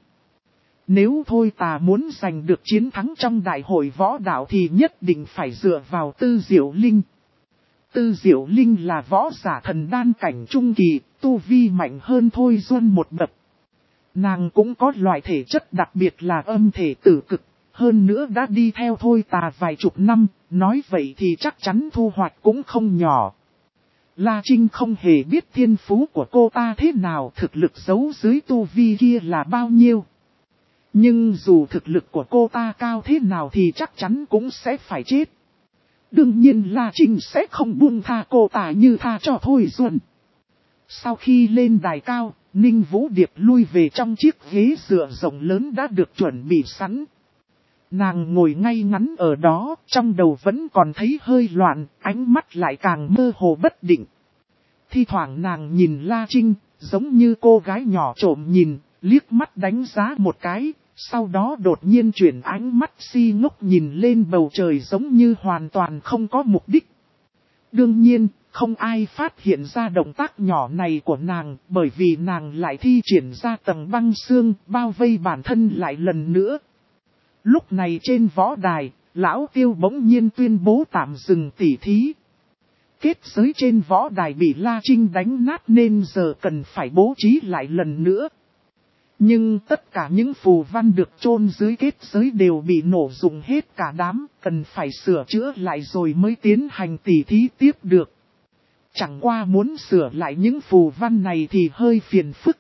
Nếu Thôi Tà muốn giành được chiến thắng trong đại hội võ đạo thì nhất định phải dựa vào Tư Diệu Linh. Tư Diệu Linh là võ giả thần đan cảnh trung kỳ, tu vi mạnh hơn Thôi Duân một bậc. Nàng cũng có loại thể chất đặc biệt là âm thể tử cực, hơn nữa đã đi theo Thôi Tà vài chục năm, nói vậy thì chắc chắn thu hoạch cũng không nhỏ. La Trinh không hề biết thiên phú của cô ta thế nào, thực lực giấu dưới tu vi kia là bao nhiêu. Nhưng dù thực lực của cô ta cao thế nào thì chắc chắn cũng sẽ phải chết. Đương nhiên La Trinh sẽ không buông tha cô ta như tha cho Thôi Duân. Sau khi lên đài cao, Ninh Vũ Điệp lui về trong chiếc ghế dựa rộng lớn đã được chuẩn bị sẵn. Nàng ngồi ngay ngắn ở đó, trong đầu vẫn còn thấy hơi loạn, ánh mắt lại càng mơ hồ bất định. Thi thoảng nàng nhìn La Trinh, giống như cô gái nhỏ trộm nhìn, liếc mắt đánh giá một cái, sau đó đột nhiên chuyển ánh mắt si ngốc nhìn lên bầu trời giống như hoàn toàn không có mục đích. Đương nhiên, không ai phát hiện ra động tác nhỏ này của nàng, bởi vì nàng lại thi triển ra tầng băng xương, bao vây bản thân lại lần nữa. Lúc này trên võ đài, Lão Tiêu bỗng nhiên tuyên bố tạm dừng tỉ thí. Kết giới trên võ đài bị La Trinh đánh nát nên giờ cần phải bố trí lại lần nữa. Nhưng tất cả những phù văn được chôn dưới kết giới đều bị nổ rụng hết cả đám, cần phải sửa chữa lại rồi mới tiến hành tỉ thí tiếp được. Chẳng qua muốn sửa lại những phù văn này thì hơi phiền phức.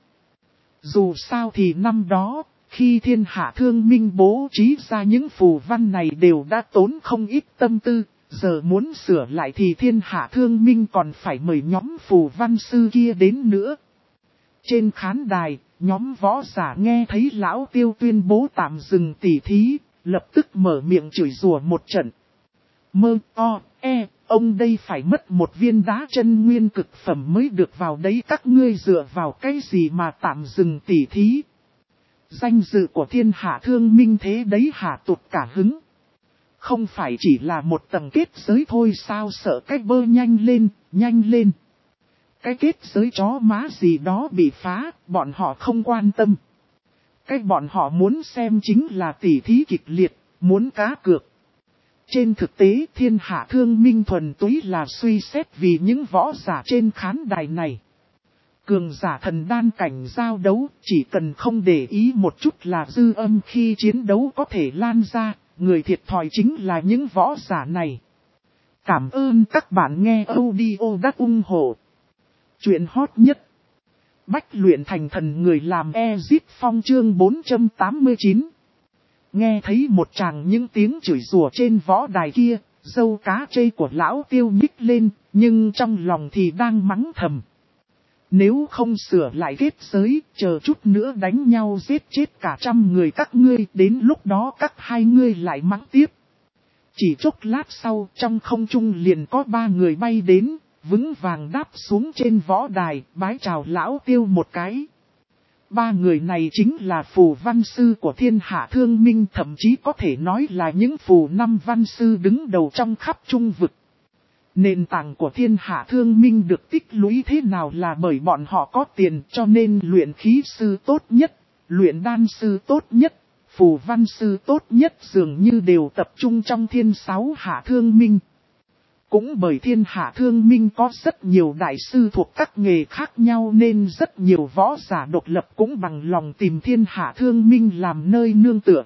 Dù sao thì năm đó, khi thiên hạ thương minh bố trí ra những phù văn này đều đã tốn không ít tâm tư, giờ muốn sửa lại thì thiên hạ thương minh còn phải mời nhóm phù văn sư kia đến nữa. Trên khán đài, nhóm võ giả nghe thấy Lão Tiêu tuyên bố tạm dừng tỉ thí, lập tức mở miệng chửi rủa một trận. Mơ o, e, ông đây phải mất một viên đá chân nguyên cực phẩm mới được vào đấy, các ngươi dựa vào cái gì mà tạm dừng tỉ thí. Danh dự của thiên hạ thương minh thế đấy hả, tụt cả hứng. Không phải chỉ là một tầng kết giới thôi sao, sợ cái bơ nhanh lên, nhanh lên. Cái kết giới chó má gì đó bị phá, bọn họ không quan tâm. Cái bọn họ muốn xem chính là tỉ thí kịch liệt, muốn cá cược. Trên thực tế thiên hạ thương minh thuần túy là suy xét vì những võ giả trên khán đài này. Cường giả thần đan cảnh giao đấu, chỉ cần không để ý một chút là dư âm khi chiến đấu có thể lan ra, người thiệt thòi chính là những võ giả này. Cảm ơn các bạn nghe audio đắc ủng hộ. Chuyện hot nhất. Bách luyện thành thần người làm Exit Phong chương bốn trăm tám mươi chín. Nghe thấy một tràng những tiếng chửi rủa trên võ đài kia, dâu cá chê của Lão Tiêu nhích lên, nhưng trong lòng thì đang mắng thầm. Nếu không sửa lại kết giới, chờ chút nữa đánh nhau giết chết cả trăm người các ngươi, đến lúc đó các hai ngươi lại mắng tiếp. Chỉ chốc lát sau, trong không trung liền có ba người bay đến, vững vàng đáp xuống trên võ đài, bái chào Lão Tiêu một cái. Ba người này chính là phù văn sư của thiên hạ thương minh, thậm chí có thể nói là những phù năm văn sư đứng đầu trong khắp trung vực. Nền tảng của thiên hạ thương minh được tích lũy thế nào là bởi bọn họ có tiền, cho nên luyện khí sư tốt nhất, luyện đan sư tốt nhất, phù văn sư tốt nhất dường như đều tập trung trong thiên sáu hạ thương minh. Cũng bởi thiên hạ thương minh có rất nhiều đại sư thuộc các nghề khác nhau nên rất nhiều võ giả độc lập cũng bằng lòng tìm thiên hạ thương minh làm nơi nương tựa.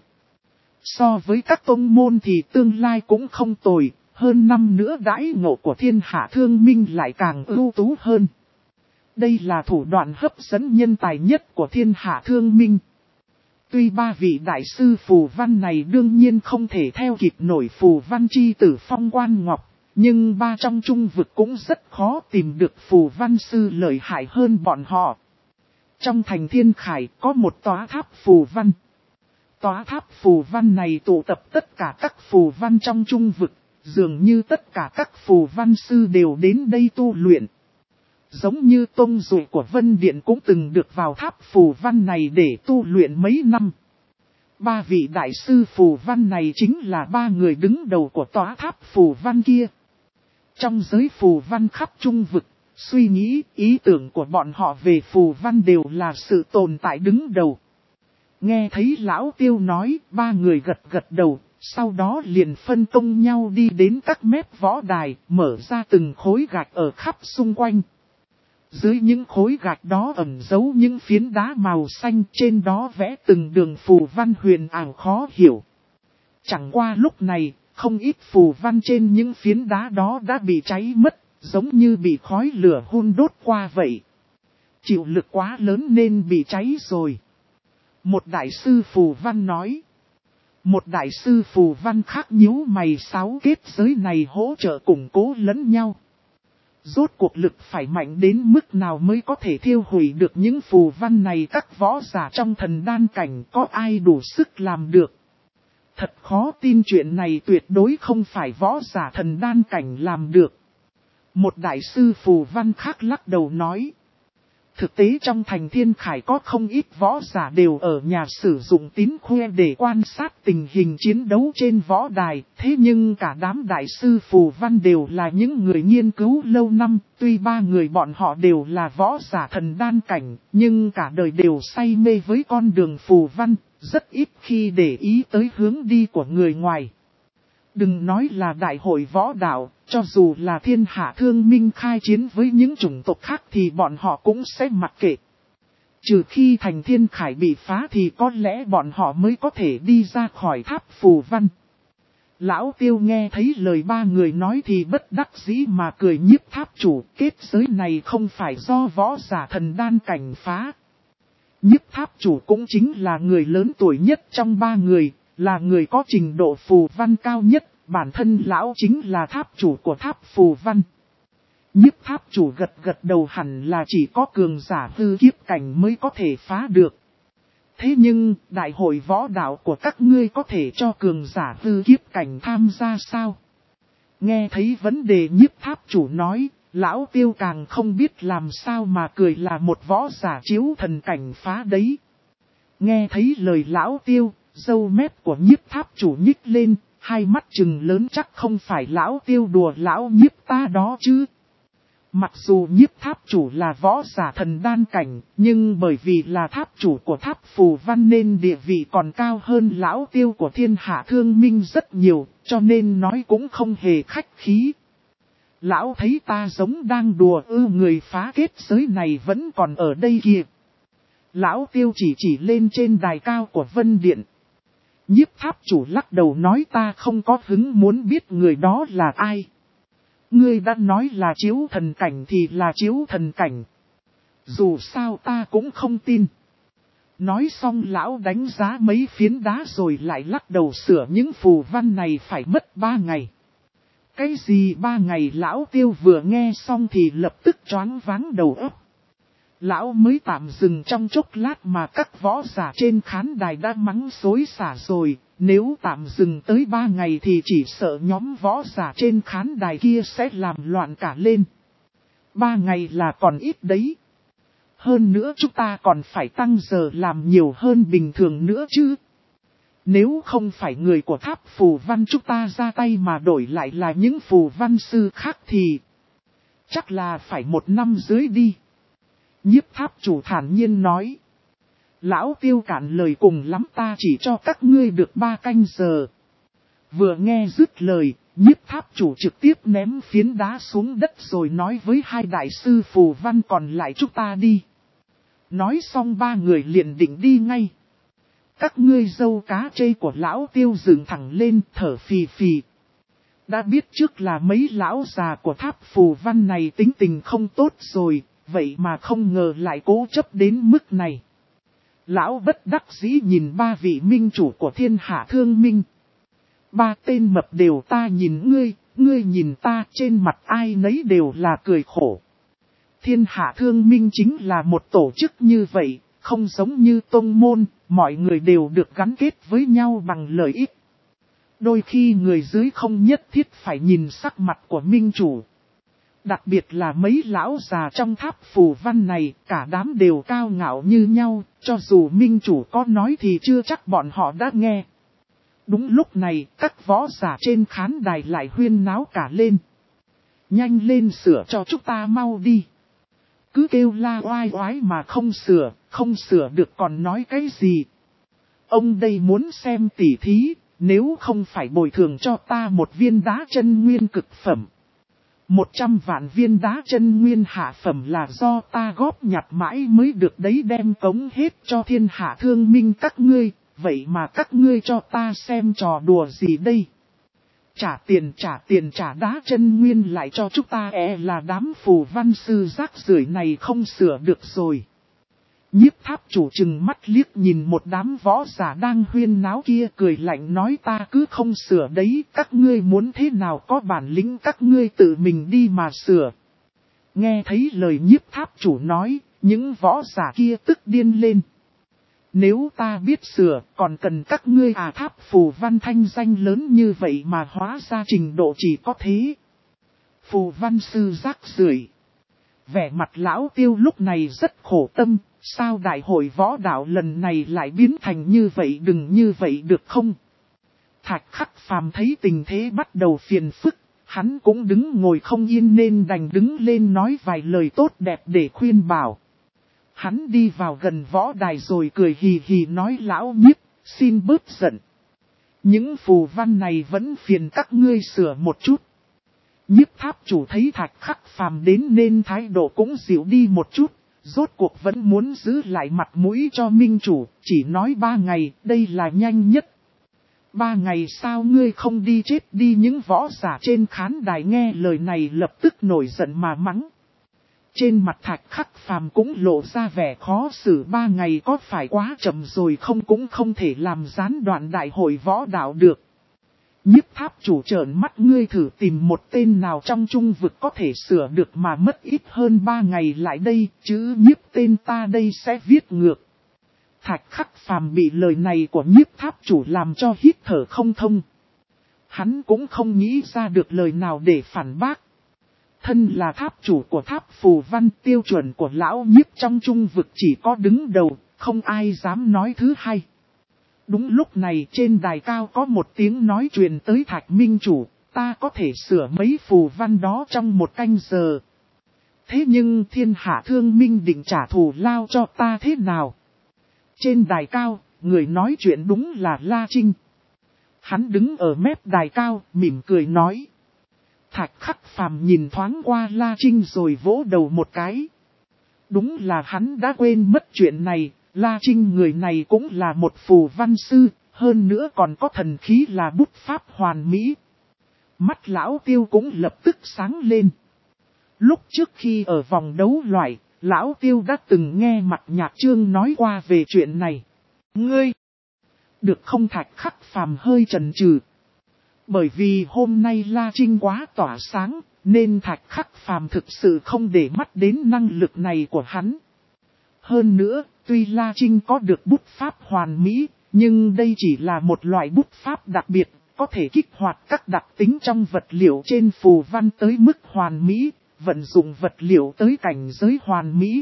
So với các tông môn thì tương lai cũng không tồi, hơn năm nữa đãi ngộ của thiên hạ thương minh lại càng ưu tú hơn. Đây là thủ đoạn hấp dẫn nhân tài nhất của thiên hạ thương minh. Tuy ba vị đại sư phù văn này đương nhiên không thể theo kịp nổi phù văn chi tử Phong Quan Ngọc, nhưng ba trong trung vực cũng rất khó tìm được phù văn sư lợi hại hơn bọn họ. Trong thành Thiên Khải có một tòa tháp phù văn. Tòa tháp phù văn này tụ tập tất cả các phù văn trong trung vực, dường như tất cả các phù văn sư đều đến đây tu luyện. Giống như tông dụ của Vân Điện cũng từng được vào tháp phù văn này để tu luyện mấy năm. Ba vị đại sư phù văn này chính là ba người đứng đầu của tòa tháp phù văn kia. Trong giới phù văn khắp trung vực, suy nghĩ, ý tưởng của bọn họ về phù văn đều là sự tồn tại đứng đầu. Nghe thấy Lão Tiêu nói, ba người gật gật đầu, sau đó liền phân công nhau đi đến các mép võ đài, mở ra từng khối gạch ở khắp xung quanh. Dưới những khối gạch đó ẩn giấu những phiến đá màu xanh, trên đó vẽ từng đường phù văn huyền ảo khó hiểu. Chẳng qua lúc này, không ít phù văn trên những phiến đá đó đã bị cháy mất, giống như bị khói lửa hun đốt qua vậy. Chịu lực quá lớn nên bị cháy rồi. Một đại sư phù văn nói. Một đại sư phù văn khác nhíu mày, sáu kết giới này hỗ trợ củng cố lẫn nhau. Rốt cuộc lực phải mạnh đến mức nào mới có thể thiêu hủy được những phù văn này, các võ giả trong thần đan cảnh có ai đủ sức làm được. Thật khó tin chuyện này tuyệt đối không phải võ giả thần đan cảnh làm được. Một đại sư phù văn khác lắc đầu nói. Thực tế trong thành Thiên Khải có không ít võ giả đều ở nhà sử dụng tín khuê để quan sát tình hình chiến đấu trên võ đài. Thế nhưng cả đám đại sư phù văn đều là những người nghiên cứu lâu năm. Tuy ba người bọn họ đều là võ giả thần đan cảnh, nhưng cả đời đều say mê với con đường phù văn, rất ít khi để ý tới hướng đi của người ngoài. Đừng nói là đại hội võ đạo, cho dù là thiên hạ thương minh khai chiến với những chủng tộc khác thì bọn họ cũng sẽ mặc kệ. Trừ khi thành Thiên Khải bị phá thì có lẽ bọn họ mới có thể đi ra khỏi tháp phù văn. Lão Tiêu nghe thấy lời ba người nói thì bất đắc dĩ mà cười. Nhiếp tháp chủ, kết giới này không phải do võ giả thần đan cảnh phá. Nhiếp tháp chủ cũng chính là người lớn tuổi nhất trong ba người, là người có trình độ phù văn cao nhất, bản thân lão chính là tháp chủ của tháp phù văn. Nhiếp tháp chủ gật gật đầu, hẳn là chỉ có cường giả hư kiếp cảnh mới có thể phá được. Thế nhưng, đại hội võ đạo của các ngươi có thể cho cường giả hư kiếp cảnh tham gia sao? Nghe thấy vấn đề nhiếp tháp chủ nói, lão Tiêu càng không biết làm sao mà cười, là một võ giả chiếu thần cảnh phá đấy. Nghe thấy lời lão Tiêu, râu mép của nhiếp tháp chủ nhích lên, hai mắt trừng lớn, chắc không phải lão Tiêu đùa lão nhiếp ta đó chứ. Mặc dù nhiếp tháp chủ là võ giả thần đan cảnh, nhưng bởi vì là tháp chủ của tháp phù văn nên địa vị còn cao hơn lão Tiêu của thiên hạ thương minh rất nhiều, cho nên nói cũng không hề khách khí. Lão thấy ta giống đang đùa ư? Người phá kết giới này vẫn còn ở đây kìa. Lão Tiêu chỉ chỉ lên trên đài cao của Vân Điện. Nhiếp tháp chủ lắc đầu nói, ta không có hứng muốn biết người đó là ai. Ngươi đã nói là chiếu thần cảnh thì là chiếu thần cảnh. Dù sao ta cũng không tin. Nói xong lão đánh giá mấy phiến đá rồi lại lắc đầu, sửa những phù văn này phải mất ba ngày. Cái gì ba ngày? Lão Tiêu vừa nghe xong thì lập tức choáng váng đầu óc. Lão mới tạm dừng trong chốc lát mà các võ giả trên khán đài đã mắng xối xả rồi. Nếu tạm dừng tới ba ngày thì chỉ sợ nhóm võ giả trên khán đài kia sẽ làm loạn cả lên. Ba ngày là còn ít đấy. Hơn nữa chúng ta còn phải tăng giờ làm nhiều hơn bình thường nữa chứ. Nếu không phải người của tháp phù văn chúng ta ra tay mà đổi lại là những phù văn sư khác thì chắc là phải một năm dưới đi. Nhiếp tháp chủ thản nhiên nói. Lão Tiêu cản lời, cùng lắm ta chỉ cho các ngươi được ba canh giờ. Vừa nghe dứt lời, nhiếp tháp chủ trực tiếp ném phiến đá xuống đất rồi nói với hai đại sư phù văn còn lại, chúng ta đi. Nói xong ba người liền định đi ngay. Các ngươi dâu cá chê của lão Tiêu dựng thẳng lên, thở phì phì. Đã biết trước là mấy lão già của tháp phù văn này tính tình không tốt rồi, vậy mà không ngờ lại cố chấp đến mức này. Lão bất đắc dĩ nhìn ba vị minh chủ của thiên hạ thương minh. Ba tên mập đều ta nhìn ngươi, ngươi nhìn ta, trên mặt ai nấy đều là cười khổ. Thiên hạ thương minh chính là một tổ chức như vậy, không giống như tông môn, mọi người đều được gắn kết với nhau bằng lợi ích. Đôi khi người dưới không nhất thiết phải nhìn sắc mặt của minh chủ. Đặc biệt là mấy lão già trong tháp phù văn này, cả đám đều cao ngạo như nhau, cho dù minh chủ có nói thì chưa chắc bọn họ đã nghe. Đúng lúc này, các võ giả trên khán đài lại huyên náo cả lên. Nhanh lên sửa cho chúng ta mau đi. Cứ kêu la oai oái mà không sửa, không sửa được còn nói cái gì. Ông đây muốn xem tỉ thí, nếu không phải bồi thường cho ta một viên đá chân nguyên cực phẩm. Một trăm vạn viên đá chân nguyên hạ phẩm là do ta góp nhặt mãi mới được đấy, đem cống hết cho thiên hạ thương minh các ngươi, vậy mà các ngươi cho ta xem trò đùa gì đây? Trả tiền trả tiền trả đá chân nguyên lại cho chúng ta, e là đám phù văn sư rác rưởi này không sửa được rồi. Nhiếp tháp chủ chừng mắt liếc nhìn một đám võ giả đang huyên náo kia, cười lạnh nói, ta cứ không sửa đấy, các ngươi muốn thế nào có bản lĩnh các ngươi tự mình đi mà sửa. Nghe thấy lời nhiếp tháp chủ nói, những võ giả kia tức điên lên. Nếu ta biết sửa, còn cần các ngươi à? Tháp phù văn thanh danh lớn như vậy mà hóa ra trình độ chỉ có thế. Phù văn sư rác rưởi. Vẻ mặt lão Tiêu lúc này rất khổ tâm, sao đại hội võ đạo lần này lại biến thành như vậy, đừng như vậy được không? Thạch Khắc Phàm thấy tình thế bắt đầu phiền phức, hắn cũng đứng ngồi không yên nên đành đứng lên nói vài lời tốt đẹp để khuyên bảo. Hắn đi vào gần võ đài rồi cười hì hì nói lão Nhiếp, xin bớt giận. Những phù văn này vẫn phiền các ngươi sửa một chút. Nhiếp Tháp chủ thấy Thạch Khắc Phàm đến nên thái độ cũng dịu đi một chút, rốt cuộc vẫn muốn giữ lại mặt mũi cho minh chủ, chỉ nói ba ngày, đây là nhanh nhất. Ba ngày sao ngươi không đi chết đi? Những võ giả trên khán đài nghe lời này lập tức nổi giận mà mắng. Trên mặt Thạch Khắc Phàm cũng lộ ra vẻ khó xử, ba ngày có phải quá chậm rồi không, cũng không thể làm gián đoạn đại hội võ đạo được. Nhiếp Tháp chủ trợn mắt, ngươi thử tìm một tên nào trong trung vực có thể sửa được mà mất ít hơn ba ngày lại đây, chứ nhiếp tên ta đây sẽ viết ngược. Thạch Khắc Phàm bị lời này của Nhiếp Tháp chủ làm cho hít thở không thông. Hắn cũng không nghĩ ra được lời nào để phản bác. Thân là tháp chủ của tháp phù văn, tiêu chuẩn của lão Nhiếp trong trung vực chỉ có đứng đầu, không ai dám nói thứ hai. Đúng lúc này trên đài cao có một tiếng nói truyền tới Thạch Minh chủ, ta có thể sửa mấy phù văn đó trong một canh giờ. Thế nhưng thiên hạ thương minh định trả thù lao cho ta thế nào? Trên đài cao, người nói chuyện đúng là La Trinh. Hắn đứng ở mép đài cao, mỉm cười nói. Thạch Khắc Phàm nhìn thoáng qua La Trinh rồi vỗ đầu một cái. Đúng là hắn đã quên mất chuyện này, La Trinh người này cũng là một phù văn sư, hơn nữa còn có thần khí là bút pháp hoàn mỹ. Mắt lão Tiêu cũng lập tức sáng lên. Lúc trước khi ở vòng đấu loại, lão Tiêu đã từng nghe Mặt Nhạc Trương nói qua về chuyện này. Ngươi! Được không? Thạch Khắc Phàm hơi chần chừ. Bởi vì hôm nay La Trinh quá tỏa sáng, nên Thạch Khắc Phàm thực sự không để mắt đến năng lực này của hắn. Hơn nữa, tuy La Trinh có được bút pháp hoàn mỹ, nhưng đây chỉ là một loại bút pháp đặc biệt, có thể kích hoạt các đặc tính trong vật liệu trên phù văn tới mức hoàn mỹ, vận dụng vật liệu tới cảnh giới hoàn mỹ.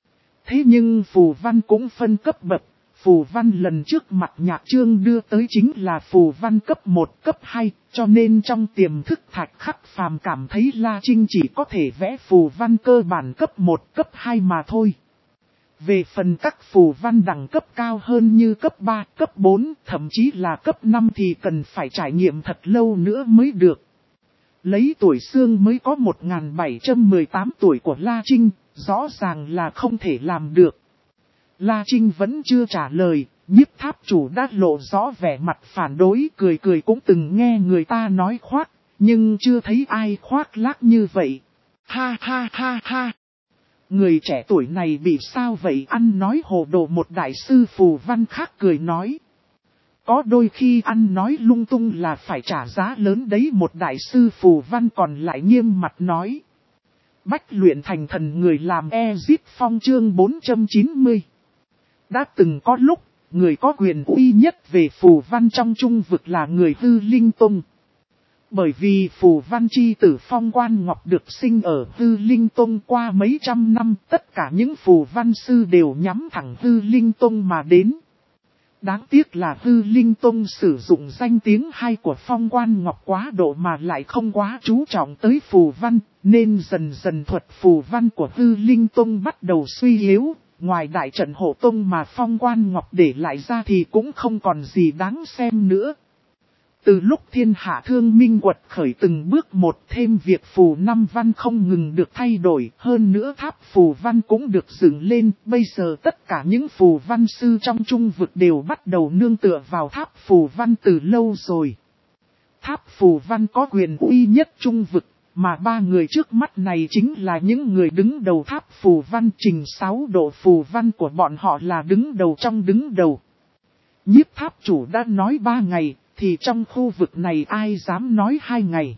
Thế nhưng phù văn cũng phân cấp bậc, phù văn lần trước Mặt Nhạc Trương đưa tới chính là phù văn cấp một, cấp hai, cho nên trong tiềm thức Thạch Khắc Phàm cảm thấy La Trinh chỉ có thể vẽ phù văn cơ bản cấp một, cấp hai mà thôi. Về phần các phù văn đẳng cấp cao hơn như cấp ba, cấp bốn, thậm chí là cấp năm thì cần phải trải nghiệm thật lâu nữa mới được. Lấy tuổi xương mới có một nghìn bảy trăm mười tám tuổi của La Trinh, rõ ràng là không thể làm được. La Trinh vẫn chưa trả lời, Nhiếp Tháp chủ đã lộ rõ vẻ mặt phản đối, cười cười cũng từng nghe người ta nói khoác, nhưng chưa thấy ai khoác lác như vậy. Ha ha ha ha! Người trẻ tuổi này bị sao vậy? Ăn nói hồ đồ. Một đại sư phù văn khác cười nói. Có đôi khi ăn nói lung tung là phải trả giá lớn đấy. Một đại sư phù văn còn lại nghiêm mặt nói. Bách luyện thành thần người làm Ezit Phong chương bốn trăm chín mươi. Đã từng có lúc, người có quyền uy nhất về phù văn trong trung vực là người Hư Linh Tông. Bởi vì phù văn chi tử Phong Quan Ngọc được sinh ở Hư Linh Tông, qua mấy trăm năm, tất cả những phù văn sư đều nhắm thẳng Hư Linh Tông mà đến. Đáng tiếc là Hư Linh Tông sử dụng danh tiếng hay của Phong Quan Ngọc quá độ mà lại không quá chú trọng tới phù văn, nên dần dần thuật phù văn của Hư Linh Tông bắt đầu suy yếu. Ngoài đại trận hộ tông mà Phong Quan Ngọc để lại ra thì cũng không còn gì đáng xem nữa. Từ lúc thiên hạ thương minh quật khởi từng bước một, thêm việc phù năm văn không ngừng được thay đổi, hơn nữa tháp phù văn cũng được dựng lên, bây giờ tất cả những phù văn sư trong trung vực đều bắt đầu nương tựa vào tháp phù văn từ lâu rồi. Tháp phù văn có quyền uy nhất trung vực, mà ba người trước mắt này chính là những người đứng đầu tháp phù văn. Trình sáu độ phù văn của bọn họ là đứng đầu trong đứng đầu. Nhiếp Tháp chủ đã nói ba ngày, thì trong khu vực này ai dám nói hai ngày.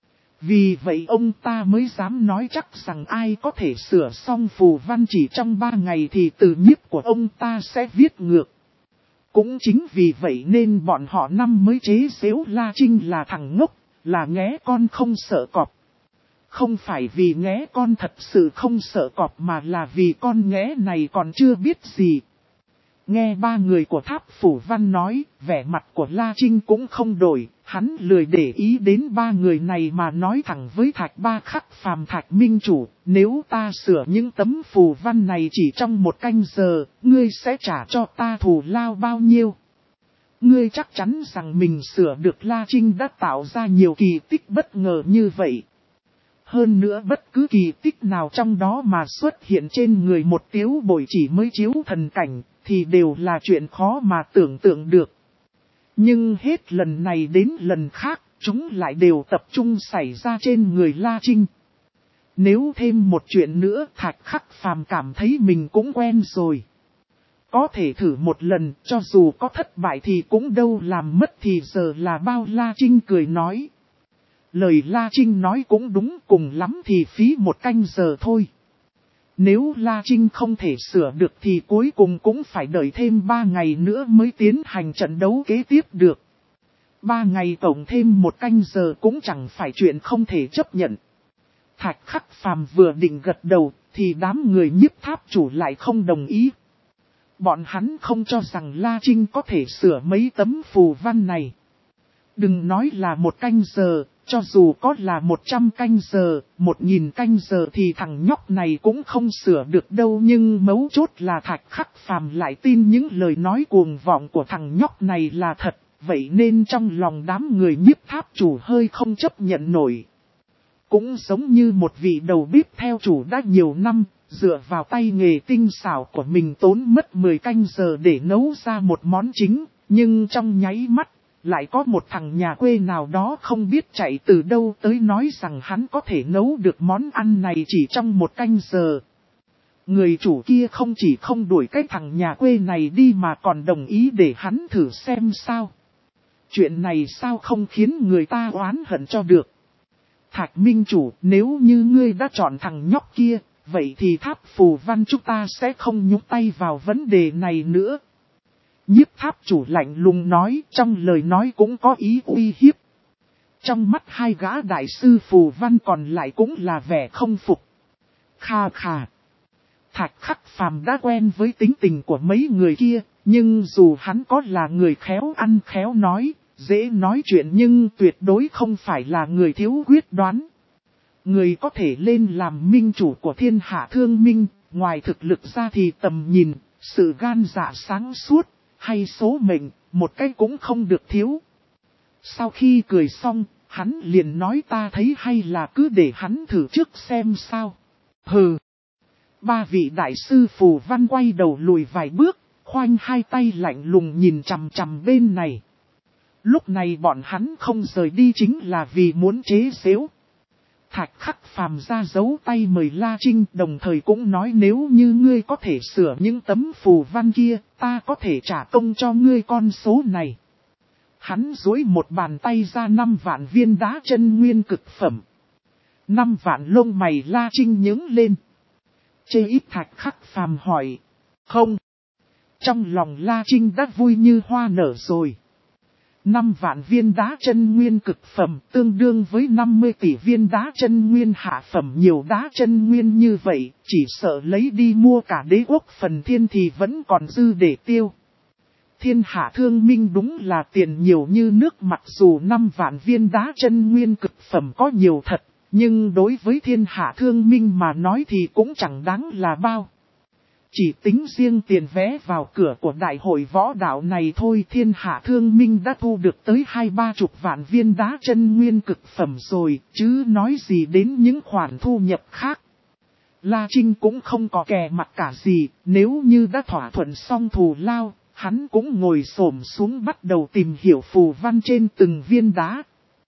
Vì vậy ông ta mới dám nói chắc rằng ai có thể sửa xong phù văn chỉ trong ba ngày thì từ nhiếp của ông ta sẽ viết ngược. Cũng chính vì vậy nên bọn họ năm mới chế giễu La Trinh là thằng ngốc, là nghé con không sợ cọp. Không phải vì nghé con thật sự không sợ cọp mà là vì con nghé này còn chưa biết gì. Nghe ba người của Tháp Phủ Văn nói, vẻ mặt của La Trinh cũng không đổi, hắn lười để ý đến ba người này mà nói thẳng với Thạch Ba Khắc Phàm Thạch Minh Chủ, nếu ta sửa những tấm phù văn này chỉ trong một canh giờ, ngươi sẽ trả cho ta thù lao bao nhiêu? Ngươi chắc chắn rằng mình sửa được La Trinh đã tạo ra nhiều kỳ tích bất ngờ như vậy. Hơn nữa bất cứ kỳ tích nào trong đó mà xuất hiện trên người một tiếu bội chỉ mới chiếu thần cảnh, thì đều là chuyện khó mà tưởng tượng được. Nhưng hết lần này đến lần khác, chúng lại đều tập trung xảy ra trên người La Trinh. Nếu thêm một chuyện nữa, Thạch Khắc Phàm cảm thấy mình cũng quen rồi. Có thể thử một lần, cho dù có thất bại thì cũng đâu làm mất thì giờ là bao. La Trinh cười nói. Lời La Trinh nói cũng đúng, cùng lắm thì phí một canh giờ thôi. Nếu La Trinh không thể sửa được thì cuối cùng cũng phải đợi thêm ba ngày nữa mới tiến hành trận đấu kế tiếp được. Ba ngày tổng thêm một canh giờ cũng chẳng phải chuyện không thể chấp nhận. Thạch Khắc Phàm vừa định gật đầu thì đám người Nhiếp Tháp Chủ lại không đồng ý. Bọn hắn không cho rằng La Trinh có thể sửa mấy tấm phù văn này. Đừng nói là một canh giờ, cho dù có là một trăm canh giờ, một nghìn canh giờ thì thằng nhóc này cũng không sửa được đâu. Nhưng mấu chốt là Thạch Khắc Phàm lại tin những lời nói cuồng vọng của thằng nhóc này là thật, vậy nên trong lòng đám người Nhiếp Tháp Chủ hơi không chấp nhận nổi. Cũng giống như một vị đầu bếp theo chủ đã nhiều năm, dựa vào tay nghề tinh xảo của mình tốn mất mười canh giờ để nấu ra một món chính, nhưng trong nháy mắt, lại có một thằng nhà quê nào đó không biết chạy từ đâu tới nói rằng hắn có thể nấu được món ăn này chỉ trong một canh giờ. Người chủ kia không chỉ không đuổi cái thằng nhà quê này đi mà còn đồng ý để hắn thử xem sao. Chuyện này sao không khiến người ta oán hận cho được. Thạch Minh Chủ, nếu như ngươi đã chọn thằng nhóc kia, vậy thì Tháp Phù Văn chúng ta sẽ không nhúc tay vào vấn đề này nữa. Nhiếp Tháp Chủ lạnh lùng nói, trong lời nói cũng có ý uy hiếp. Trong mắt hai gã đại sư phù văn còn lại cũng là vẻ không phục. Kha khà. Thạch Khắc Phàm đã quen với tính tình của mấy người kia, nhưng dù hắn có là người khéo ăn khéo nói, dễ nói chuyện nhưng tuyệt đối không phải là người thiếu quyết đoán. Người có thể lên làm minh chủ của thiên hạ thương minh, ngoài thực lực ra thì tầm nhìn, sự gan dạ sáng suốt, hay số mệnh, một cái cũng không được thiếu. Sau khi cười xong, hắn liền nói ta thấy hay là cứ để hắn thử trước xem sao. Hừ. Ba vị đại sư phù văn quay đầu lùi vài bước, khoanh hai tay lạnh lùng nhìn chằm chằm bên này. Lúc này bọn hắn không rời đi chính là vì muốn chế xếu. Thạch Khắc Phàm ra dấu tay mời La Trinh, đồng thời cũng nói nếu như ngươi có thể sửa những tấm phù văn kia, ta có thể trả công cho ngươi con số này. Hắn duỗi một bàn tay ra năm vạn viên đá chân nguyên cực phẩm. Năm vạn lông mày La Trinh nhướng lên. Chê ít Thạch Khắc Phàm hỏi. Không. Trong lòng La Trinh đã vui như hoa nở rồi. Năm vạn viên đá chân nguyên cực phẩm tương đương với năm mươi tỷ viên đá chân nguyên hạ phẩm. Nhiều đá chân nguyên như vậy, chỉ sợ lấy đi mua cả đế quốc phần thiên thì vẫn còn dư để tiêu. Thiên hạ thương minh đúng là tiền nhiều như nước, mặc dù năm vạn viên đá chân nguyên cực phẩm có nhiều thật, nhưng đối với thiên hạ thương minh mà nói thì cũng chẳng đáng là bao. Chỉ tính riêng tiền vé vào cửa của đại hội võ đạo này thôi, thiên hạ thương minh đã thu được tới hai ba chục vạn viên đá chân nguyên cực phẩm rồi, chứ nói gì đến những khoản thu nhập khác. La Trinh cũng không có kè mặt cả gì, nếu như đã thỏa thuận xong thù lao, hắn cũng ngồi xổm xuống bắt đầu tìm hiểu phù văn trên từng viên đá.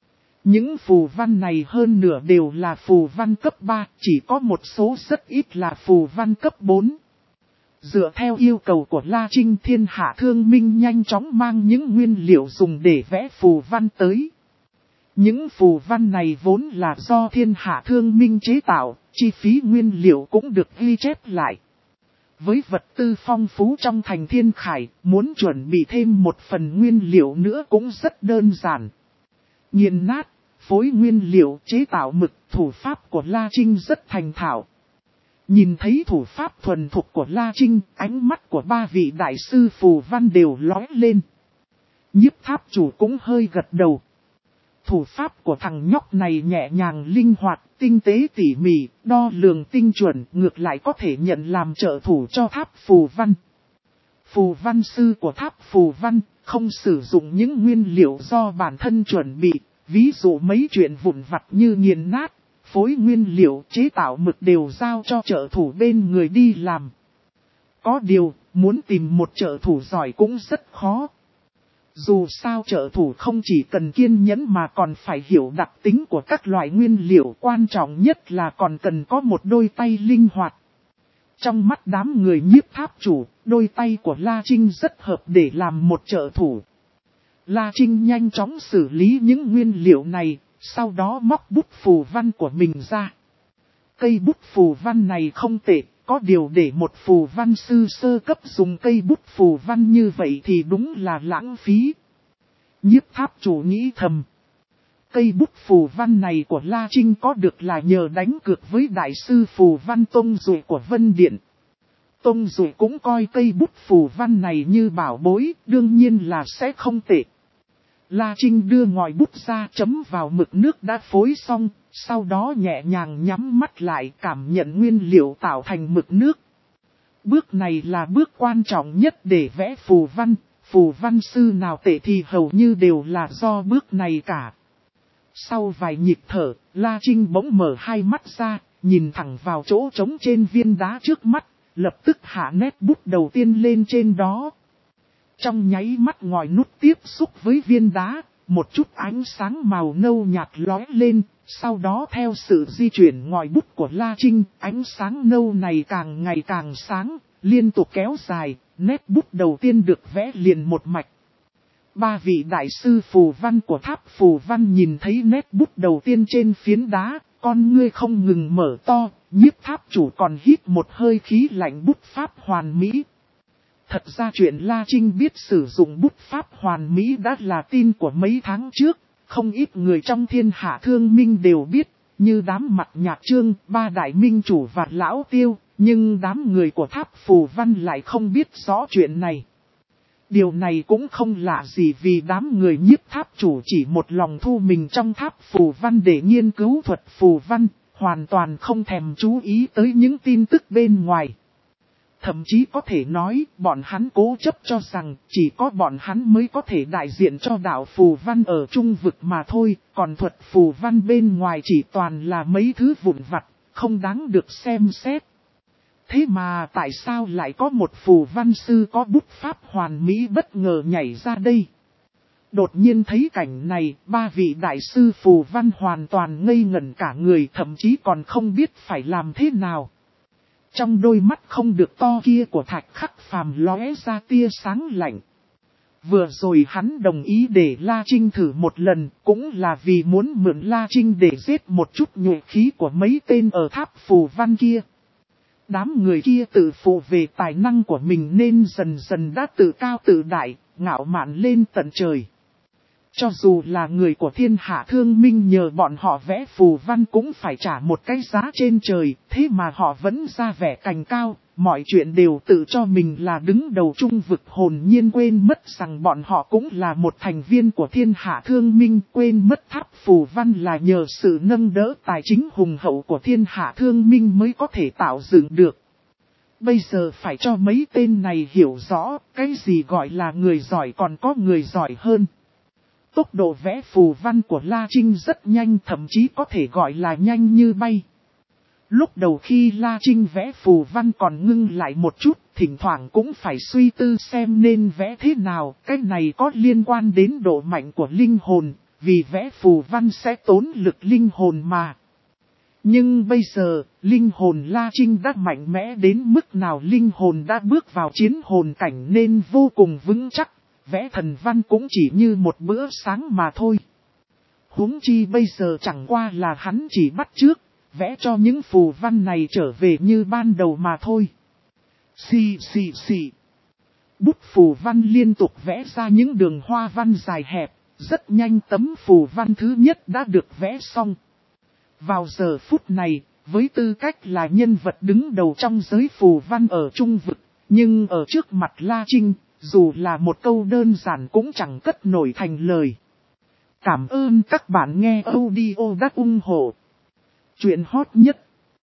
Những phù văn này hơn nửa đều là phù văn cấp ba, chỉ có một số rất ít là phù văn cấp bốn. Dựa theo yêu cầu của La Trinh, thiên hạ thương minh nhanh chóng mang những nguyên liệu dùng để vẽ phù văn tới. Những phù văn này vốn là do thiên hạ thương minh chế tạo, chi phí nguyên liệu cũng được ghi chép lại. Với vật tư phong phú trong thành Thiên Khải, muốn chuẩn bị thêm một phần nguyên liệu nữa cũng rất đơn giản. Nghiền nát, phối nguyên liệu chế tạo mực, thủ pháp của La Trinh rất thành thạo. Nhìn thấy thủ pháp thuần thục của La Trinh, ánh mắt của ba vị đại sư phù văn đều lóe lên. Nhiếp tháp chủ cũng hơi gật đầu. Thủ pháp của thằng nhóc này nhẹ nhàng linh hoạt, tinh tế tỉ mỉ, đo lường tinh chuẩn, ngược lại có thể nhận làm trợ thủ cho tháp phù văn. Phù văn sư của tháp phù văn không sử dụng những nguyên liệu do bản thân chuẩn bị, ví dụ mấy chuyện vụn vặt như nghiền nát, phối nguyên liệu chế tạo mực đều giao cho trợ thủ bên người đi làm. Có điều, muốn tìm một trợ thủ giỏi cũng rất khó. Dù sao trợ thủ không chỉ cần kiên nhẫn mà còn phải hiểu đặc tính của các loại nguyên liệu, quan trọng nhất là còn cần có một đôi tay linh hoạt. Trong mắt đám người nhiếp tháp chủ, đôi tay của La Trinh rất hợp để làm một trợ thủ. La Trinh nhanh chóng xử lý những nguyên liệu này, sau đó móc bút phù văn của mình ra. Cây bút phù văn này không tệ, có điều để một phù văn sư sơ cấp dùng cây bút phù văn như vậy thì đúng là lãng phí. Nhiếp tháp chủ nghĩ thầm. Cây bút phù văn này của La Trinh có được là nhờ đánh cược với đại sư phù văn Tông Duệ của Vân Điện. Tông Duệ cũng coi cây bút phù văn này như bảo bối, đương nhiên là sẽ không tệ. La Trinh đưa ngòi bút ra chấm vào mực nước đã phối xong, sau đó nhẹ nhàng nhắm mắt lại cảm nhận nguyên liệu tạo thành mực nước. Bước này là bước quan trọng nhất để vẽ phù văn, phù văn sư nào tệ thì hầu như đều là do bước này cả. Sau vài nhịp thở, La Trinh bỗng mở hai mắt ra, nhìn thẳng vào chỗ trống trên viên đá trước mắt, lập tức hạ nét bút đầu tiên lên trên đó. Trong nháy mắt ngòi nút tiếp xúc với viên đá, một chút ánh sáng màu nâu nhạt lóe lên, sau đó theo sự di chuyển ngòi bút của La Trinh, ánh sáng nâu này càng ngày càng sáng, liên tục kéo dài, nét bút đầu tiên được vẽ liền một mạch. Ba vị đại sư phù văn của tháp phù văn nhìn thấy nét bút đầu tiên trên phiến đá, con ngươi không ngừng mở to, nhiếp tháp chủ còn hít một hơi khí lạnh bút pháp hoàn mỹ. Thật ra chuyện La Trinh biết sử dụng bút pháp hoàn mỹ đã là tin của mấy tháng trước, không ít người trong thiên hạ thương minh đều biết, như đám mặt nhạc trương, ba đại minh chủ và lão tiêu, nhưng đám người của tháp phù văn lại không biết rõ chuyện này. Điều này cũng không lạ gì vì đám người nhiếp tháp chủ chỉ một lòng thu mình trong tháp phù văn để nghiên cứu thuật phù văn, hoàn toàn không thèm chú ý tới những tin tức bên ngoài. Thậm chí có thể nói, bọn hắn cố chấp cho rằng chỉ có bọn hắn mới có thể đại diện cho đạo phù văn ở trung vực mà thôi, còn thuật phù văn bên ngoài chỉ toàn là mấy thứ vụn vặt, không đáng được xem xét. Thế mà tại sao lại có một phù văn sư có bút pháp hoàn mỹ bất ngờ nhảy ra đây? Đột nhiên thấy cảnh này, ba vị đại sư phù văn hoàn toàn ngây ngẩn cả người, thậm chí còn không biết phải làm thế nào. Trong đôi mắt không được to kia của Thạch Khắc Phàm lóe ra tia sáng lạnh. Vừa rồi hắn đồng ý để La Trinh thử một lần, cũng là vì muốn mượn La Trinh để giết một chút nhuệ khí của mấy tên ở tháp phù văn kia. Đám người kia tự phụ về tài năng của mình nên dần dần đã tự cao tự đại, ngạo mạn lên tận trời. Cho dù là người của thiên hạ thương minh nhờ bọn họ vẽ phù văn cũng phải trả một cái giá trên trời, thế mà họ vẫn ra vẻ cành cao, mọi chuyện đều tự cho mình là đứng đầu trung vực, hồn nhiên quên mất rằng bọn họ cũng là một thành viên của thiên hạ thương minh, quên mất tháp phù văn là nhờ sự nâng đỡ tài chính hùng hậu của thiên hạ thương minh mới có thể tạo dựng được. Bây giờ phải cho mấy tên này hiểu rõ, cái gì gọi là người giỏi còn có người giỏi hơn. Tốc độ vẽ phù văn của La Trinh rất nhanh, thậm chí có thể gọi là nhanh như bay. Lúc đầu khi La Trinh vẽ phù văn còn ngưng lại một chút, thỉnh thoảng cũng phải suy tư xem nên vẽ thế nào, cái này có liên quan đến độ mạnh của linh hồn, vì vẽ phù văn sẽ tốn lực linh hồn mà. Nhưng bây giờ, linh hồn La Trinh đã mạnh mẽ đến mức nào, linh hồn đã bước vào chiến hồn cảnh nên vô cùng vững chắc. Vẽ thần văn cũng chỉ như một bữa sáng mà thôi. Huống chi bây giờ chẳng qua là hắn chỉ bắt chước, vẽ cho những phù văn này trở về như ban đầu mà thôi. Xì xì xì. Bút phù văn liên tục vẽ ra những đường hoa văn dài hẹp, Rất nhanh tấm phù văn thứ nhất đã được vẽ xong. Vào giờ phút này, với tư cách là nhân vật đứng đầu trong giới phù văn ở trung vực, nhưng ở trước mặt La Trinh, dù là một câu đơn giản cũng chẳng cất nổi thành lời. Cảm ơn các bạn nghe audio đã ủng hộ. Chuyện hot nhất